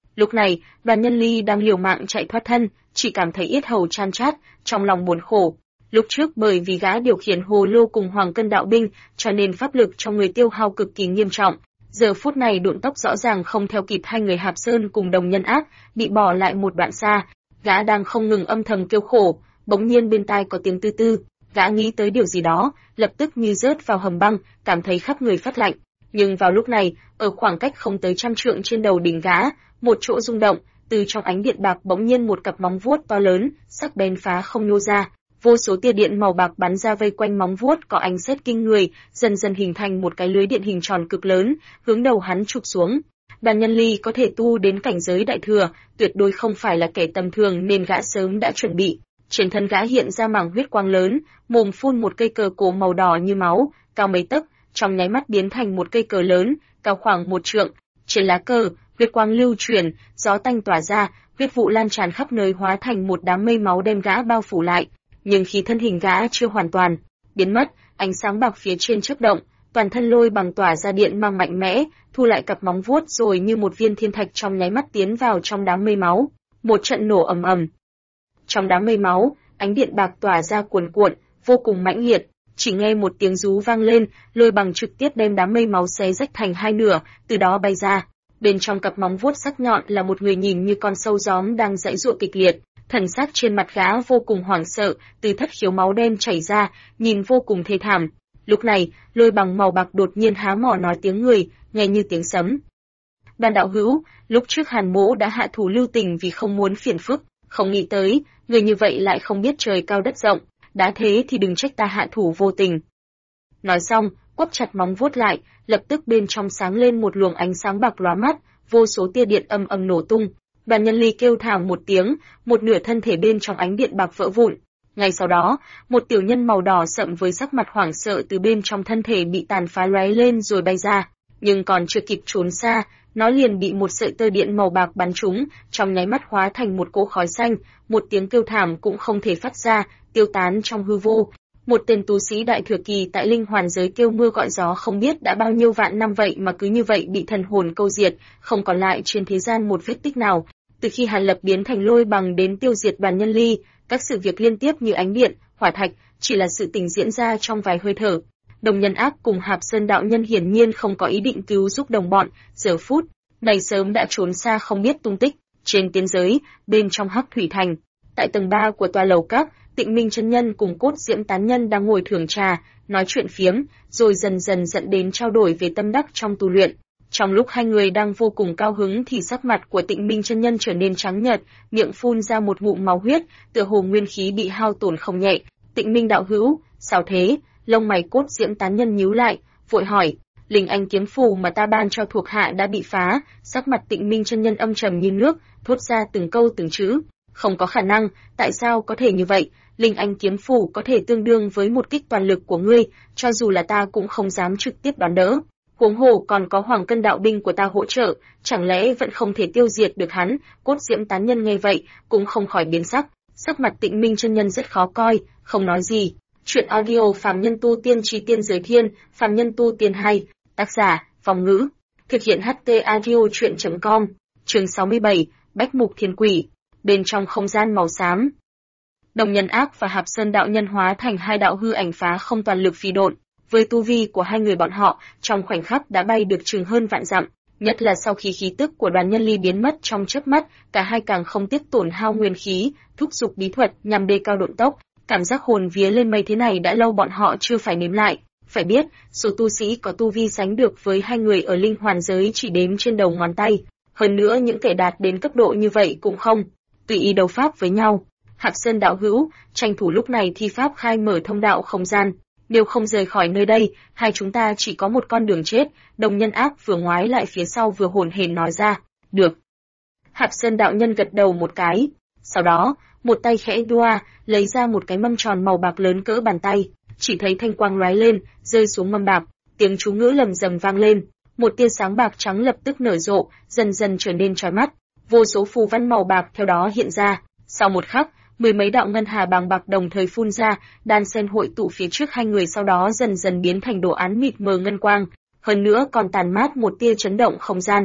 Lúc này, Đoàn Nhân Ly đang liều mạng chạy thoát thân, chỉ cảm thấy yết hầu chan chát, trong lòng buồn khổ. Lúc trước bởi vì gã điều khiển hồ lô cùng Hoàng Cân đạo binh, cho nên pháp lực trong người tiêu hao cực kỳ nghiêm trọng. Giờ phút này độn tốc rõ ràng không theo kịp hai người Hạp Sơn cùng Đồng Nhân Ác, bị bỏ lại một đoạn xa. Gã đang không ngừng âm thầm kêu khổ, bỗng nhiên bên tai có tiếng tư tư. Gã nghĩ tới điều gì đó, lập tức như rớt vào hầm băng, cảm thấy khắp người phát lạnh. Nhưng vào lúc này, ở khoảng cách không tới 100 trượng trên đầu đỉnh gã, một chỗ rung động, từ trong ánh điện bạc bỗng nhiên một cặp móng vuốt to lớn, sắc bén phá không nhô ra. Vô số tia điện màu bạc bắn ra vây quanh móng vuốt có ánh sét kinh người, dần dần hình thành một cái lưới điện hình tròn cực lớn, hướng đầu hắn chụp xuống. Đoàn Nhân Ly có thể tu đến cảnh giới đại thừa, tuyệt đối không phải là kẻ tầm thường nên gã sớm đã chuẩn bị. Trên thân gã hiện ra mảng huyết quang lớn, mồm phun một cây cờ cổ màu đỏ như máu, cao mấy tấc, trong nháy mắt biến thành một cây cờ lớn, cao khoảng 1 trượng. Trên lá cờ, huyết quang lưu chuyển, gió tanh tỏa ra, huyết vụ lan tràn khắp nơi hóa thành một đám mây máu đem gã bao phủ lại. Nhưng khi thân hình gã chưa hoàn toàn biến mất, ánh sáng bạc phía trên chớp động, toàn thân lôi bằng tỏa ra điện mang mạnh mẽ, thu lại cặp móng vuốt rồi như một viên thiên thạch trong nháy mắt tiến vào trong đám mây máu. Một trận nổ ầm ầm. Trong đám mây máu, ánh điện bạc tỏa ra cuồn cuộn, vô cùng mãnh liệt. Chỉ nghe một tiếng rú vang lên, lôi bằng trực tiếp đem đám mây máu xé rách thành hai nửa, từ đó bay ra. Bên trong cặp móng vuốt sắc nhọn là một người nhìn như con sâu gióm đang giãy giụa kịch liệt. Thần sắc trên mặt gã vô cùng hoảng sợ, từ thất khiếu máu đen chảy ra, nhìn vô cùng thê thảm. Lúc này, lôi bằng màu bạc đột nhiên há mỏ nói tiếng người, nghe như tiếng sấm. Đoàn đạo hữu, lúc trước Hàn Mỗ đã hạ thủ lưu tình vì không muốn phiền phức, không nghĩ tới, người như vậy lại không biết trời cao đất rộng, đã thế thì đừng trách ta hạ thủ vô tình. Nói xong, quắp chặt móng vuốt lại, lập tức bên trong sáng lên một luồng ánh sáng bạc lóa mắt, vô số tia điện ầm ầm nổ tung. Đoàn Nhân Ly kêu thảm một tiếng, một nửa thân thể bên trong ánh điện bạc vỡ vụn. Ngay sau đó, một tiểu nhân màu đỏ sậm với sắc mặt hoảng sợ từ bên trong thân thể bị tàn phá lóe lên rồi bay ra, nhưng còn chưa kịp trốn xa, nó liền bị một sợi tơ điện màu bạc bắn trúng, trong nháy mắt hóa thành một cỗ khói xanh, một tiếng kêu thảm cũng không thể phát ra, tiêu tán trong hư vô. Một tên tu sĩ đại thừa kỳ tại linh hoàn giới kêu mưa gọi gió không biết đã bao nhiêu vạn năm vậy mà cứ như vậy bị thần hồn câu diệt, không còn lại trên thế gian một vết tích nào. Từ khi Hàn Lập biến thành lôi bằng đến tiêu diệt Đoàn Nhân Ly, các sự việc liên tiếp như ánh điện, hỏa thạch, chỉ là sự tình diễn ra trong vài hơi thở. Đồng Nhân Ác cùng Hạp Sơn đạo nhân hiển nhiên không có ý định cứu giúp đồng bọn, giờ phút này sớm đã trốn xa không biết tung tích. Trên tiên giới, bên trong Hắc Thủy Thành, tại tầng 3 của tòa lầu các, Tịnh Minh chân nhân cùng Cốt Diễm tán nhân đang ngồi thưởng trà, nói chuyện phiếm, rồi dần dần dẫn đến trao đổi về tâm đắc trong tu luyện. Trong lúc hai người đang vô cùng cao hứng thì sắc mặt của Tịnh Minh chân nhân trở nên trắng nhợt, miệng phun ra một ngụm máu huyết, tựa hồ nguyên khí bị hao tổn không nhẹ. Tịnh Minh đạo hữu, sao thế? Lông mày Cốt Diễm tán nhân nhíu lại, vội hỏi. Linh Anh kiếm phù mà ta ban cho thuộc hạ đã bị phá. Sắc mặt Tịnh Minh chân nhân âm trầm như nước, thốt ra từng câu từng chữ. Không có khả năng, tại sao có thể như vậy? Linh Anh kiếm phù có thể tương đương với một kích toàn lực của ngươi, cho dù là ta cũng không dám trực tiếp đón đỡ. Huống hồ còn có Hoàng Cân đạo binh của ta hỗ trợ, chẳng lẽ vẫn không thể tiêu diệt được hắn? Cốt Diễm tán nhân nghe vậy, cũng không khỏi biến sắc. Sắc mặt Tịnh Minh chân nhân rất khó coi, không nói gì. Chuyện audio Phàm Nhân Tu Tiên Chi Tiên Giới Thiên, Phàm Nhân Tu Tiên 2, tác giả, Phong Ngữ. Thực hiện HT audio chuyện.com, chương 67, Bách Mục Thiên Quỷ. Bên trong không gian màu xám, Đồng Nhân Ác và Hạp Sơn đạo nhân hóa thành hai đạo hư ảnh phá không toàn lực phi độn. Với tu vi của hai người bọn họ, trong khoảnh khắc đã bay được chừng hơn vạn dặm, nhất là sau khi khí tức của Đoàn Nhân Ly biến mất trong chớp mắt, cả hai càng không tiếp tổn hao nguyên khí, thúc giục bí thuật nhằm đề cao độn tốc. Cảm giác hồn vía lên mây thế này đã lâu bọn họ chưa phải nếm lại. Phải biết, số tu sĩ có tu vi sánh được với hai người ở linh hoàn giới chỉ đếm trên đầu ngón tay. Hơn nữa những kẻ đạt đến cấp độ như vậy cũng không tùy ý đấu pháp với nhau. Hạp Sơn đạo hữu, tranh thủ lúc này thi pháp khai mở thông đạo không gian. Nếu không rời khỏi nơi đây, hai chúng ta chỉ có một con đường chết. Đồng Nhân Ác vừa ngoái lại phía sau vừa hồn hển nói ra. Được. Hạp Sơn đạo nhân gật đầu một cái. Sau đó, một tay khẽ đua, lấy ra một cái mâm tròn màu bạc lớn cỡ bàn tay. Chỉ thấy thanh quang lóe lên, rơi xuống mâm bạc, tiếng chú ngữ lầm rầm vang lên. Một tia sáng bạc trắng lập tức nở rộ, dần dần trở nên chói mắt. Vô số phù văn màu bạc theo đó hiện ra. Sau một khắc, mười mấy đạo ngân hà bàng bạc đồng thời phun ra, đan xen hội tụ phía trước hai người, sau đó dần dần biến thành đồ án mịt mờ ngân quang, hơn nữa còn tàn mát một tia chấn động không gian.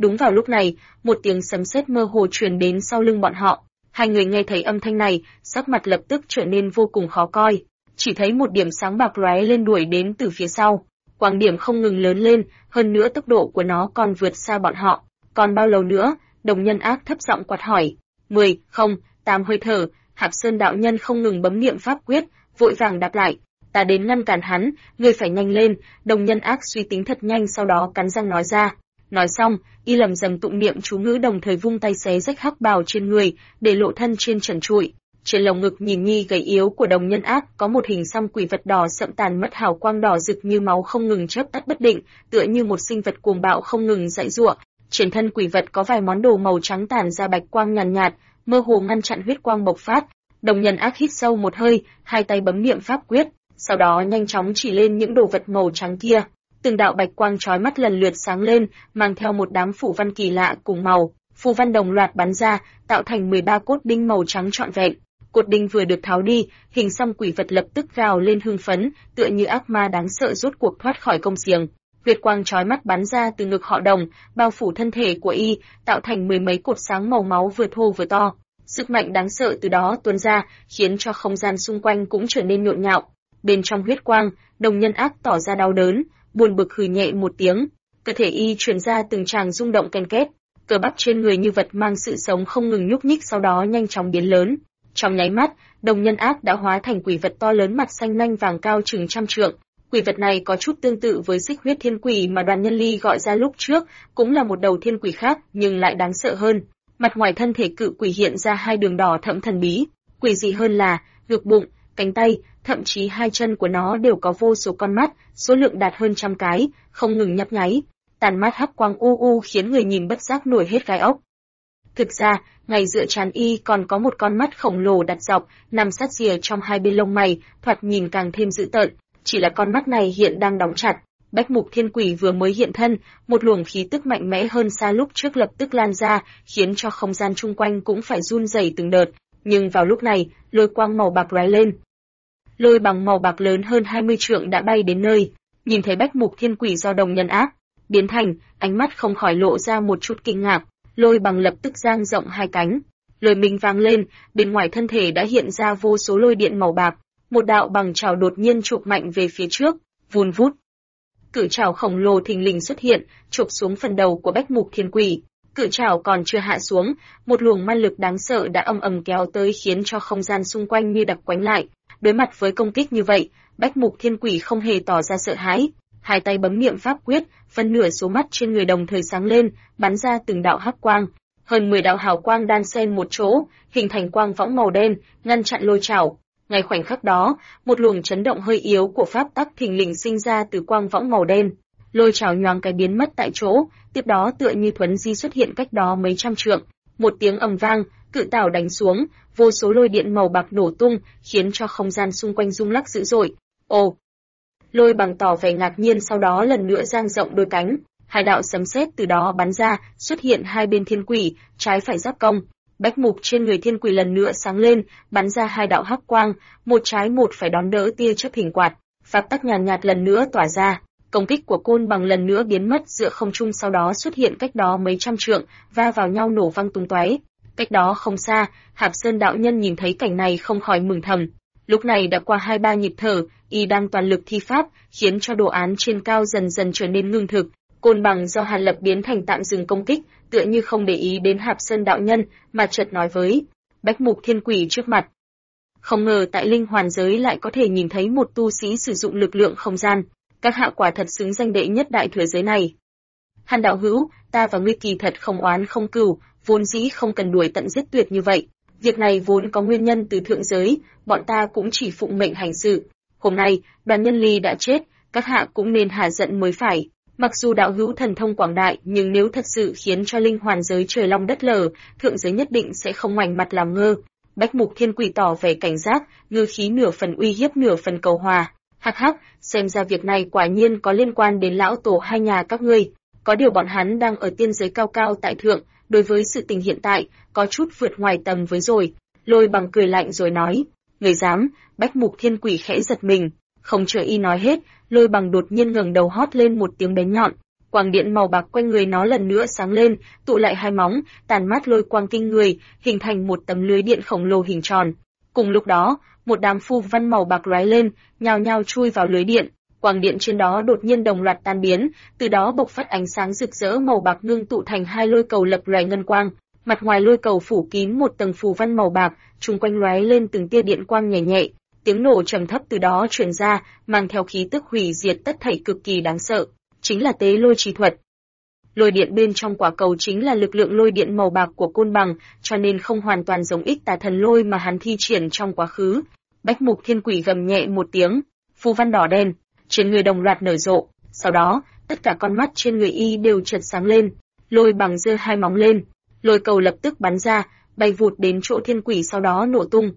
Đúng vào lúc này, một tiếng sấm sét mơ hồ truyền đến sau lưng bọn họ. Hai người nghe thấy âm thanh này, sắc mặt lập tức trở nên vô cùng khó coi. Chỉ thấy một điểm sáng bạc lóe lên đuổi đến từ phía sau. Quang điểm không ngừng lớn lên, hơn nữa tốc độ của nó còn vượt xa bọn họ. Còn bao lâu nữa? Đồng Nhân Ác thấp giọng quát hỏi. 10, không, 8 hơi thở. Hạp Sơn đạo nhân không ngừng bấm niệm pháp quyết, vội vàng đáp lại. Ta đến ngăn cản hắn, ngươi phải nhanh lên. Đồng Nhân Ác suy tính thật nhanh, sau đó cắn răng nói ra. Nói xong, y lầm rầm tụng niệm chú ngữ, đồng thời vung tay xé rách hắc bào trên người, để lộ thân trên trần trụi. Trên lồng ngực nhìn nhi gầy yếu của Đồng Nhân Ác có một hình xăm quỷ vật đỏ sậm tàn mất, hào quang đỏ rực như máu không ngừng chớp tắt bất định, tựa như một sinh vật cuồng bạo không ngừng giãy giụa. Trên thân quỷ vật có vài món đồ màu trắng tản ra bạch quang nhàn nhạt, mơ hồ ngăn chặn huyết quang bộc phát. Đồng Nhân Ác hít sâu một hơi, hai tay bấm niệm pháp quyết, sau đó nhanh chóng chỉ lên những đồ vật màu trắng kia. Từng đạo bạch quang chói mắt lần lượt sáng lên, mang theo một đám phù văn kỳ lạ cùng màu. Phù văn đồng loạt bắn ra, tạo thành 13 cốt đinh màu trắng trọn vẹn. Cột đinh vừa được tháo đi, hình xăm quỷ vật lập tức gào lên hưng phấn, tựa như ác ma đáng sợ rốt cuộc thoát khỏi công xiềng. Huyết quang chói mắt bắn ra từ ngực họ Đồng, bao phủ thân thể của y, tạo thành mười mấy cột sáng màu máu vừa thô vừa to. Sức mạnh đáng sợ từ đó tuôn ra, khiến cho không gian xung quanh cũng trở nên nhộn nhạo. Bên trong huyết quang, Đồng Nhân Ác tỏ ra đau đớn, buồn bực hừ nhẹ một tiếng, cơ thể y truyền ra từng tràng rung động ken két, cơ bắp trên người như vật mang sự sống không ngừng nhúc nhích, sau đó nhanh chóng biến lớn. Trong nháy mắt, Đồng Nhân Ác đã hóa thành quỷ vật to lớn mặt xanh nanh vàng cao chừng trăm trượng. Quỷ vật này có chút tương tự với Xích Huyết Thiên Quỷ mà Đoàn Nhân Ly gọi ra lúc trước, cũng là một đầu thiên quỷ khác, nhưng lại đáng sợ hơn. Mặt ngoài thân thể cự quỷ hiện ra hai đường đỏ thẫm thần bí, quỷ dị hơn là ngực, bụng, cánh tay, thậm chí hai chân của nó đều có vô số con mắt, số lượng đạt hơn 100 cái, không ngừng nhấp nháy. Tàn mắt hắc quang u u khiến người nhìn bất giác nổi hết gai ốc. Thực ra, ngay giữa trán y còn có một con mắt khổng lồ đặt dọc, nằm sát rìa trong hai bên lông mày, thoạt nhìn càng thêm dữ tợn. Chỉ là con mắt này hiện đang đóng chặt. Bách Mục Thiên Quỷ vừa mới hiện thân, một luồng khí tức mạnh mẽ hơn xa lúc trước lập tức lan ra, khiến cho không gian chung quanh cũng phải run rẩy từng đợt. Nhưng vào lúc này, lôi quang màu bạc lóe lên. Lôi bằng màu bạc lớn hơn 20 trượng đã bay đến nơi. Nhìn thấy Bách Mục Thiên Quỷ do Đồng Nhân Ác biến thành, ánh mắt không khỏi lộ ra một chút kinh ngạc. Lôi bằng lập tức dang rộng hai cánh, lôi minh vang lên, bên ngoài thân thể đã hiện ra vô số lôi điện màu bạc. Một đạo bằng chảo đột nhiên chụp mạnh về phía trước, vun vút. Cự chảo khổng lồ thình lình xuất hiện, chụp xuống phần đầu của Bách Mục Thiên Quỷ. Cự chảo còn chưa hạ xuống, một luồng ma lực đáng sợ đã ầm ầm kéo tới, khiến cho không gian xung quanh như đặc quánh lại. Đối mặt với công kích như vậy, Bách Mục Thiên Quỷ không hề tỏ ra sợ hãi, hai tay bấm niệm pháp quyết, phân nửa số mắt trên người đồng thời sáng lên, bắn ra từng đạo hắc quang. Hơn 10 đạo hào quang đan xen một chỗ, hình thành quang võng màu đen, ngăn chặn lôi chảo. Ngay khoảnh khắc đó, một luồng chấn động hơi yếu của pháp tắc thình lình sinh ra từ quang võng màu đen. Lôi chảo nhoáng cái biến mất tại chỗ, tiếp đó tựa như thuấn di xuất hiện cách đó mấy trăm trượng. Một tiếng ầm vang, cự tảo đánh xuống, vô số lôi điện màu bạc nổ tung, khiến cho không gian xung quanh rung lắc dữ dội. Ồ! Lôi bằng tỏ vẻ ngạc nhiên, sau đó lần nữa dang rộng đôi cánh. Hai đạo sấm sét từ đó bắn ra, xuất hiện hai bên thiên quỷ, trái phải giáp công. Bách mục trên người thiên quỷ lần nữa sáng lên, bắn ra hai đạo hắc quang, một trái một phải đón đỡ tia chớp hình quạt. Pháp tắc nhàn nhạt lần nữa tỏa ra, công kích của côn bằng lần nữa biến mất giữa không trung, sau đó xuất hiện cách đó mấy trăm trượng, va vào nhau nổ vang tung tóe. Cách đó không xa, Hạp Sơn đạo nhân nhìn thấy cảnh này không khỏi mừng thầm. Lúc này đã qua 2-3 nhịp thở, y đang toàn lực thi pháp, khiến cho đồ án trên cao dần dần trở nên ngưng thực. Côn bằng do Hàn Lập biến thành tạm dừng công kích, tựa như không để ý đến Hạp Sơn đạo nhân, mà chợt nói với Bách Mục Thiên Quỷ trước mặt. Không ngờ tại linh hoàn giới lại có thể nhìn thấy một tu sĩ sử dụng lực lượng không gian, các hạ quả thật xứng danh đệ nhất đại thừa giới này. Hàn đạo hữu, ta và ngươi kỳ thật không oán không cừu, vốn dĩ không cần đuổi tận giết tuyệt như vậy. Việc này vốn có nguyên nhân từ thượng giới, bọn ta cũng chỉ phụng mệnh hành sự. Hôm nay, Đoàn Nhân Ly đã chết, các hạ cũng nên hạ giận mới phải. Mặc dù đạo hữu thần thông quảng đại, nhưng nếu thật sự khiến cho linh hoàn giới trời long đất lở, thượng giới nhất định sẽ không ngoảnh mặt làm ngơ. Bách Mục Thiên Quỷ tỏ vẻ cảnh giác, ngư khí nửa phần uy hiếp nửa phần cầu hòa. Hắc hắc, xem ra việc này quả nhiên có liên quan đến lão tổ hai nhà các ngươi. Có điều bọn hắn đang ở tiên giới cao cao tại thượng, đối với sự tình hiện tại, có chút vượt ngoài tầm với rồi. Lôi bằng cười lạnh rồi nói, người dám? Bách Mục Thiên Quỷ khẽ giật mình, không chờ y nói hết, Lôi bằng đột nhiên ngẩng đầu hót lên một tiếng bén nhọn. Quang điện màu bạc quanh người nó lần nữa sáng lên, tụ lại hai móng, tàn mát lôi quang kinh người, hình thành một tấm lưới điện khổng lồ hình tròn. Cùng lúc đó, một đám phù văn màu bạc lóe lên, nhao nhao chui vào lưới điện. Quang điện trên đó đột nhiên đồng loạt tan biến, từ đó bộc phát ánh sáng rực rỡ màu bạc ngưng tụ thành hai lôi cầu lập lòe ngân quang. Mặt ngoài lôi cầu phủ kín một tầng phù văn màu bạc, chung quanh lóe lên từng tia điện quang nhẹ nhẹ. Tiếng nổ trầm thấp từ đó truyền ra, mang theo khí tức hủy diệt tất thảy cực kỳ đáng sợ, chính là tế lôi chi thuật. Lôi điện bên trong quả cầu chính là lực lượng lôi điện màu bạc của côn bằng, cho nên không hoàn toàn giống Ích Tà Thần Lôi mà hắn thi triển trong quá khứ. Bách Mục Thiên Quỷ gầm nhẹ một tiếng, phù văn đỏ đen trên người đồng loạt nở rộ, sau đó, tất cả con mắt trên người y đều chợt sáng lên. Lôi bằng giơ hai móng lên, lôi cầu lập tức bắn ra, bay vụt đến chỗ Thiên Quỷ sau đó nổ tung.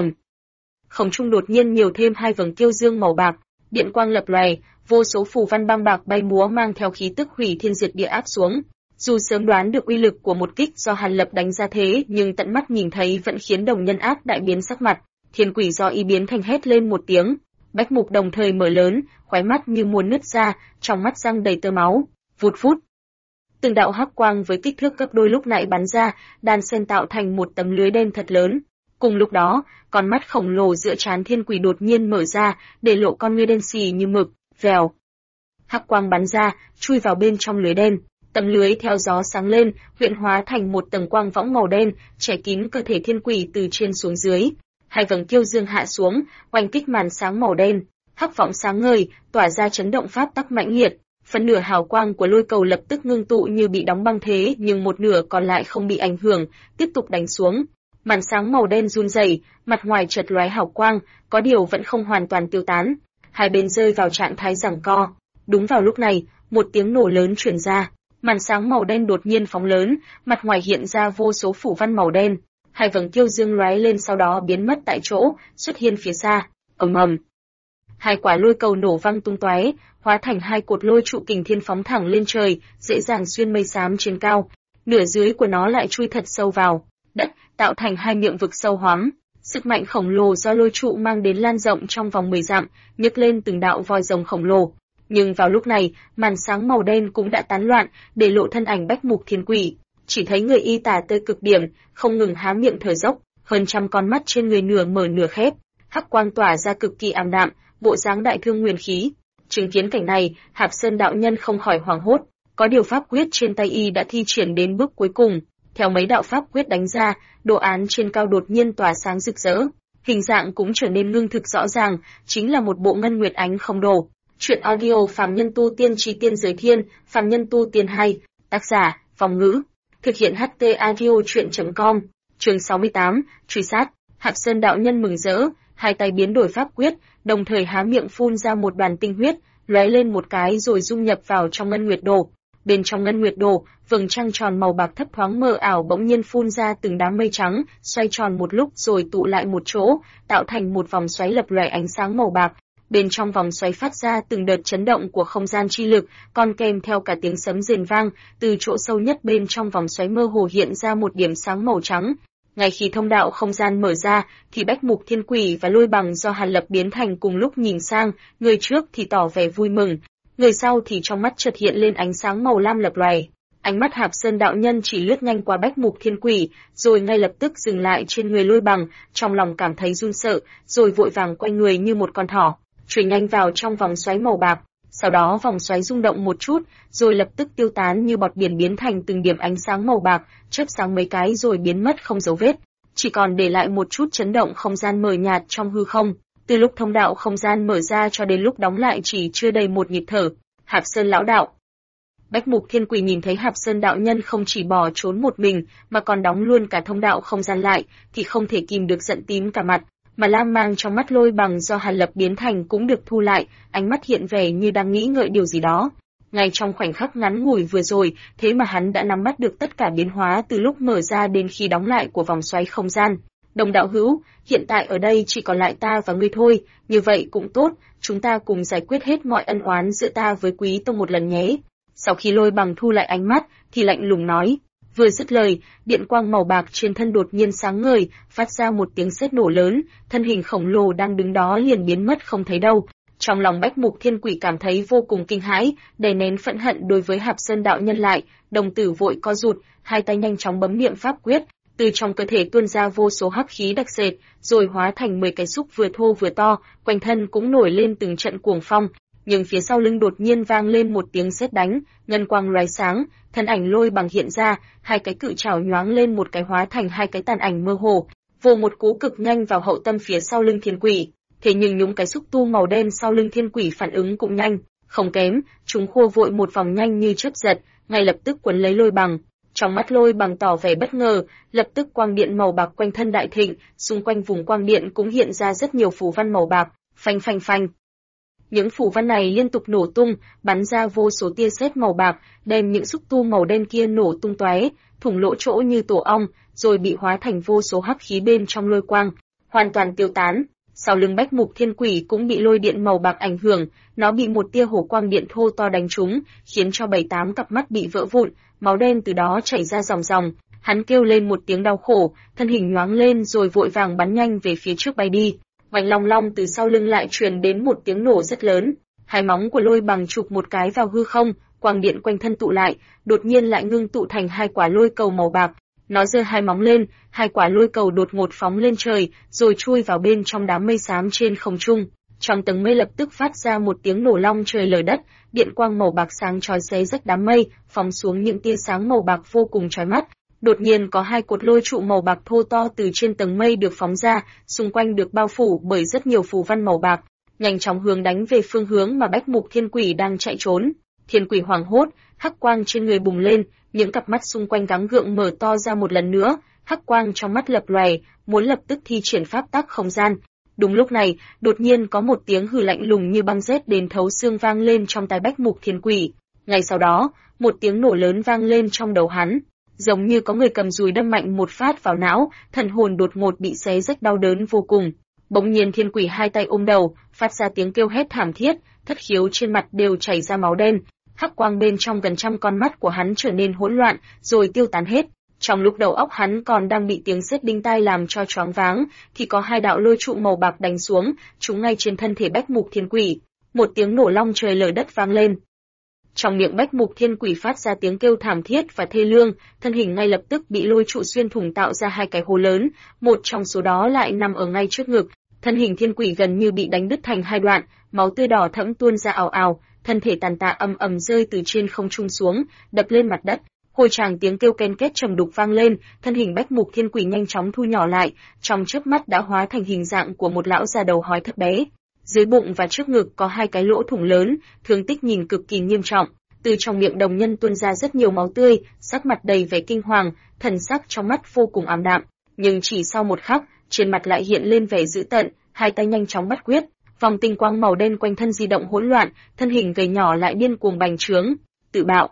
Không trung đột nhiên nhiều thêm hai vầng kiêu dương màu bạc, điện quang lập lòe, vô số phù văn băng bạc bay múa mang theo khí tức hủy thiên diệt địa áp xuống. Dù sớm đoán được uy lực của một kích do Hàn Lập đánh ra thế, nhưng tận mắt nhìn thấy vẫn khiến đồng nhân ác đại biến sắc mặt. Thiên Quỷ do y biến thành hét lên một tiếng, bách mục đồng thời mở lớn, khóe mắt như muốn nứt ra, trong mắt răng đầy tơ máu. Vụt phút, từng đạo hắc quang với kích thước gấp đôi lúc nãy bắn ra, đan xen tạo thành một tấm lưới đen thật lớn. Cùng lúc đó, con mắt khổng lồ giữa trán Thiên Quỷ đột nhiên mở ra, để lộ con ngươi đen xì như mực. Vèo, hắc quang bắn ra, chui vào bên trong lưới đen. Tấm lưới theo gió sáng lên, huyễn hóa thành một tầng quang võng màu đen, che kín cơ thể Thiên Quỷ từ trên xuống dưới. Hai vầng kiêu dương hạ xuống, oanh kích màn sáng màu đen. Hắc võng sáng ngời, tỏa ra chấn động pháp tắc mãnh liệt. Phần nửa hào quang của lôi cầu lập tức ngưng tụ như bị đóng băng thế, nhưng một nửa còn lại không bị ảnh hưởng, tiếp tục đánh xuống. Màn sáng màu đen run rẩy, mặt ngoài chợt lóe hào quang, có điều vẫn không hoàn toàn tiêu tán. Hai bên rơi vào trạng thái giằng co. Đúng vào lúc này, một tiếng nổ lớn truyền ra, màn sáng màu đen đột nhiên phóng lớn, mặt ngoài hiện ra vô số phủ văn màu đen. Hai vầng kiêu dương lóe lên sau đó biến mất tại chỗ, xuất hiện phía xa. Ầm ầm. Hai quả lôi cầu nổ văng tung tóe, hóa thành hai cột lôi trụ kình thiên phóng thẳng lên trời, dễ dàng xuyên mây xám trên cao. Nửa dưới của nó lại chui thật sâu vào đất, tạo thành hai miệng vực sâu hoắm. Sức mạnh khổng lồ do lôi trụ mang đến lan rộng trong vòng 10 dặm, nhấc lên từng đạo voi rồng khổng lồ. Nhưng vào lúc này, màn sáng màu đen cũng đã tán loạn, để lộ thân ảnh Bách Mục Thiên Quỷ. Chỉ thấy người y tả tới cực điểm, không ngừng há miệng thở dốc, hơn trăm con mắt trên người nửa mở nửa khép, hắc quang tỏa ra cực kỳ ảm đạm, bộ dáng đại thương nguyên khí. Chứng kiến cảnh này, Hạp Sơn đạo nhân không khỏi hoảng hốt, có điều pháp quyết trên tay y đã thi triển đến bước cuối cùng. Theo mấy đạo pháp quyết đánh ra, đồ án trên cao đột nhiên tỏa sáng rực rỡ, hình dạng cũng trở nên ngưng thực rõ ràng, chính là một bộ ngân nguyệt ánh không đồ. Truyện audio Phàm Nhân Tu Tiên Chi Tiên Giới Thiên, Phàm Nhân Tu Tiên 2, tác giả, Phong Ngữ, thực hiện HT audio truyện.com, chương 68, truy sát. Hạp Sơn đạo nhân mừng rỡ, hai tay biến đổi pháp quyết, đồng thời há miệng phun ra một đoàn tinh huyết, lóe lên một cái rồi dung nhập vào trong ngân nguyệt đồ. Bên trong ngân nguyệt đồ, vầng trăng tròn màu bạc thấp thoáng mờ ảo bỗng nhiên phun ra từng đám mây trắng, xoay tròn một lúc rồi tụ lại một chỗ, tạo thành một vòng xoáy lập lòe ánh sáng màu bạc. Bên trong vòng xoáy phát ra từng đợt chấn động của không gian chi lực, còn kèm theo cả tiếng sấm rền vang, từ chỗ sâu nhất bên trong vòng xoáy mơ hồ hiện ra một điểm sáng màu trắng. Ngay khi thông đạo không gian mở ra, thì Bách Mục Thiên Quỷ và Lôi Bằng do Hàn Lập biến thành cùng lúc nhìn sang, người trước thì tỏ vẻ vui mừng, người sau thì trong mắt chợt hiện lên ánh sáng màu lam lập lòe. Ánh mắt Hạp Sơn đạo nhân chỉ lướt nhanh qua Bách Mục Thiên Quỷ, rồi ngay lập tức dừng lại trên người Lôi Bằng, trong lòng cảm thấy run sợ, rồi vội vàng quay người như một con thỏ, chui nhanh vào trong vòng xoáy màu bạc. Sau đó vòng xoáy rung động một chút, rồi lập tức tiêu tán như bọt biển biến thành từng điểm ánh sáng màu bạc, chớp sáng mấy cái rồi biến mất không dấu vết, chỉ còn để lại một chút chấn động không gian mờ nhạt trong hư không. Từ lúc thông đạo không gian mở ra cho đến lúc đóng lại chỉ chưa đầy một nhịp thở. Hạp Sơn lão đạo. Bách Mục Thiên Quỷ nhìn thấy Hạp Sơn đạo nhân không chỉ bỏ trốn một mình, mà còn đóng luôn cả thông đạo không gian lại, thì không thể kìm được giận tím cả mặt. Mà lam mang trong mắt Lôi Bằng do Hàn Lập biến thành cũng được thu lại, ánh mắt hiện vẻ như đang nghĩ ngợi điều gì đó. Ngay trong khoảnh khắc ngắn ngủi vừa rồi, thế mà hắn đã nắm bắt được tất cả biến hóa từ lúc mở ra đến khi đóng lại của vòng xoáy không gian. Đồng đạo hữu, hiện tại ở đây chỉ còn lại ta và ngươi thôi, như vậy cũng tốt, chúng ta cùng giải quyết hết mọi ân oán giữa ta với Quý Tông một lần nhé. Sau khi Lôi Bằng thu lại ánh mắt, thì lạnh lùng nói. Vừa dứt lời, điện quang màu bạc trên thân đột nhiên sáng ngời, phát ra một tiếng sét nổ lớn, thân hình khổng lồ đang đứng đó liền biến mất không thấy đâu. Trong lòng Bách Mục Thiên Quỷ cảm thấy vô cùng kinh hãi, đè nén phẫn hận đối với Hạp Sơn đạo nhân lại, đồng tử vội co rụt, hai tay nhanh chóng bấm niệm pháp quyết, từ trong cơ thể tuôn ra vô số hắc khí đặc sệt, rồi hóa thành 10 cái xúc vừa thô vừa to, quanh thân cũng nổi lên từng trận cuồng phong, nhưng phía sau lưng đột nhiên vang lên một tiếng sét đánh, ngân quang lóe sáng, thân ảnh Lôi Bằng hiện ra, hai cái cự trảo nhoáng lên một cái hóa thành hai cái tàn ảnh mơ hồ, vồ một cú cực nhanh vào hậu tâm phía sau lưng Thiên Quỷ. Thế nhưng những cái xúc tu màu đen sau lưng Thiên Quỷ phản ứng cũng nhanh, không kém, chúng khua vội một vòng nhanh như chớp giật, ngay lập tức quấn lấy Lôi Bằng. Trong mắt Lôi Bằng tỏ vẻ bất ngờ, lập tức quang điện màu bạc quanh thân đại thịnh, xung quanh vùng quang điện cũng hiện ra rất nhiều phù văn màu bạc, phanh phanh phanh. Những phù văn này liên tục nổ tung, bắn ra vô số tia sét màu bạc, đem những xúc tu màu đen kia nổ tung tóe, thủng lỗ chỗ như tổ ong, rồi bị hóa thành vô số hắc khí bên trong lôi quang, hoàn toàn tiêu tán. Sau lưng Bách Mục Thiên Quỷ cũng bị lôi điện màu bạc ảnh hưởng, nó bị một tia hổ quang điện thô to đánh trúng, khiến cho 7-8 cặp mắt bị vỡ vụn, máu đen từ đó chảy ra ròng ròng. Hắn kêu lên một tiếng đau khổ, thân hình nhoáng lên rồi vội vàng bắn nhanh về phía trước bay đi. Oanh long long từ sau lưng lại truyền đến một tiếng nổ rất lớn, hai móng của Lôi Bằng chụp một cái vào hư không, quang điện quanh thân tụ lại, đột nhiên lại ngưng tụ thành hai quả lôi cầu màu bạc. Nó giơ hai móng lên, hai quả lôi cầu đột ngột phóng lên trời, rồi chui vào bên trong đám mây xám trên không trung. Trong tầng mây lập tức phát ra một tiếng nổ long trời lở đất, điện quang màu bạc sáng chói xé rách đám mây, phóng xuống những tia sáng màu bạc vô cùng chói mắt. Đột nhiên có hai cột lôi trụ màu bạc thô to từ trên tầng mây được phóng ra, xung quanh được bao phủ bởi rất nhiều phù văn màu bạc, nhanh chóng hướng đánh về phương hướng mà Bách Mục Thiên Quỷ đang chạy trốn. Thiên Quỷ hoảng hốt, hắc quang trên người bùng lên, những cặp mắt xung quanh gắng gượng mở to ra một lần nữa, hắc quang trong mắt lập lòe, muốn lập tức thi triển pháp tắc không gian. Đúng lúc này, đột nhiên có một tiếng hừ lạnh lùng như băng rét đến thấu xương vang lên trong tai Bách Mục Thiên Quỷ. Ngay sau đó, một tiếng nổ lớn vang lên trong đầu hắn, giống như có người cầm dùi đâm mạnh một phát vào não, thần hồn đột ngột bị xé rách đau đớn vô cùng. Bỗng nhiên Thiên Quỷ hai tay ôm đầu, phát ra tiếng kêu hét thảm thiết, thất khiếu trên mặt đều chảy ra máu đen. Hắc quang bên trong gần trăm con mắt của hắn trở nên hỗn loạn, rồi tiêu tán hết. Trong lúc đầu óc hắn còn đang bị tiếng sét đinh tai làm cho choáng váng, thì có hai đạo lôi trụ màu bạc đánh xuống, trúng ngay trên thân thể Bách Mục Thiên Quỷ. Một tiếng nổ long trời lở đất vang lên. Trong miệng Bách Mục Thiên Quỷ phát ra tiếng kêu thảm thiết và thê lương, thân hình ngay lập tức bị lôi trụ xuyên thủng tạo ra hai cái hố lớn, một trong số đó lại nằm ở ngay trước ngực. Thân hình Thiên Quỷ gần như bị đánh đứt thành hai đoạn, máu tươi đỏ thẫm tuôn ra ào ào, thân thể tàn tạ ầm ầm rơi từ trên không trung xuống, đập lên mặt đất. Hồi tràng tiếng kêu ken két trầm đục vang lên, thân hình Bách Mục Thiên Quỷ nhanh chóng thu nhỏ lại, trong chớp mắt đã hóa thành hình dạng của một lão già đầu hói thấp bé. Dưới bụng và trước ngực có hai cái lỗ thủng lớn, thương tích nhìn cực kỳ nghiêm trọng. Từ trong miệng đồng nhân tuôn ra rất nhiều máu tươi, sắc mặt đầy vẻ kinh hoàng, thần sắc trong mắt vô cùng ảm đạm. Nhưng chỉ sau một khắc, trên mặt lại hiện lên vẻ dữ tợn, hai tay nhanh chóng bắt quyết, vòng tinh quang màu đen quanh thân di động hỗn loạn, thân hình gầy nhỏ lại điên cuồng bành trướng, tự bạo.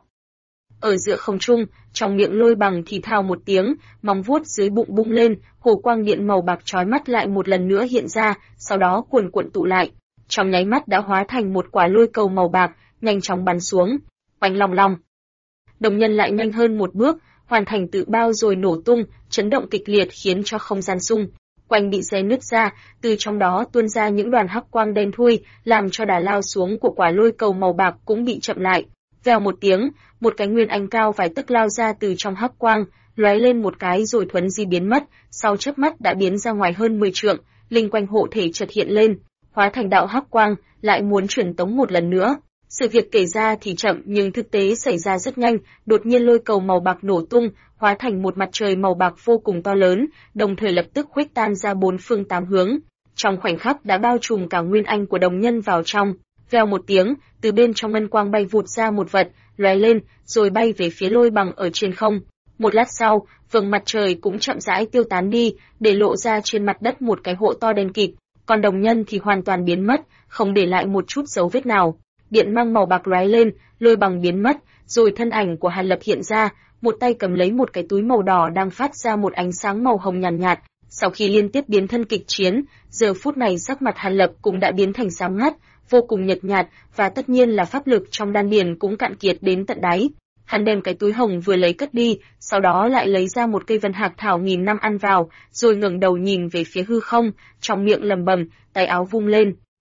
Ở giữa không trung, trong miệng Lôi Bằng thì thào một tiếng, móng vuốt dưới bụng bung lên, hồ quang điện màu bạc chói mắt lại một lần nữa hiện ra, sau đó cuồn cuộn tụ lại, trong nháy mắt đã hóa thành một quả lôi cầu màu bạc, nhanh chóng bắn xuống. Oanh long long. Đồng nhân lại nhanh hơn một bước, hoàn thành tự bao rồi nổ tung, chấn động kịch liệt khiến cho không gian xung quanh bị xé nứt ra, từ trong đó tuôn ra những đoàn hắc quang đen thui, làm cho đà lao xuống của quả lôi cầu màu bạc cũng bị chậm lại. Vèo một tiếng, một cái nguyên anh cao vài tấc lao ra từ trong hắc quang, lóe lên một cái rồi thuấn di biến mất, sau chớp mắt đã biến ra ngoài hơn 10 trượng, linh quanh hộ thể chợt hiện lên, hóa thành đạo hắc quang, lại muốn truyền tống một lần nữa. Sự việc kể ra thì chậm nhưng thực tế xảy ra rất nhanh, đột nhiên lôi cầu màu bạc nổ tung, hóa thành một mặt trời màu bạc vô cùng to lớn, đồng thời lập tức khuếch tan ra bốn phương tám hướng. Trong khoảnh khắc đã bao trùm cả nguyên anh của đồng nhân vào trong. Vèo một tiếng, từ bên trong ngân quang bay vụt ra một vật, lóe lên, rồi bay về phía Lôi Bằng ở trên không. Một lát sau, vầng mặt trời cũng chậm rãi tiêu tán đi, để lộ ra trên mặt đất một cái hố to đen kịt. Còn đồng nhân thì hoàn toàn biến mất, không để lại một chút dấu vết nào. Điện mang màu bạc lóe lên, Lôi Bằng biến mất, rồi thân ảnh của Hàn Lập hiện ra, một tay cầm lấy một cái túi màu đỏ đang phát ra một ánh sáng màu hồng nhàn nhạt. Sau khi liên tiếp biến thân kịch chiến, giờ phút này sắc mặt Hàn Lập cũng đã biến thành xám ngắt, vô cùng nhợt nhạt, và tất nhiên là pháp lực trong đan điền cũng cạn kiệt đến tận đáy. Hắn đem cái túi hồng vừa lấy cất đi, sau đó lại lấy ra một cây vân hạc thảo nghìn năm ăn vào, rồi ngẩng đầu nhìn về phía hư không, trong miệng lẩm bẩm, tay áo vung lên,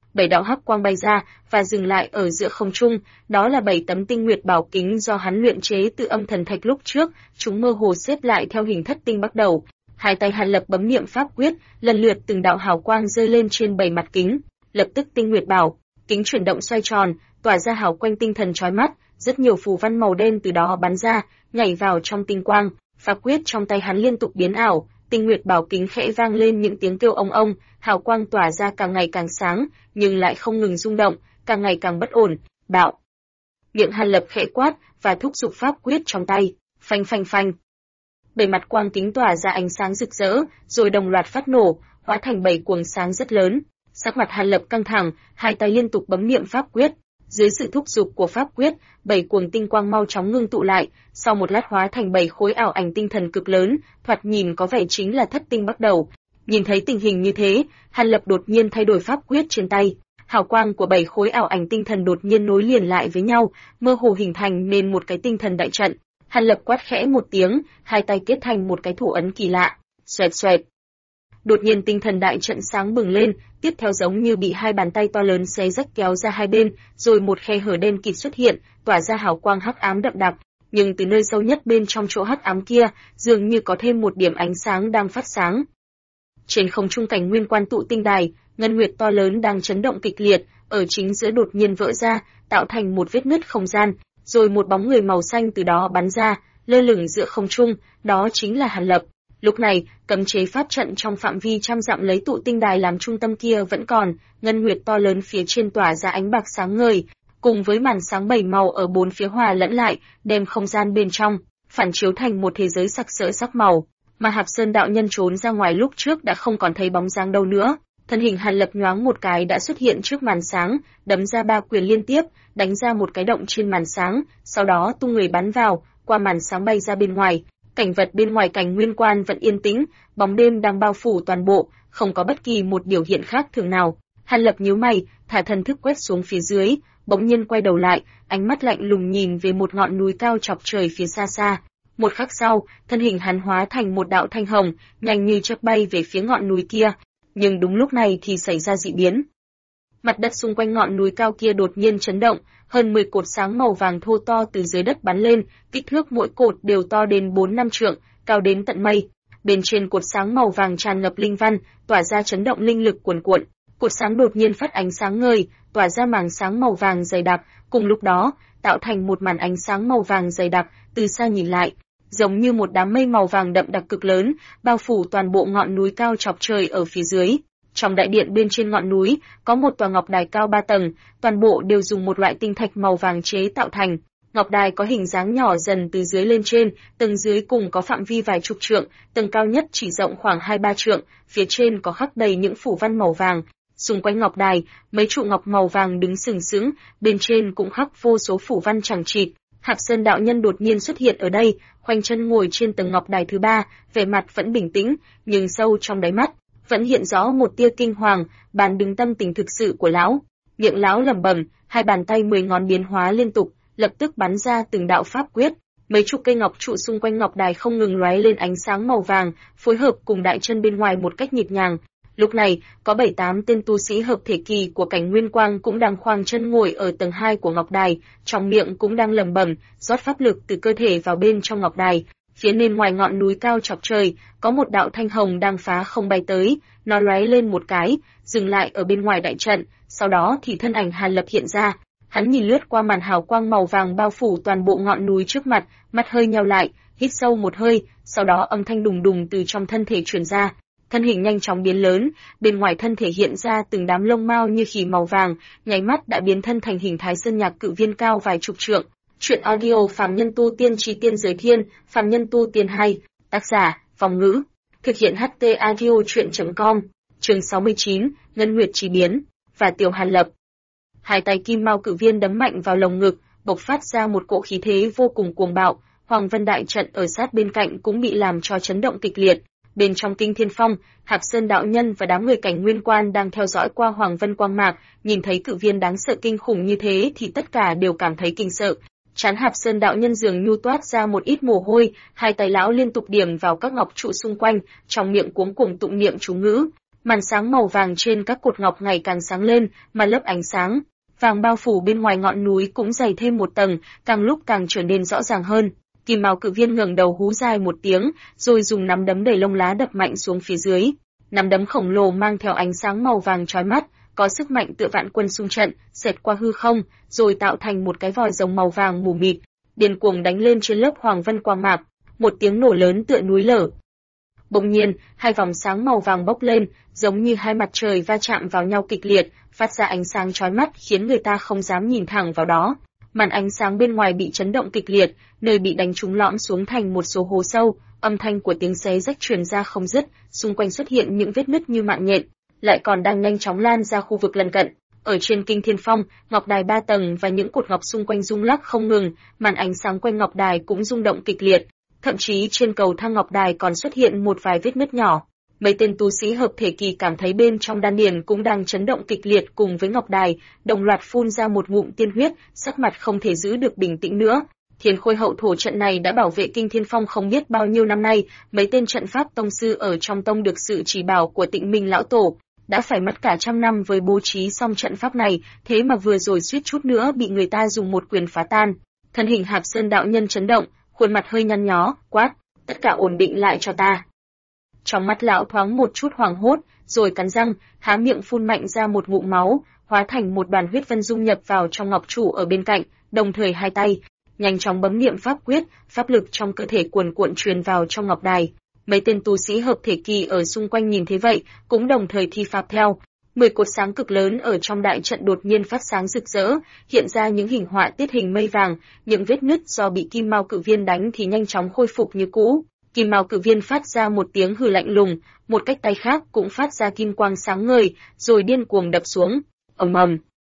7 đạo hắc quang bay ra và dừng lại ở giữa không trung, đó là 7 tấm tinh nguyệt bảo kính do hắn luyện chế từ âm thần thạch lúc trước, chúng mơ hồ xếp lại theo hình thất tinh bắt đầu. Hai tay Hàn Lập bấm niệm pháp quyết, lần lượt từng đạo hào quang rơi lên trên 7 mặt kính, lập tức tinh nguyệt bảo kính chuyển động xoay tròn, tỏa ra hào quang tinh thần chói mắt, rất nhiều phù văn màu đen từ đó bắn ra, nhảy vào trong tinh quang. Pháp quyết trong tay hắn liên tục biến ảo, tinh nguyệt bảo kính khẽ vang lên những tiếng kêu ông ông, hào quang tỏa ra càng ngày càng sáng, nhưng lại không ngừng rung động, càng ngày càng bất ổn. Bạo. Miệng Hàn Lập khẽ quát và thúc giục pháp quyết trong tay, phanh phanh phanh. 7 mặt quang kính tỏa ra ánh sáng rực rỡ, rồi đồng loạt phát nổ, hóa thành 7 cuồng sáng rất lớn. Sắc mặt Hàn Lập căng thẳng, hai tay liên tục bấm niệm pháp quyết. Dưới sự thúc giục của pháp quyết, 7 cuồng tinh quang mau chóng ngưng tụ lại, sau một lát hóa thành 7 khối ảo ảnh tinh thần cực lớn, thoạt nhìn có vẻ chính là thất tinh bắt đầu. Nhìn thấy tình hình như thế, Hàn Lập đột nhiên thay đổi pháp quyết trên tay. Hào quang của 7 khối ảo ảnh tinh thần đột nhiên nối liền lại với nhau, mơ hồ hình thành nên một cái tinh thần đại trận. Hàn Lập quát khẽ một tiếng, hai tay kết thành một cái thủ ấn kỳ lạ. Xoẹt xoẹt. Đột nhiên tinh thần đại trận sáng bừng lên, tiếp theo giống như bị hai bàn tay to lớn xé rách kéo ra hai bên, rồi một khe hở đen kịt xuất hiện, tỏa ra hào quang hắc ám đậm đặc. Nhưng từ nơi sâu nhất bên trong chỗ hắc ám kia, dường như có thêm một điểm ánh sáng đang phát sáng. Trên không trung cảnh nguyên quan tụ tinh đài, ngân nguyệt to lớn đang chấn động kịch liệt, ở chính giữa đột nhiên vỡ ra, tạo thành một vết nứt không gian, rồi một bóng người màu xanh từ đó bắn ra, lơ lửng giữa không trung, đó chính là Hàn Lập. Lúc này, cấm chế pháp trận trong phạm vi trăm dặm lấy tụ tinh đài làm trung tâm kia vẫn còn, ngân nguyệt to lớn phía trên tỏa ra ánh bạc sáng ngời, cùng với màn sáng 7 màu ở bốn phía hòa lẫn lại, đem không gian bên trong phản chiếu thành một thế giới sặc sỡ sắc màu. Mà Hạp Sơn đạo nhân trốn ra ngoài lúc trước đã không còn thấy bóng dáng đâu nữa. Thân hình Hàn Lập nhoáng một cái đã xuất hiện trước màn sáng, đấm ra 3 quyền liên tiếp, đánh ra một cái động trên màn sáng, sau đó tung người bắn vào, qua màn sáng bay ra bên ngoài. Cảnh vật bên ngoài cảnh nguyên quan vẫn yên tĩnh, bóng đêm đang bao phủ toàn bộ, không có bất kỳ một biểu hiện khác thường nào. Hàn Lập nhíu mày, thả thần thức quét xuống phía dưới, bỗng nhiên quay đầu lại, ánh mắt lạnh lùng nhìn về một ngọn núi cao chọc trời phía xa xa. Một khắc sau, thân hình hắn hóa thành một đạo thanh hồng, nhanh như chớp bay về phía ngọn núi kia. Nhưng đúng lúc này thì xảy ra dị biến. Mặt đất xung quanh ngọn núi cao kia đột nhiên chấn động, hơn 10 cột sáng màu vàng thô to từ dưới đất bắn lên, kích thước mỗi cột đều to đến 4-5 trượng, cao đến tận mây. Bên trên cột sáng màu vàng tràn ngập linh văn, tỏa ra chấn động linh lực cuồn cuộn. Cột sáng đột nhiên phát ánh sáng ngời, tỏa ra màng sáng màu vàng dày đặc, cùng lúc đó, tạo thành một màn ánh sáng màu vàng dày đặc, từ xa nhìn lại, giống như một đám mây màu vàng đậm đặc cực lớn, bao phủ toàn bộ ngọn núi cao chọc trời ở phía dưới. Trong đại điện bên trên ngọn núi, có một tòa ngọc đài cao 3 tầng, toàn bộ đều dùng một loại tinh thạch màu vàng chế tạo thành. Ngọc đài có hình dáng nhỏ dần từ dưới lên trên, tầng dưới cùng có phạm vi vài chục trượng, tầng cao nhất chỉ rộng khoảng 2-3 trượng, phía trên có khắc đầy những phủ văn màu vàng. Xung quanh ngọc đài, mấy trụ ngọc màu vàng đứng sừng sững, bên trên cũng khắc vô số phủ văn chằng chịt. Hạp Sơn đạo nhân đột nhiên xuất hiện ở đây, khoanh chân ngồi trên tầng ngọc đài thứ 3, vẻ mặt vẫn bình tĩnh, nhưng sâu trong đáy mắt vẫn hiện rõ một tia kinh hoàng, bàn đứng tâm tình thực sự của lão. Miệng lão lẩm bẩm, hai bàn tay 10 ngón biến hóa liên tục, lập tức bắn ra từng đạo pháp quyết. Mấy chục cây ngọc trụ xung quanh ngọc đài không ngừng lóe lên ánh sáng màu vàng, phối hợp cùng đại chân bên ngoài một cách nhịp nhàng. Lúc này, có 7-8 tên tu sĩ hợp thể kỳ của cảnh Nguyên Quang cũng đang khoanh chân ngồi ở tầng 2 của ngọc đài, trong miệng cũng đang lẩm bẩm, rót pháp lực từ cơ thể vào bên trong ngọc đài. Phía bên ngoài ngọn núi cao chọc trời, có một đạo thanh hồng đang phá không bay tới, nó lóe lên một cái, dừng lại ở bên ngoài đại trận, sau đó thì thân ảnh Hàn Lập hiện ra. Hắn nhìn lướt qua màn hào quang màu vàng bao phủ toàn bộ ngọn núi trước mặt, mắt hơi nheo lại, hít sâu một hơi, sau đó âm thanh đùng đùng từ trong thân thể truyền ra. Thân hình nhanh chóng biến lớn, bên ngoài thân thể hiện ra từng đám lông mao như khỉ màu vàng, nháy mắt đã biến thân thành hình thái sơn nhạc cự viên cao vài chục trượng. Truyện audio Phàm Nhân Tu Tiên Chí Tiên Giới Thiên, Phàm Nhân Tu Tiên hay, tác giả, Vong Ngữ, thực hiện HT audio truyện.com, chương 69, Ngân Nguyệt Chí Biến, và Tiểu Hàn Lập. Hai tay kim mao cự viên đấm mạnh vào lồng ngực, bộc phát ra một cỗ khí thế vô cùng cuồng bạo, Hoàng Vân đại trận ở sát bên cạnh cũng bị làm cho chấn động kịch liệt. Bên trong Kinh Thiên Phong, Hạp Sơn đạo nhân và đám người cảnh Nguyên Quan đang theo dõi qua Hoàng Vân quang mạc, nhìn thấy cự viên đáng sợ kinh khủng như thế thì tất cả đều cảm thấy kinh sợ. Trán Hạp Sơn đạo nhân dường như toát ra một ít mồ hôi, hai tay lão liên tục điểm vào các ngọc trụ xung quanh, trong miệng cuống cuồng tụng niệm chú ngữ. Màn sáng màu vàng trên các cột ngọc ngày càng sáng lên, mà lớp ánh sáng vàng bao phủ bên ngoài ngọn núi cũng dày thêm một tầng, càng lúc càng trở nên rõ ràng hơn. Kim Mao Cự Viên ngẩng đầu hú dài một tiếng, rồi dùng nắm đấm đầy lông lá đập mạnh xuống phía dưới. Nắm đấm khổng lồ mang theo ánh sáng màu vàng chói mắt, có sức mạnh tựa vạn quân xung trận, xẹt qua hư không, rồi tạo thành một cái vòi rồng màu vàng mù mịt, điên cuồng đánh lên trên lớp hoàng vân quang mạc. Một tiếng nổ lớn tựa núi lở. Bỗng nhiên, hai vòng sáng màu vàng bốc lên, giống như hai mặt trời va chạm vào nhau kịch liệt, phát ra ánh sáng chói mắt khiến người ta không dám nhìn thẳng vào đó. Màn ánh sáng bên ngoài bị chấn động kịch liệt, nơi bị đánh trúng lõm xuống thành một số hố sâu, âm thanh của tiếng xé rách truyền ra không dứt, xung quanh xuất hiện những vết nứt như mạng nhện, lại còn đang nhanh chóng lan ra khu vực lân cận. Ở trên Kinh Thiên Phong, ngọc đài 3 tầng và những cột ngọc xung quanh rung lắc không ngừng, màn ánh sáng quanh ngọc đài cũng rung động kịch liệt, thậm chí trên cầu thang ngọc đài còn xuất hiện một vài vết nứt nhỏ. Mấy tên tu sĩ hợp thể kỳ cảm thấy bên trong đan điền cũng đang chấn động kịch liệt cùng với ngọc đài, đồng loạt phun ra một ngụm tiên huyết, sắc mặt không thể giữ được bình tĩnh nữa. Thiên Khôi hậu thổ trận này đã bảo vệ Kinh Thiên Phong không biết bao nhiêu năm nay, mấy tên trận pháp tông sư ở trong tông được sự chỉ bảo của Tịnh Minh lão tổ, đã phải mất cả trăm năm với bố trí xong trận pháp này, thế mà vừa rồi suýt chút nữa bị người ta dùng một quyền phá tan. Thân hình Hạp Sơn đạo nhân chấn động, khuôn mặt hơi nhăn nhó, quát: "Tất cả ổn định lại cho ta." Trong mắt lão thoáng một chút hoảng hốt, rồi cắn răng, há miệng phun mạnh ra một ngụm máu, hóa thành một đoàn huyết vân dung nhập vào trong ngọc trụ ở bên cạnh, đồng thời hai tay nhanh chóng bấm niệm pháp quyết, pháp lực trong cơ thể cuồn cuộn truyền vào trong ngọc đài. Mấy tên tu sĩ hợp thể kỳ ở xung quanh nhìn thấy vậy, cũng đồng thời thi pháp theo. 10 cột sáng cực lớn ở trong đại trận đột nhiên phát sáng rực rỡ, hiện ra những hình họa tiết hình mây vàng, những vết nứt do bị Kim Mao Cự Viên đánh thì nhanh chóng khôi phục như cũ. Kim Mao Cự Viên phát ra một tiếng hừ lạnh lùng, một cách tay khác cũng phát ra kim quang sáng ngời, rồi điên cuồng đập xuống. Ầm ầm.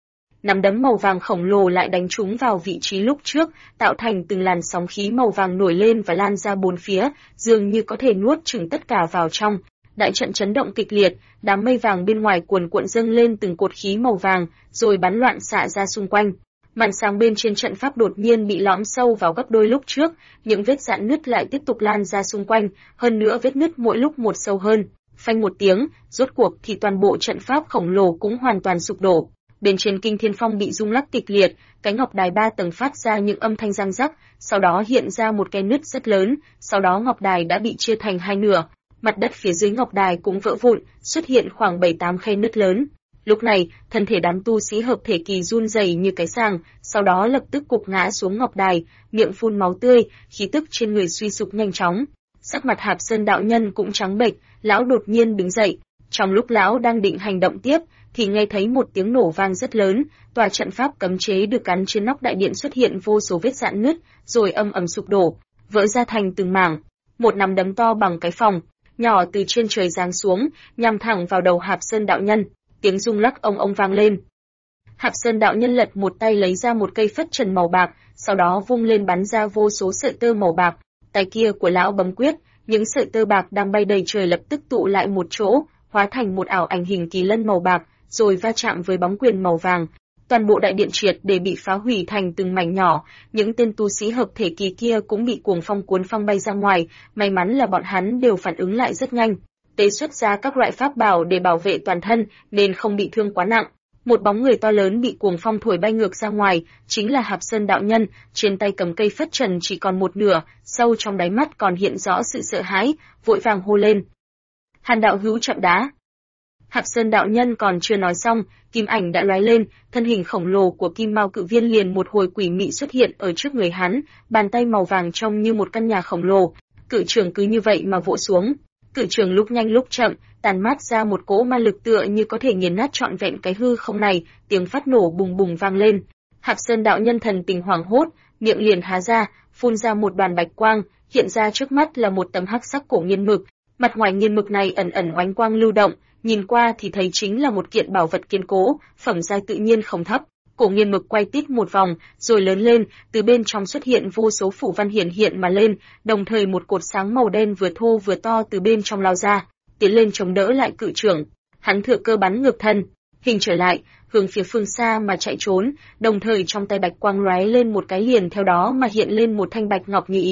Nắm đấm màu vàng khổng lồ lại đánh trúng vào vị trí lúc trước, tạo thành từng làn sóng khí màu vàng nổi lên và lan ra bốn phía, dường như có thể nuốt chửng tất cả vào trong. Đại trận chấn động kịch liệt, đám mây vàng bên ngoài cuồn cuộn dâng lên từng cột khí màu vàng, rồi bắn loạn xạ ra xung quanh. Màn sáng bên trên trận pháp đột nhiên bị lõm sâu vào gấp đôi lúc trước, những vết rạn nứt lại tiếp tục lan ra xung quanh, hơn nữa vết nứt mỗi lúc một sâu hơn. Phanh một tiếng, rốt cuộc thì toàn bộ trận pháp khổng lồ cũng hoàn toàn sụp đổ. Bên trên Kinh Thiên Phong bị rung lắc kịch liệt, cái ngọc đài 3 tầng phát ra những âm thanh răng rắc, sau đó hiện ra một cái nứt rất lớn, sau đó ngọc đài đã bị chia thành hai nửa. Mặt đất phía dưới ngọc đài cũng vỡ vụn, xuất hiện khoảng 7-8 khe nứt lớn. Lúc này, thân thể đám tu sĩ hợp thể kỳ run rẩy như cái sàng, sau đó lập tức gục ngã xuống ngọc đài, miệng phun máu tươi, khí tức trên người suy sụp nhanh chóng. Sắc mặt Hạp Sơn đạo nhân cũng trắng bệch, lão đột nhiên đứng dậy. Trong lúc lão đang định hành động tiếp, thì nghe thấy một tiếng nổ vang rất lớn, tòa trận pháp cấm chế được gắn trên nóc đại điện xuất hiện vô số vết rạn nứt, rồi âm ầm sụp đổ, vỡ ra thành từng mảng. Một nắm đấm to bằng cái phòng nhỏ từ trên trời giáng xuống, nhằm thẳng vào đầu Hạp Sơn đạo nhân. Tiếng rung lắc ông vang lên. Hạp Sơn đạo nhân lật một tay lấy ra một cây phất trần màu bạc, sau đó vung lên bắn ra vô số sợi tơ màu bạc. Tay kia của lão bấm quyết, những sợi tơ bạc đang bay đầy trời lập tức tụ lại một chỗ, hóa thành một ảo ảnh hình kỳ lân màu bạc, rồi va chạm với bóng quyền màu vàng. Toàn bộ đại điện triệt để bị phá hủy thành từng mảnh nhỏ, những tên tu sĩ hợp thể kỳ kia cũng bị cuồng phong cuốn phăng bay ra ngoài, may mắn là bọn hắn đều phản ứng lại rất nhanh, tế xuất ra các loại pháp bảo để bảo vệ toàn thân, nên không bị thương quá nặng. Một bóng người to lớn bị cuồng phong thổi bay ngược ra ngoài, chính là Hạp Sơn đạo nhân, trên tay cầm cây phất trần chỉ còn một nửa, sâu trong đáy mắt còn hiện rõ sự sợ hãi, vội vàng hô lên: "Hàn đạo hữu chậm đã!" Hạp Sơn đạo nhân còn chưa nói xong, kim ảnh đã lóe lên, thân hình khổng lồ của Kim Mao Cự Viên liền một hồi quỷ mị xuất hiện ở trước người hắn, bàn tay màu vàng trông như một căn nhà khổng lồ, cự trường cứ như vậy mà vỗ xuống. Cự trường lúc nhanh lúc chậm, tàn mát ra một cỗ ma lực tựa như có thể nghiền nát trọn vẹn cái hư không này, tiếng phát nổ bùng bùng vang lên. Hạp Sơn đạo nhân thần tình hoảng hốt, miệng liền há ra, phun ra một đoàn bạch quang, hiện ra trước mắt là một tấm hắc sắc cổ nghiên mực. Mặt ngoài nghiên mực này ẩn ẩn oánh quang lưu động, nhìn qua thì thấy chính là một kiện bảo vật kiên cố, phẩm giai tự nhiên không thấp. Cổ nghiên mực quay tít một vòng, rồi lớn lên, từ bên trong xuất hiện vô số phủ văn hiển hiện mà lên, đồng thời một cột sáng màu đen vừa thô vừa to từ bên trong lao ra, tiến lên chống đỡ lại cự trưởng. Hắn thừa cơ bắn ngược thân, hình trở lại, hướng phía phương xa mà chạy trốn, đồng thời trong tay bạch quang lóe lên một cái liền theo đó mà hiện lên một thanh bạch ngọc như ý.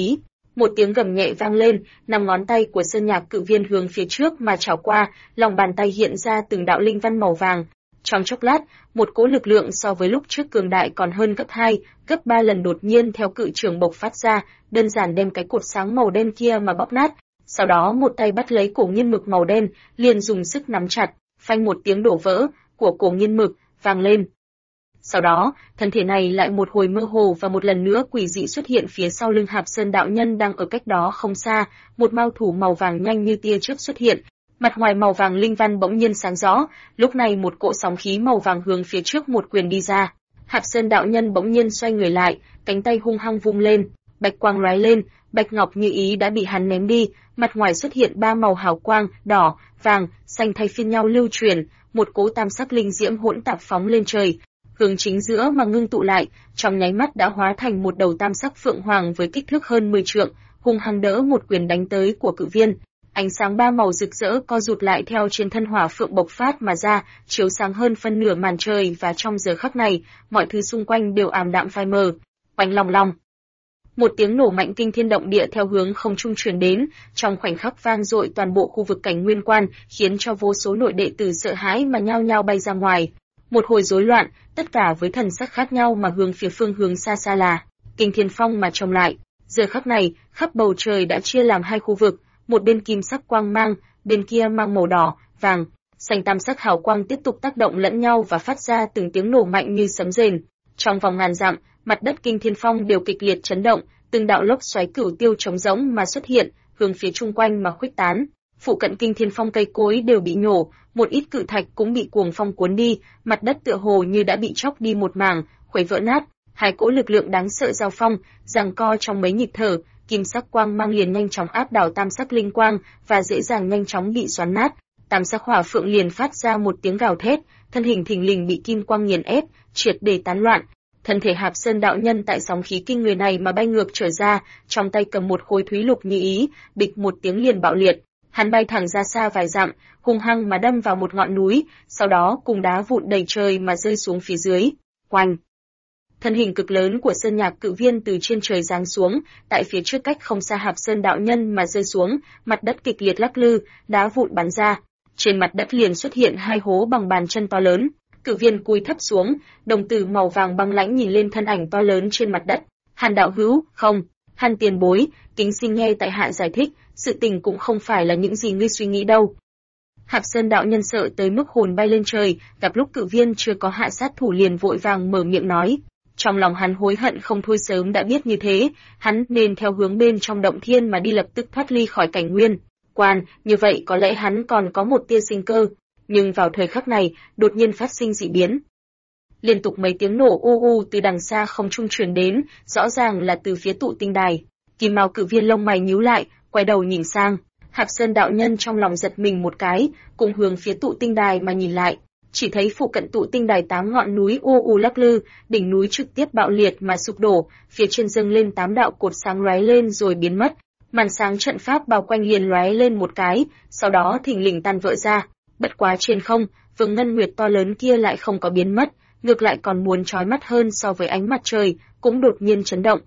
Một tiếng gầm nhẹ vang lên, 5 ngón tay của Sơn Nhạc Cự Viên hướng phía trước mà chảo qua, lòng bàn tay hiện ra từng đạo linh văn màu vàng. Trong chốc lát, một cỗ lực lượng so với lúc trước cường đại còn hơn gấp 2, gấp 3 lần đột nhiên theo cự trường bộc phát ra, đơn giản đem cái cột sáng màu đen kia mà bóp nát. Sau đó một tay bắt lấy cổ nghiên mực màu đen, liền dùng sức nắm chặt, phanh một tiếng đổ vỡ của cổ nghiên mực vang lên. Sau đó, thân thể này lại một hồi mơ hồ và một lần nữa quỷ dị xuất hiện phía sau lưng Hạp Sơn đạo nhân đang ở cách đó không xa, một mao thủ màu vàng nhanh như tia chớp xuất hiện. Mặt ngoài màu vàng linh văn bỗng nhiên sáng rõ, lúc này một cỗ sóng khí màu vàng hướng phía trước một quyền đi ra. Hạp Sơn đạo nhân bỗng nhiên xoay người lại, cánh tay hung hăng vung lên, bạch quang lóe lên, bạch ngọc như ý đã bị hắn ném đi, mặt ngoài xuất hiện 3 màu hào quang, đỏ, vàng, xanh thay phiên nhau lưu truyền, một cỗ tam sắc linh diễm hỗn tạp phóng lên trời, hướng chính giữa mà ngưng tụ lại, trong nháy mắt đã hóa thành một đầu tam sắc phượng hoàng với kích thước hơn 10 trượng, hung hăng đỡ một quyền đánh tới của Cự Viên. Ánh sáng 3 màu rực rỡ co rụt lại theo trên thân hỏa phượng bộc phát mà ra, chiếu sáng hơn phân nửa màn trời, và trong giờ khắc này, mọi thứ xung quanh đều ảm đạm phai mờ. Oanh long long. Một tiếng nổ mạnh kinh thiên động địa theo hướng không trung truyền đến, trong khoảnh khắc vang dội toàn bộ khu vực cảnh nguyên quan, khiến cho vô số nội đệ tử sợ hãi mà nhao nhao bay ra ngoài. Một hồi rối loạn, tất cả với thần sắc khác nhau mà hướng phía phương hướng xa xa là Kinh Thiên Phong mà trông lại. Giờ khắc này, khắp bầu trời đã chia làm 2 khu vực, một bên kim sắc quang mang, bên kia mang màu đỏ, vàng, xanh tam sắc hào quang tiếp tục tác động lẫn nhau và phát ra từng tiếng nổ mạnh như sấm rền. Trong vòng ngàn dặm, mặt đất Kinh Thiên Phong đều kịch liệt chấn động, từng đạo lốc xoáy cửu tiêu trống rỗng mà xuất hiện, hướng phía chung quanh mà khuếch tán. Phụ cận Kinh Thiên Phong cây cối đều bị nhổ, một ít cự thạch cũng bị cuồng phong cuốn đi, mặt đất tựa hồ như đã bị chóc đi một mảng, khuấy vỡ nát. 2 cỗ lực lượng đáng sợ giao phong, giằng co trong mấy nhịp thở, kim sắc quang mang liền nhanh chóng áp đảo tam sắc linh quang và dễ dàng nhanh chóng bị xoắn nát. Tam sắc hỏa phượng liền phát ra một tiếng gào thét, thân hình thình lình bị kim quang nghiền ép, triệt để tán loạn. Thân thể Hạp Sơn đạo nhân tại sóng khí kinh người này mà bay ngược trở ra, trong tay cầm một khối thúy lục như ý, bịch một tiếng liền bạo liệt. Hắn bay thẳng ra xa vài dặm, hung hăng mà đâm vào một ngọn núi, sau đó cùng đá vụn đầy trời mà rơi xuống phía dưới. Oanh! Thân hình cực lớn của Sơn Nhạc Cự Viên từ trên trời giáng xuống, tại phía trước cách không xa Hạp Sơn đạo nhân mà rơi xuống, mặt đất kịch liệt lắc lư, đá vụn bắn ra. Trên mặt đất liền xuất hiện 2 hố bằng bàn chân to lớn. Cự Viên cúi thấp xuống, đồng tử màu vàng băng lãnh nhìn lên thân ảnh to lớn trên mặt đất. Hàn đạo hữu, không, Hàn tiền bối, kính xin nghe tại hạ giải thích, sự tình cũng không phải là những gì ngươi suy nghĩ đâu. Hạp Sơn đạo nhân sợ tới mức hồn bay lên trời, gặp lúc Cự Viên chưa có hạ sát thủ liền vội vàng mở miệng nói. Trong lòng hắn hối hận không thôi sớm đã biết như thế, hắn nên theo hướng bên trong động thiên mà đi lập tức thoát ly khỏi cảnh nguyên quan, như vậy có lẽ hắn còn có một tia sinh cơ. Nhưng vào thời khắc này, đột nhiên phát sinh dị biến. Liên tục mấy tiếng nổ u u từ đằng xa không trung truyền đến, rõ ràng là từ phía tụ tinh đài. Kim Mao Cự Viên lông mày nhíu lại, quay đầu nhìn sang. Hạp Sơn đạo nhân trong lòng giật mình một cái, cùng hướng phía tụ tinh đài mà nhìn lại. Chỉ thấy phụ cận tụ tinh đài 8 ngọn núi u u lắc lư, đỉnh núi trực tiếp bạo liệt mà sụp đổ, phía trên dâng lên 8 đạo cột sáng lóe lên rồi biến mất. Màn sáng trận pháp bao quanh liền lóe lên một cái, sau đó thình lình tan vỡ ra. Bất quá trên không, vầng ngân nguyệt to lớn kia lại không có biến mất, ngược lại còn muốn chói mắt hơn so với ánh mặt trời, cũng đột nhiên chấn động.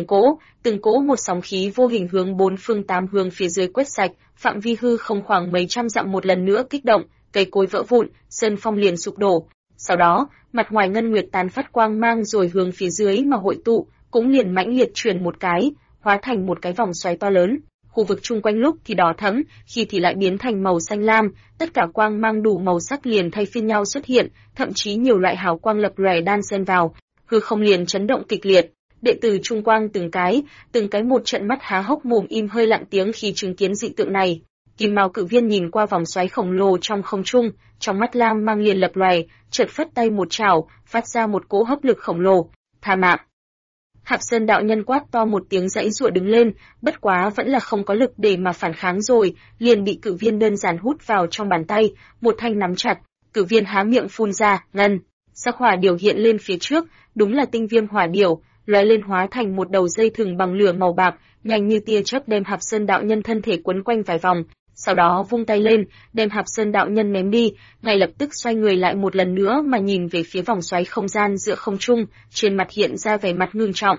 Từng cỗ một sóng khí vô hình hướng 4 phương 8 hướng phía dưới quét sạch, phạm vi hư không khoảng mấy trăm dặm một lần nữa kích động, cây cối vỡ vụn, sơn phong liền sụp đổ. Sau đó, mặt ngoài ngân nguyệt tán phát quang mang rồi hướng phía dưới mà hội tụ, cũng liền mãnh liệt chuyển một cái, hóa thành một cái vòng xoáy to lớn. Khu vực chung quanh lúc thì đỏ thẫm, khi thì lại biến thành màu xanh lam, tất cả quang mang đủ màu sắc liền thay phiên nhau xuất hiện, thậm chí nhiều loại hào quang lập lòe đan xen vào, hư không liền chấn động kịch liệt. Đệ tử Trung Quang từng cái một trận mắt há hốc mồm im hơi lặng tiếng khi chứng kiến dị tượng này. Kim Mao Cự Viên nhìn qua vòng xoáy khổng lồ trong không trung, trong mắt lam mang liền lập lòe, chợt phất tay một chảo, phát ra một cỗ hấp lực khổng lồ. Tha mạng! Hạp Sơn đạo nhân quát to một tiếng giãy giụa đứng lên, bất quá vẫn là không có lực để mà phản kháng rồi, liền bị Cự Viên đơn giản hút vào trong bàn tay, một thanh nắm chặt. Cự Viên há miệng phun ra, ngân sắc hỏa điểu hiện lên phía trước, đúng là tinh viêm hỏa điểu, lóe lên hóa thành một đầu dây thừng bằng lửa màu bạc, nhanh như tia chớp đem Hạp Sơn đạo nhân thân thể quấn quanh vài vòng, sau đó vung tay lên, đem Hạp Sơn đạo nhân ném đi, ngay lập tức xoay người lại một lần nữa mà nhìn về phía vòng xoáy không gian giữa không trung, trên mặt hiện ra vẻ mặt ngưng trọng.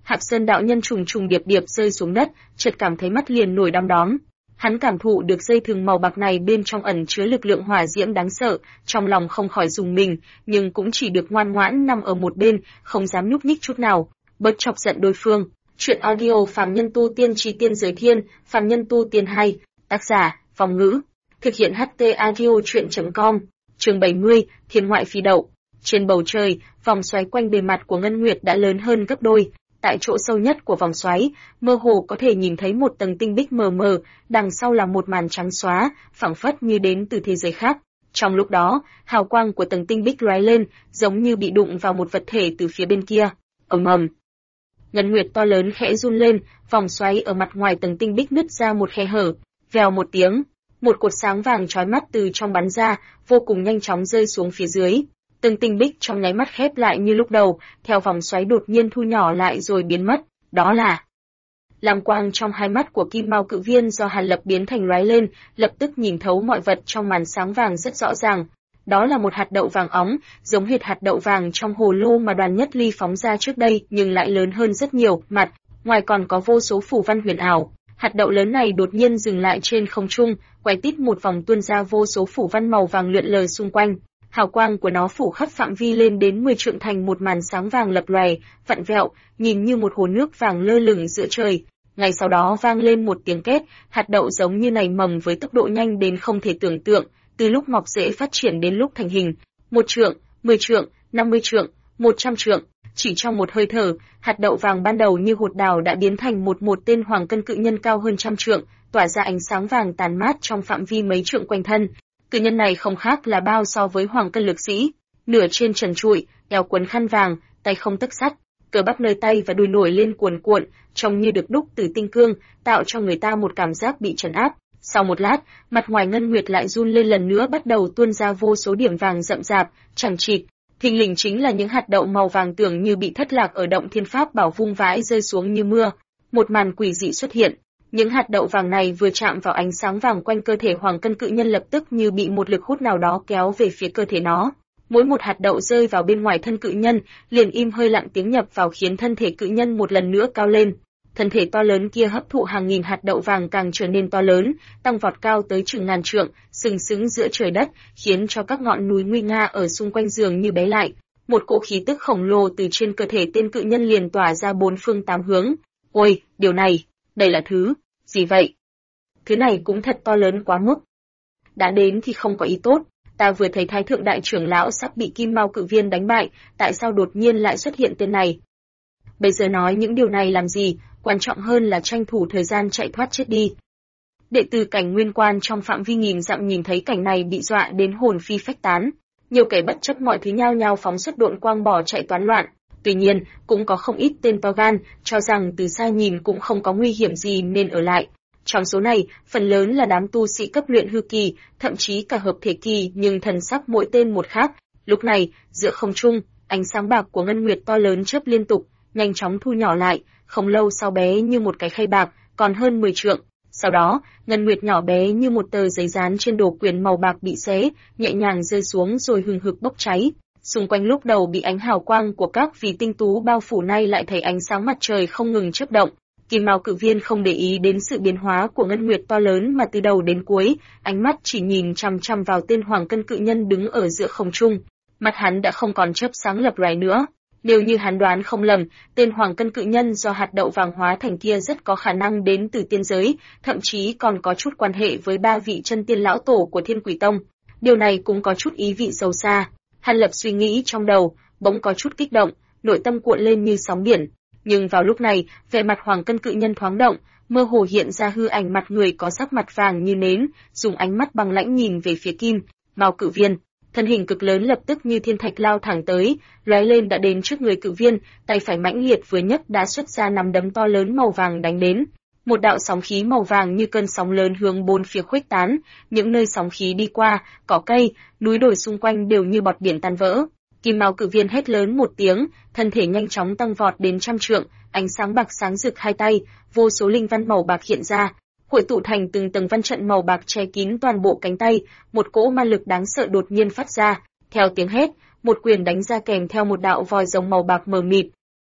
Hạp Sơn đạo nhân trùng trùng điệp điệp rơi xuống đất, chợt cảm thấy mắt liền nổi đom đóm. Hắn cảm thụ được dây thừng màu bạc này bên trong ẩn chứa lực lượng hỏa diễm đáng sợ, trong lòng không khỏi rùng mình, nhưng cũng chỉ được ngoan ngoãn nằm ở một bên, không dám nhúc nhích chút nào, bớt chọc giận đối phương. Chuyện audio Phàm Nhân Tu Tiên Chí Tiên Giới Thiên, Phàm Nhân Tu Tiên hay, tác giả, Phong Ngữ. Thực hiện HT audio chuyện.com, chương 70, Thiên ngoại phi đậu. Trên bầu trời, vòng xoáy quanh bề mặt của Ngân Nguyệt đã lớn hơn gấp đôi. Tại chỗ sâu nhất của vòng xoáy, mơ hồ có thể nhìn thấy một tầng tinh bích mờ mờ, đằng sau là một màn trắng xóa, phảng phất như đến từ thế giới khác. Trong lúc đó, hào quang của tầng tinh bích lóe lên, giống như bị đụng vào một vật thể từ phía bên kia. Ầm ầm. Ngân Nguyệt to lớn khẽ run lên, vòng xoáy ở mặt ngoài tầng tinh bích nứt ra một khe hở. Vèo một tiếng, một cột sáng vàng chói mắt từ trong bắn ra, vô cùng nhanh chóng rơi xuống phía dưới. Từng tinh bích trong nháy mắt khép lại như lúc đầu, theo vòng xoáy đột nhiên thu nhỏ lại rồi biến mất. Đó là lam quang trong hai mắt của Kim Mao Cự Viên do Hàn Lập biến thành lóe lên, lập tức nhìn thấu mọi vật trong màn sáng vàng rất rõ ràng. Đó là một hạt đậu vàng óng, giống hệt hạt đậu vàng trong hồ lô mà Đoàn Nhất Ly phóng ra trước đây, nhưng lại lớn hơn rất nhiều, mặt ngoài còn có vô số phù văn huyền ảo. Hạt đậu lớn này đột nhiên dừng lại trên không trung, quay tít một vòng tuôn ra vô số phù văn màu vàng lượn lờ xung quanh. Hào quang của nó phủ khắp phạm vi lên đến 10 trượng thành một màn sáng vàng lập lòe, vặn vẹo, nhìn như một hồ nước vàng lơ lửng giữa trời. Ngay sau đó vang lên một tiếng két, hạt đậu giống như nảy mầm với tốc độ nhanh đến không thể tưởng tượng, từ lúc mọc rễ phát triển đến lúc thành hình. 1 trượng, 10 trượng, 50 trượng, 100 trượng, chỉ trong một hơi thở, hạt đậu vàng ban đầu như hột đào đã biến thành một tên hoàng cân cự nhân cao hơn trăm trượng, tỏa ra ánh sáng vàng tàn mát trong phạm vi mấy trượng quanh thân. Cự nhân này không khác là bao so với hoàng cân lực sĩ, nửa trên trần trụi, eo quấn khăn vàng, tay không tấc sắt, cơ bắp nơi tay và đùi nổi lên cuồn cuộn, trông như được đúc từ tinh cương, tạo cho người ta một cảm giác bị trấn áp. Sau một lát, mặt ngoài Ngân Nguyệt lại run lên lần nữa, bắt đầu tuôn ra vô số điểm vàng rậm rạp, chằng chịt. Thình lình chính là những hạt đậu màu vàng tưởng như bị thất lạc ở động Thiên Pháp Bảo vung vãi rơi xuống như mưa. Một màn quỷ dị xuất hiện. Những hạt đậu vàng này vừa chạm vào ánh sáng vàng quanh cơ thể hoàng cân cự nhân lập tức như bị một lực hút nào đó kéo về phía cơ thể nó. Mỗi một hạt đậu rơi vào bên ngoài thân cự nhân, liền im hơi lặng tiếng nhập vào khiến thân thể cự nhân một lần nữa cao lên. Thân thể to lớn kia hấp thụ hàng nghìn hạt đậu vàng càng trở nên to lớn, tăng vọt cao tới chừng ngàn trượng, sừng sững giữa trời đất, khiến cho các ngọn núi nguy nga ở xung quanh dường như bé lại. Một cỗ khí tức khổng lồ từ trên cơ thể tên cự nhân liền tỏa ra bốn phương tám hướng. Ôi, điều này, đây là thứ gì vậy? Thứ này cũng thật to lớn quá mức. Đã đến thì không có ý tốt, ta vừa thấy Thái Thượng Đại Trưởng Lão sắp bị Kim Mao Cự Viên đánh bại, tại sao đột nhiên lại xuất hiện tên này? Bây giờ nói những điều này làm gì, quan trọng hơn là tranh thủ thời gian chạy thoát chết đi. Đệ tử Cảnh Nguyên Quan trong phạm vi nghìn dặm nhìn thấy cảnh này bị dọa đến hồn phi phách tán, nhiều kẻ bất chấp mọi thứ nhao nhao phóng xuất độn quang bỏ chạy toán loạn. Tuy nhiên, cũng có không ít tên to gan, cho rằng từ xa nhìn cũng không có nguy hiểm gì nên ở lại. Trong số này, phần lớn là đám tu sĩ cấp luyện hư kỳ, thậm chí cả hợp thể kỳ, nhưng thần sắc mỗi tên một khác. Lúc này, giữa không trung, ánh sáng bạc của Ngân Nguyệt to lớn chớp liên tục, nhanh chóng thu nhỏ lại, không lâu sau bé như một cái khay bạc, còn hơn 10 trượng. Sau đó, Ngân Nguyệt nhỏ bé như một tờ giấy dán trên đồ quyển màu bạc bị xé, nhẹ nhàng rơi xuống rồi hừng hực bốc cháy. Xung quanh lúc đầu bị ánh hào quang của các vì tinh tú bao phủ nay lại thấy ánh sáng mặt trời không ngừng chớp động. Kim Mao Cự Viên không để ý đến sự biến hóa của Ngân Nguyệt to lớn mà từ đầu đến cuối, ánh mắt chỉ nhìn chằm chằm vào tên hoàng cân cự nhân đứng ở giữa không trung. Mắt hắn đã không còn chớp sáng lập lòe nữa. Nếu như hắn đoán không lầm, tên hoàng cân cự nhân do hạt đậu vàng hóa thành kia rất có khả năng đến từ tiên giới, thậm chí còn có chút quan hệ với 3 vị chân tiên lão tổ của Thiên Quỷ Tông. Điều này cũng có chút ý vị sâu xa. Hàn Lập suy nghĩ trong đầu, bỗng có chút kích động, nội tâm cuộn lên như sóng biển. Nhưng vào lúc này, vẻ mặt hoàng cân cự nhân thoáng động, mơ hồ hiện ra hư ảnh mặt người có sắc mặt vàng như nến, dùng ánh mắt băng lãnh nhìn về phía Kim Mao Cự Viên. Thân hình cực lớn lập tức như thiên thạch lao thẳng tới, lóe lên đã đến trước người cự viên, tay phải mãnh liệt vừa nhấc đã xuất ra nắm đấm to lớn màu vàng đánh đến. Một đạo sóng khí màu vàng như cơn sóng lớn hướng bốn phía khuếch tán, những nơi sóng khí đi qua, cỏ cây, núi đồi xung quanh đều như bọt biển tan vỡ. Kim Mao Cự Viên hét lớn một tiếng, thân thể nhanh chóng tăng vọt đến trăm trượng, ánh sáng bạc sáng rực hai tay, vô số linh văn màu bạc hiện ra, hội tụ thành từng tầng văn trận màu bạc che kín toàn bộ cánh tay, một cỗ ma lực đáng sợ đột nhiên phát ra, theo tiếng hét, một quyền đánh ra kèm theo một đạo vòi rồng màu bạc mờ mịt.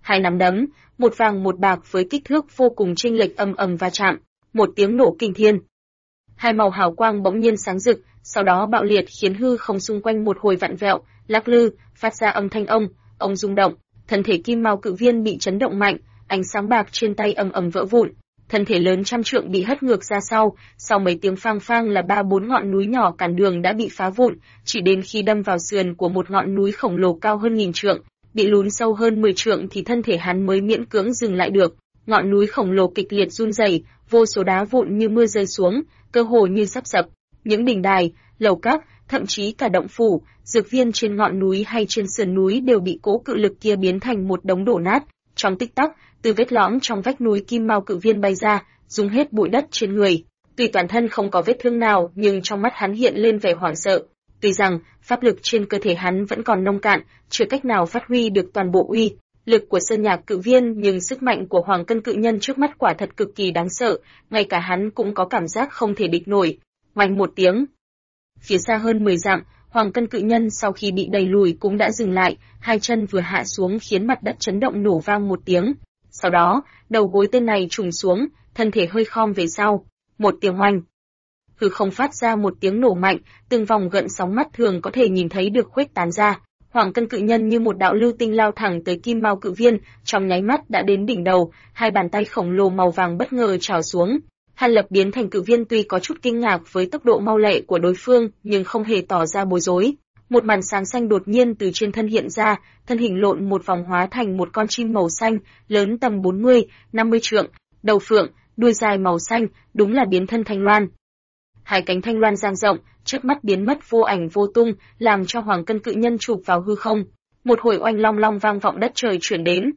Hai nắm đấm, một vàng một bạc với kích thước vô cùng chênh lệch ầm ầm va chạm, một tiếng nổ kinh thiên. Hai màu hào quang bỗng nhiên sáng rực, sau đó bạo liệt khiến hư không xung quanh một hồi vặn vẹo, lắc lư, phát ra âm thanh ông rung động, thân thể kim mao cự viên bị chấn động mạnh, ánh sáng bạc trên tay ầm ầm vỡ vụn, thân thể lớn trăm trượng bị hất ngược ra sau mấy tiếng phang phang là 3-4 ngọn núi nhỏ cản đường đã bị phá vụn, chỉ đến khi đâm vào sườn của một ngọn núi khổng lồ cao hơn 1000 trượng, bị lún sâu hơn 10 trượng thì thân thể hắn mới miễn cưỡng dừng lại được. Ngọn núi khổng lồ kịch liệt run rẩy, vô số đá vụn như mưa rơi xuống, cơ hồ như sắp sập. Những đỉnh đài, lầu các, thậm chí cả động phủ, dược viên trên ngọn núi hay trên sườn núi đều bị cỗ cự lực kia biến thành một đống đổ nát. Trong tích tắc, từ vết lõm trong vách núi kim mao cự viên bay ra, rung hết bụi đất trên người. Tuy toàn thân không có vết thương nào, nhưng trong mắt hắn hiện lên vẻ hoảng sợ. Tuy rằng pháp lực trên cơ thể hắn vẫn còn nông cạn, chưa cách nào phát huy được toàn bộ uy lực của Sơn Nhạc cự viên, nhưng sức mạnh của Hoàng Cân cự nhân trước mắt quả thật cực kỳ đáng sợ, ngay cả hắn cũng có cảm giác không thể địch nổi. Oanh một tiếng, phía xa hơn 10 dặm, Hoàng Cân cự nhân sau khi bị đẩy lùi cũng đã dừng lại, hai chân vừa hạ xuống khiến mặt đất chấn động nổ vang một tiếng. Sau đó, đầu gối tên này trùng xuống, thân thể hơi khom về sau. Một tiếng oanh, hư không phát ra một tiếng nổ mạnh, từng vòng gợn sóng mắt thường có thể nhìn thấy được khuếch tán ra. Hoàng Cân cự nhân như một đạo lưu tinh lao thẳng tới kim mao cự viên, trong nháy mắt đã đến đỉnh đầu, hai bàn tay khổng lồ màu vàng bất ngờ trào xuống. Hàn Lập biến thành cự viên tuy có chút kinh ngạc với tốc độ mau lẹ của đối phương, nhưng không hề tỏ ra bối rối. Một màn sáng xanh đột nhiên từ trên thân hiện ra, thân hình lộn một vòng hóa thành một con chim màu xanh, lớn tầm 40-50 trượng, đầu phượng, đuôi dài màu xanh, đúng là biến thân thanh loan. Hai cánh thanh loan dang rộng, chớp mắt biến mất vô ảnh vô tung, làm cho Hoàng Cân cự nhân chụp vào hư không. Một hồi oanh long long vang vọng đất trời chuyển đến.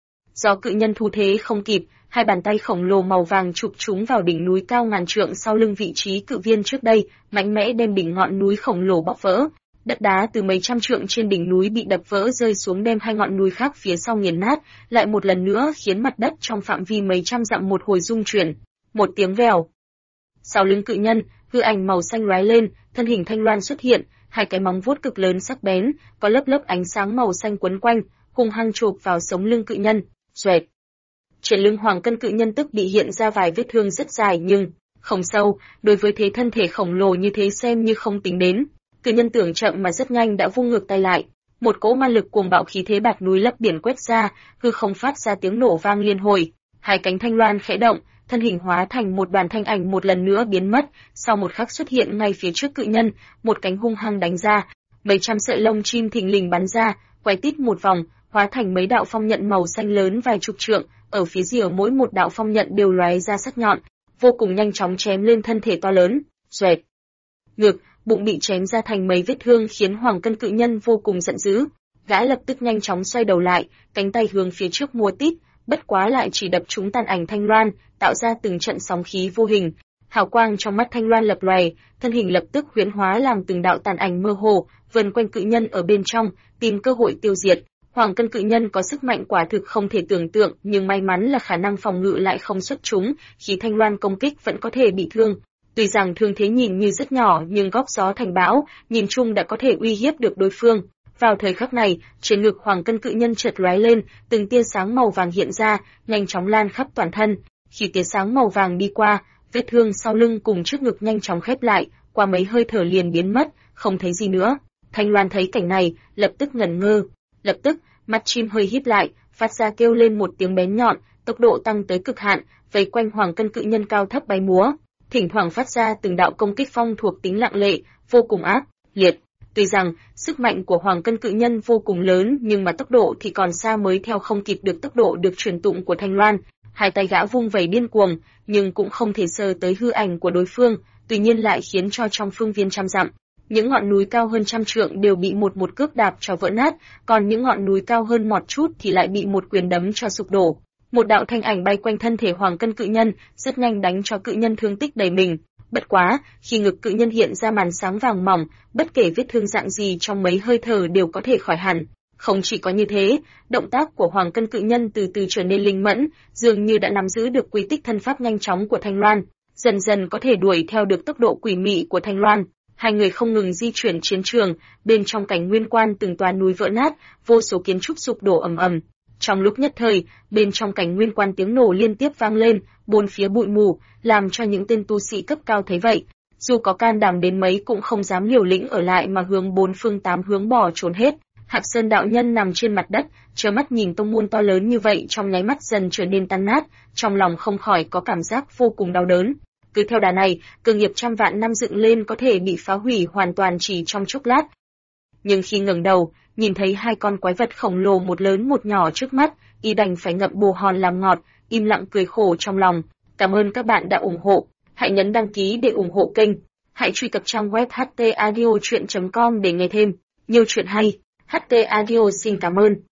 Do cự nhân thu thế không kịp, hai bàn tay khổng lồ màu vàng chụp chúng vào đỉnh núi cao ngàn trượng sau lưng vị trí cự viên trước đây, mạnh mẽ đem đỉnh ngọn núi khổng lồ bóc vỡ. Đất đá từ mấy trăm trượng trên đỉnh núi bị đập vỡ rơi xuống đem hai ngọn núi khác phía sau nghiền nát, lại một lần nữa khiến mặt đất trong phạm vi mấy trăm dặm một hồi rung chuyển. Một tiếng vèo. Sau lưng cự nhân, hư ảnh màu xanh lóe lên, thân hình thanh loan xuất hiện, hai cái móng vuốt cực lớn sắc bén, có lớp lớp ánh sáng màu xanh quấn quanh, hung hăng chộp vào sống lưng cự nhân. Xoẹt. Trên lưng Hoàng Cân cự nhân tức bị hiện ra vài vết thương rất dài nhưng không sâu, đối với thế thân thể khổng lồ như thế xem như không tính đến. Cự nhân tưởng chậm mà rất nhanh đã vung ngược tay lại, một cỗ ma lực cuồng bạo khí thế bạt núi lấp biển quét ra, hư không phát ra tiếng nổ vang liên hồi. Hai cánh thanh loan khẽ động, thân hình hóa thành một đoàn thanh ảnh một lần nữa biến mất, sau một khắc xuất hiện ngay phía trước cự nhân, một cánh hung hăng đánh ra, mấy trăm sợi lông chim thình lình bắn ra, quay tít một vòng, hóa thành mấy đạo phong nhận màu xanh lớn vài chục trượng, ở phía rìa mỗi một đạo phong nhận đều lóe ra sắc nhọn, vô cùng nhanh chóng chém lên thân thể to lớn. Xoẹt. Ngực, bụng bị chém ra thành mấy vết thương khiến Hoàng Cân cự nhân vô cùng giận dữ. Gã lập tức nhanh chóng xoay đầu lại, cánh tay hướng phía trước múa tít, bất quá lại chỉ đập trúng tàn ảnh thanh loan, tạo ra từng trận sóng khí vô hình. Hào quang trong mắt thanh loan lập lòe, thân hình lập tức huyễn hóa làm từng đạo tàn ảnh mơ hồ, vần quanh cự nhân ở bên trong, tìm cơ hội tiêu diệt. Hoàng Cân cự nhân có sức mạnh quả thực không thể tưởng tượng, nhưng may mắn là khả năng phòng ngự lại không xuất chúng, khi thanh loan công kích vẫn có thể bị thương. Tuy rằng thương thế nhìn như rất nhỏ, nhưng góp gió thành bão, nhìn chung đã có thể uy hiếp được đối phương. Vào thời khắc này, trên ngực Hoàng Cân cự nhân chợt lóe lên, từng tia sáng màu vàng hiện ra, nhanh chóng lan khắp toàn thân. Khi tia sáng màu vàng đi qua, vết thương sau lưng cùng trước ngực nhanh chóng khép lại, qua mấy hơi thở liền biến mất, không thấy gì nữa. Thanh Loan thấy cảnh này, lập tức ngẩn ngơ. Lập tức, mắt chim hơi híp lại, phát ra kêu lên một tiếng bén nhọn, tốc độ tăng tới cực hạn, vây quanh Hoàng Cân cự nhân cao thấp bay múa, thỉnh thoảng phát ra từng đạo công kích phong thuộc tính lặng lệ, vô cùng ác liệt. Tuy rằng sức mạnh của Hoàng Cân cự nhân vô cùng lớn, nhưng mà tốc độ thì còn xa mới theo không kịp được tốc độ được truyền tụng của Thanh Loan. Hai tay gã vung vẩy điên cuồng, nhưng cũng không thể sờ tới hư ảnh của đối phương, tuy nhiên lại khiến cho trong phương viên trăm dặm, những ngọn núi cao hơn trăm trượng đều bị một cước đạp cho vỡ nát, còn những ngọn núi cao hơn một chút thì lại bị một quyền đấm cho sụp đổ. Một đạo thanh ảnh bay quanh thân thể Hoàng Cân cự nhân, rất nhanh đánh cho cự nhân thương tích đầy mình. Bất quá, khi ngực cự nhân hiện ra màn sáng vàng mỏng, bất kể vết thương dạng gì trong mấy hơi thở đều có thể khỏi hẳn. Không chỉ có như thế, động tác của Hoàng Cân cự nhân từ từ trở nên linh mẫn, dường như đã nắm giữ được quy tích thân pháp nhanh chóng của Thanh Loan, dần dần có thể đuổi theo được tốc độ quỷ mị của Thanh Loan. Hai người không ngừng di chuyển chiến trường, bên trong cảnh nguyên quan từng tòa núi vỡ nát, vô số kiến trúc sụp đổ ầm ầm. Trong lúc nhất thời, bên trong cảnh nguyên quan tiếng nổ liên tiếp vang lên, bốn phía bụi mù, làm cho những tên tu sĩ cấp cao thấy vậy, dù có can đảm đến mấy cũng không dám liều lĩnh ở lại mà hướng bốn phương tám hướng bỏ trốn hết. Hạp Sơn đạo nhân nằm trên mặt đất, trơ mắt nhìn tông môn to lớn như vậy trong nháy mắt dần trở nên tan nát, trong lòng không khỏi có cảm giác vô cùng đau đớn. Cứ theo đà này, cơ nghiệp trăm vạn năm dựng lên có thể bị phá hủy hoàn toàn chỉ trong chốc lát. Nhưng khi ngẩng đầu, nhìn thấy hai con quái vật khổng lồ một lớn một nhỏ trước mắt, y đành phải ngậm bồ hòn làm ngọt, im lặng cười khổ trong lòng. Cảm ơn các bạn đã ủng hộ. Hãy nhấn đăng ký để ủng hộ kênh. Hãy truy cập trang web htaudio.com để nghe thêm nhiều chuyện hay. HT Audio xin cảm ơn.